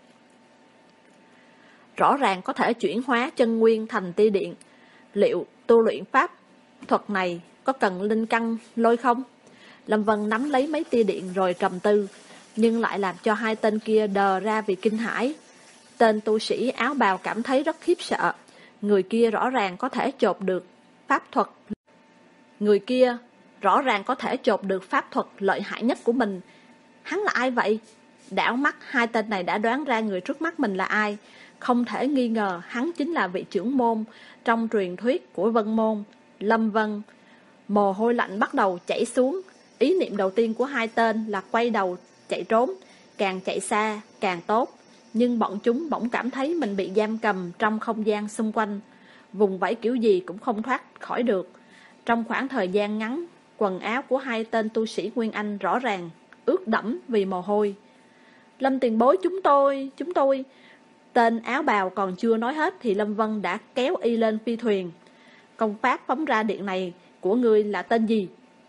Rõ ràng có thể chuyển hóa chân nguyên thành tia điện. Liệu tu luyện pháp thuật này có cần linh căn lôi không? Lâm Vân nắm lấy mấy tia điện rồi trầm tư, nhưng lại làm cho hai tên kia đờ ra vì kinh hãi. Tên tu sĩ áo bào cảm thấy rất khiếp sợ. Người kia rõ ràng có thể chộp được pháp thuật. Người kia rõ ràng có thể chộp được pháp thuật lợi hại nhất của mình. Hắn là ai vậy? Đảo mắt, hai tên này đã đoán ra người trước mắt mình là ai. Không thể nghi ngờ hắn chính là vị trưởng môn trong truyền thuyết của Vân Môn, Lâm Vân. Mồ hôi lạnh bắt đầu chảy xuống. Ý niệm đầu tiên của hai tên là quay đầu chạy trốn. Càng chạy xa càng tốt. Nhưng bọn chúng bỗng cảm thấy mình bị giam cầm trong không gian xung quanh. Vùng vẫy kiểu gì cũng không thoát khỏi được. Trong khoảng thời gian ngắn, quần áo của hai tên tu sĩ Nguyên Anh rõ ràng ướt đẫm vì mồ hôi. Lâm tiền bối, chúng tôi, chúng tôi... Tên áo bào còn chưa nói hết thì Lâm Vân đã kéo y lên phi thuyền. Công pháp phóng ra điện này của ngươi là tên gì?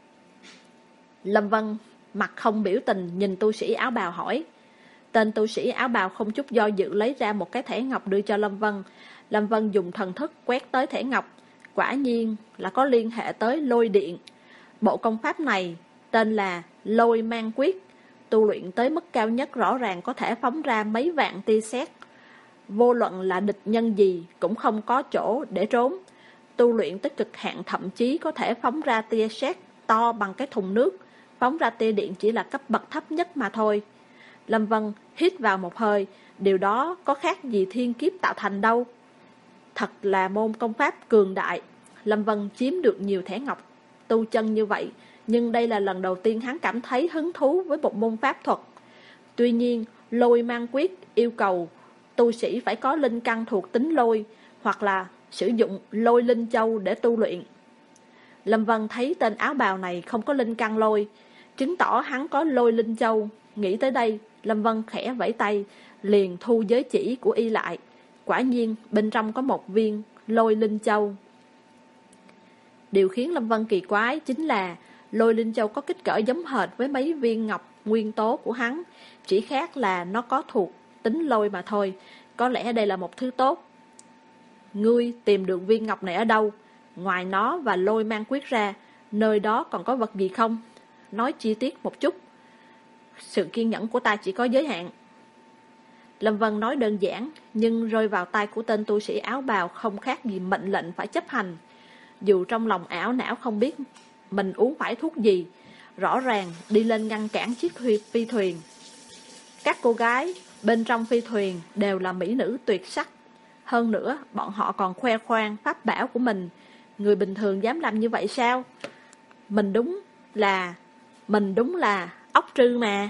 Lâm Vân mặt không biểu tình nhìn tu sĩ áo bào hỏi. Tên tu sĩ áo bào không chút do dự lấy ra một cái thẻ ngọc đưa cho Lâm Vân. Lâm Vân dùng thần thức quét tới thẻ ngọc. Quả nhiên là có liên hệ tới lôi điện. Bộ công pháp này tên là Lôi Mang Quyết. Tu luyện tới mức cao nhất rõ ràng có thể phóng ra mấy vạn tia sét. Vô luận là địch nhân gì cũng không có chỗ để trốn. Tu luyện tới cực hạn thậm chí có thể phóng ra tia sét to bằng cái thùng nước. Phóng ra tia điện chỉ là cấp bậc thấp nhất mà thôi. Lâm Vân hít vào một hơi. Điều đó có khác gì thiên kiếp tạo thành đâu. Thật là môn công pháp cường đại. Lâm Vân chiếm được nhiều thẻ ngọc tu chân như vậy, nhưng đây là lần đầu tiên hắn cảm thấy hứng thú với một môn pháp thuật. Tuy nhiên, Lôi Mang Quyết yêu cầu tu sĩ phải có linh căn thuộc tính lôi, hoặc là sử dụng lôi linh châu để tu luyện. Lâm Vân thấy tên áo bào này không có linh căn lôi, chứng tỏ hắn có lôi linh châu. Nghĩ tới đây, Lâm Vân khẽ vẫy tay, liền thu giới chỉ của y lại. Quả nhiên, bên trong có một viên lôi linh châu. Điều khiến Lâm Vân kỳ quái chính là lôi linh châu có kích cỡ giống hệt với mấy viên ngọc nguyên tố của hắn, chỉ khác là nó có thuộc tính lôi mà thôi. Có lẽ đây là một thứ tốt. Ngươi tìm được viên ngọc này ở đâu? Ngoài nó và Lôi Mang Quyết ra, nơi đó còn có vật gì không? Nói chi tiết một chút. Sự kiên nhẫn của ta chỉ có giới hạn. Lâm Vân nói đơn giản, nhưng rơi vào tay của tên tu sĩ áo bào không khác gì mệnh lệnh phải chấp hành. Dù trong lòng ảo não không biết mình uống phải thuốc gì, rõ ràng đi lên ngăn cản chiếc phi thuyền. Các cô gái bên trong phi thuyền đều là mỹ nữ tuyệt sắc. Hơn nữa, bọn họ còn khoe khoang pháp bảo của mình. Người bình thường dám làm như vậy sao? Mình đúng là... Mình đúng là ốc trư mà.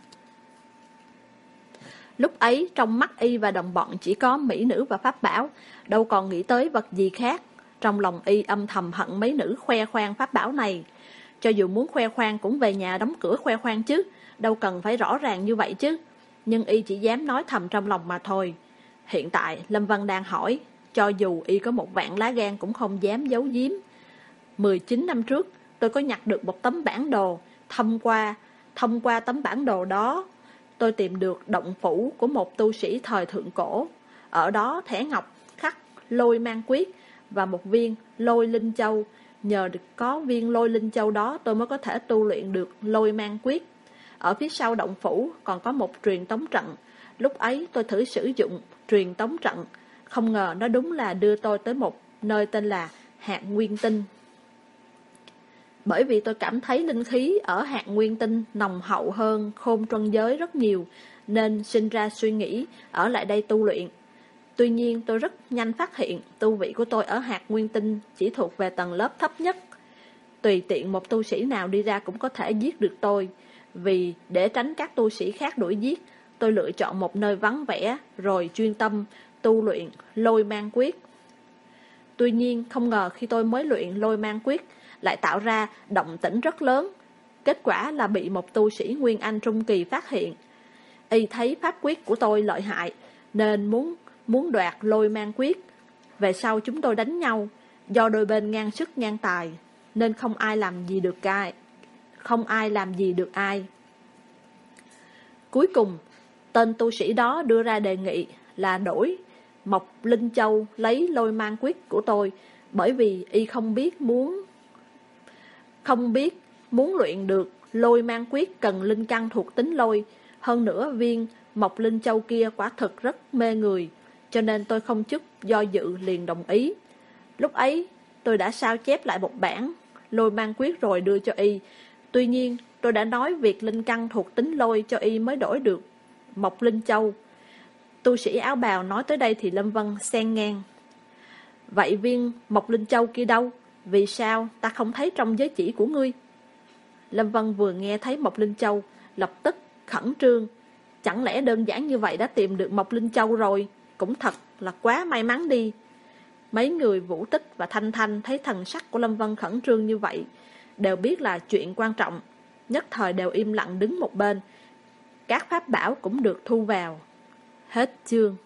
Lúc ấy, trong mắt y và đồng bọn chỉ có mỹ nữ và pháp bảo, đâu còn nghĩ tới vật gì khác. Trong lòng y âm thầm hận mấy nữ khoe khoang pháp bảo này. Cho dù muốn khoe khoang cũng về nhà đóng cửa khoe khoang chứ, đâu cần phải rõ ràng như vậy chứ. Nhưng y chỉ dám nói thầm trong lòng mà thôi. Hiện tại Lâm Vân đang hỏi, cho dù y có một vạn lá gan cũng không dám giấu giếm. mười chín năm trước tôi có nhặt được một tấm bản đồ. Thông qua, thông qua tấm bản đồ đó, tôi tìm được động phủ của một tu sĩ thời thượng cổ. Ở đó thẻ ngọc khắc Lôi Mang Quyết và một viên Lôi Linh Châu. Nhờ được có viên Lôi Linh Châu đó, tôi mới có thể tu luyện được Lôi Mang Quyết. Ở phía sau động phủ còn có một truyền tống trận. Lúc ấy tôi thử sử dụng truyền tống trận, không ngờ nó đúng là đưa tôi tới một nơi tên là hạt nguyên tinh. Bởi vì tôi cảm thấy linh khí ở hạt nguyên tinh nồng hậu hơn khôn trân giới rất nhiều, nên sinh ra suy nghĩ ở lại đây tu luyện. Tuy nhiên tôi rất nhanh phát hiện tu vị của tôi ở hạt nguyên tinh chỉ thuộc về tầng lớp thấp nhất. Tùy tiện một tu sĩ nào đi ra cũng có thể giết được tôi. Vì để tránh các tu sĩ khác đuổi giết, tôi lựa chọn một nơi vắng vẻ rồi chuyên tâm tu luyện lôi mang quyết. Tuy nhiên không ngờ khi tôi mới luyện lôi mang quyết lại tạo ra động tĩnh rất lớn. Kết quả là bị một tu sĩ Nguyên Anh Trung Kỳ phát hiện. Y thấy pháp quyết của tôi lợi hại nên muốn muốn đoạt lôi mang quyết. Về sau chúng tôi đánh nhau, do đôi bên ngang sức ngang tài nên không ai làm gì được ai, không ai làm gì được ai. Cuối cùng, tên tu sĩ đó đưa ra đề nghị là đổi Mộc Linh Châu lấy lôi mang quyết của tôi, bởi vì y không biết muốn không biết muốn luyện được lôi mang quyết cần linh căn thuộc tính lôi. Hơn nữa viên Mộc Linh Châu kia quả thực rất mê người, cho nên tôi không chút do dự liền đồng ý. Lúc ấy tôi đã sao chép lại một bản lôi mang quyết rồi đưa cho y. Tuy nhiên tôi đã nói việc linh căn thuộc tính lôi cho y mới đổi được Mộc Linh Châu. Tu sĩ áo bào nói tới đây thì Lâm Vân xen ngang: Vậy viên Mộc Linh Châu kia đâu? Vì sao ta không thấy trong giới chỉ của ngươi? Lâm Vân vừa nghe thấy Mộc Linh Châu lập tức khẩn trương. Chẳng lẽ đơn giản như vậy đã tìm được Mộc Linh Châu rồi? Cũng thật là quá may mắn đi. Mấy người Vũ Tích và Thanh Thanh thấy thần sắc của Lâm Vân khẩn trương như vậy, đều biết là chuyện quan trọng, nhất thời đều im lặng đứng một bên. Các pháp bảo cũng được thu vào. Hết chương.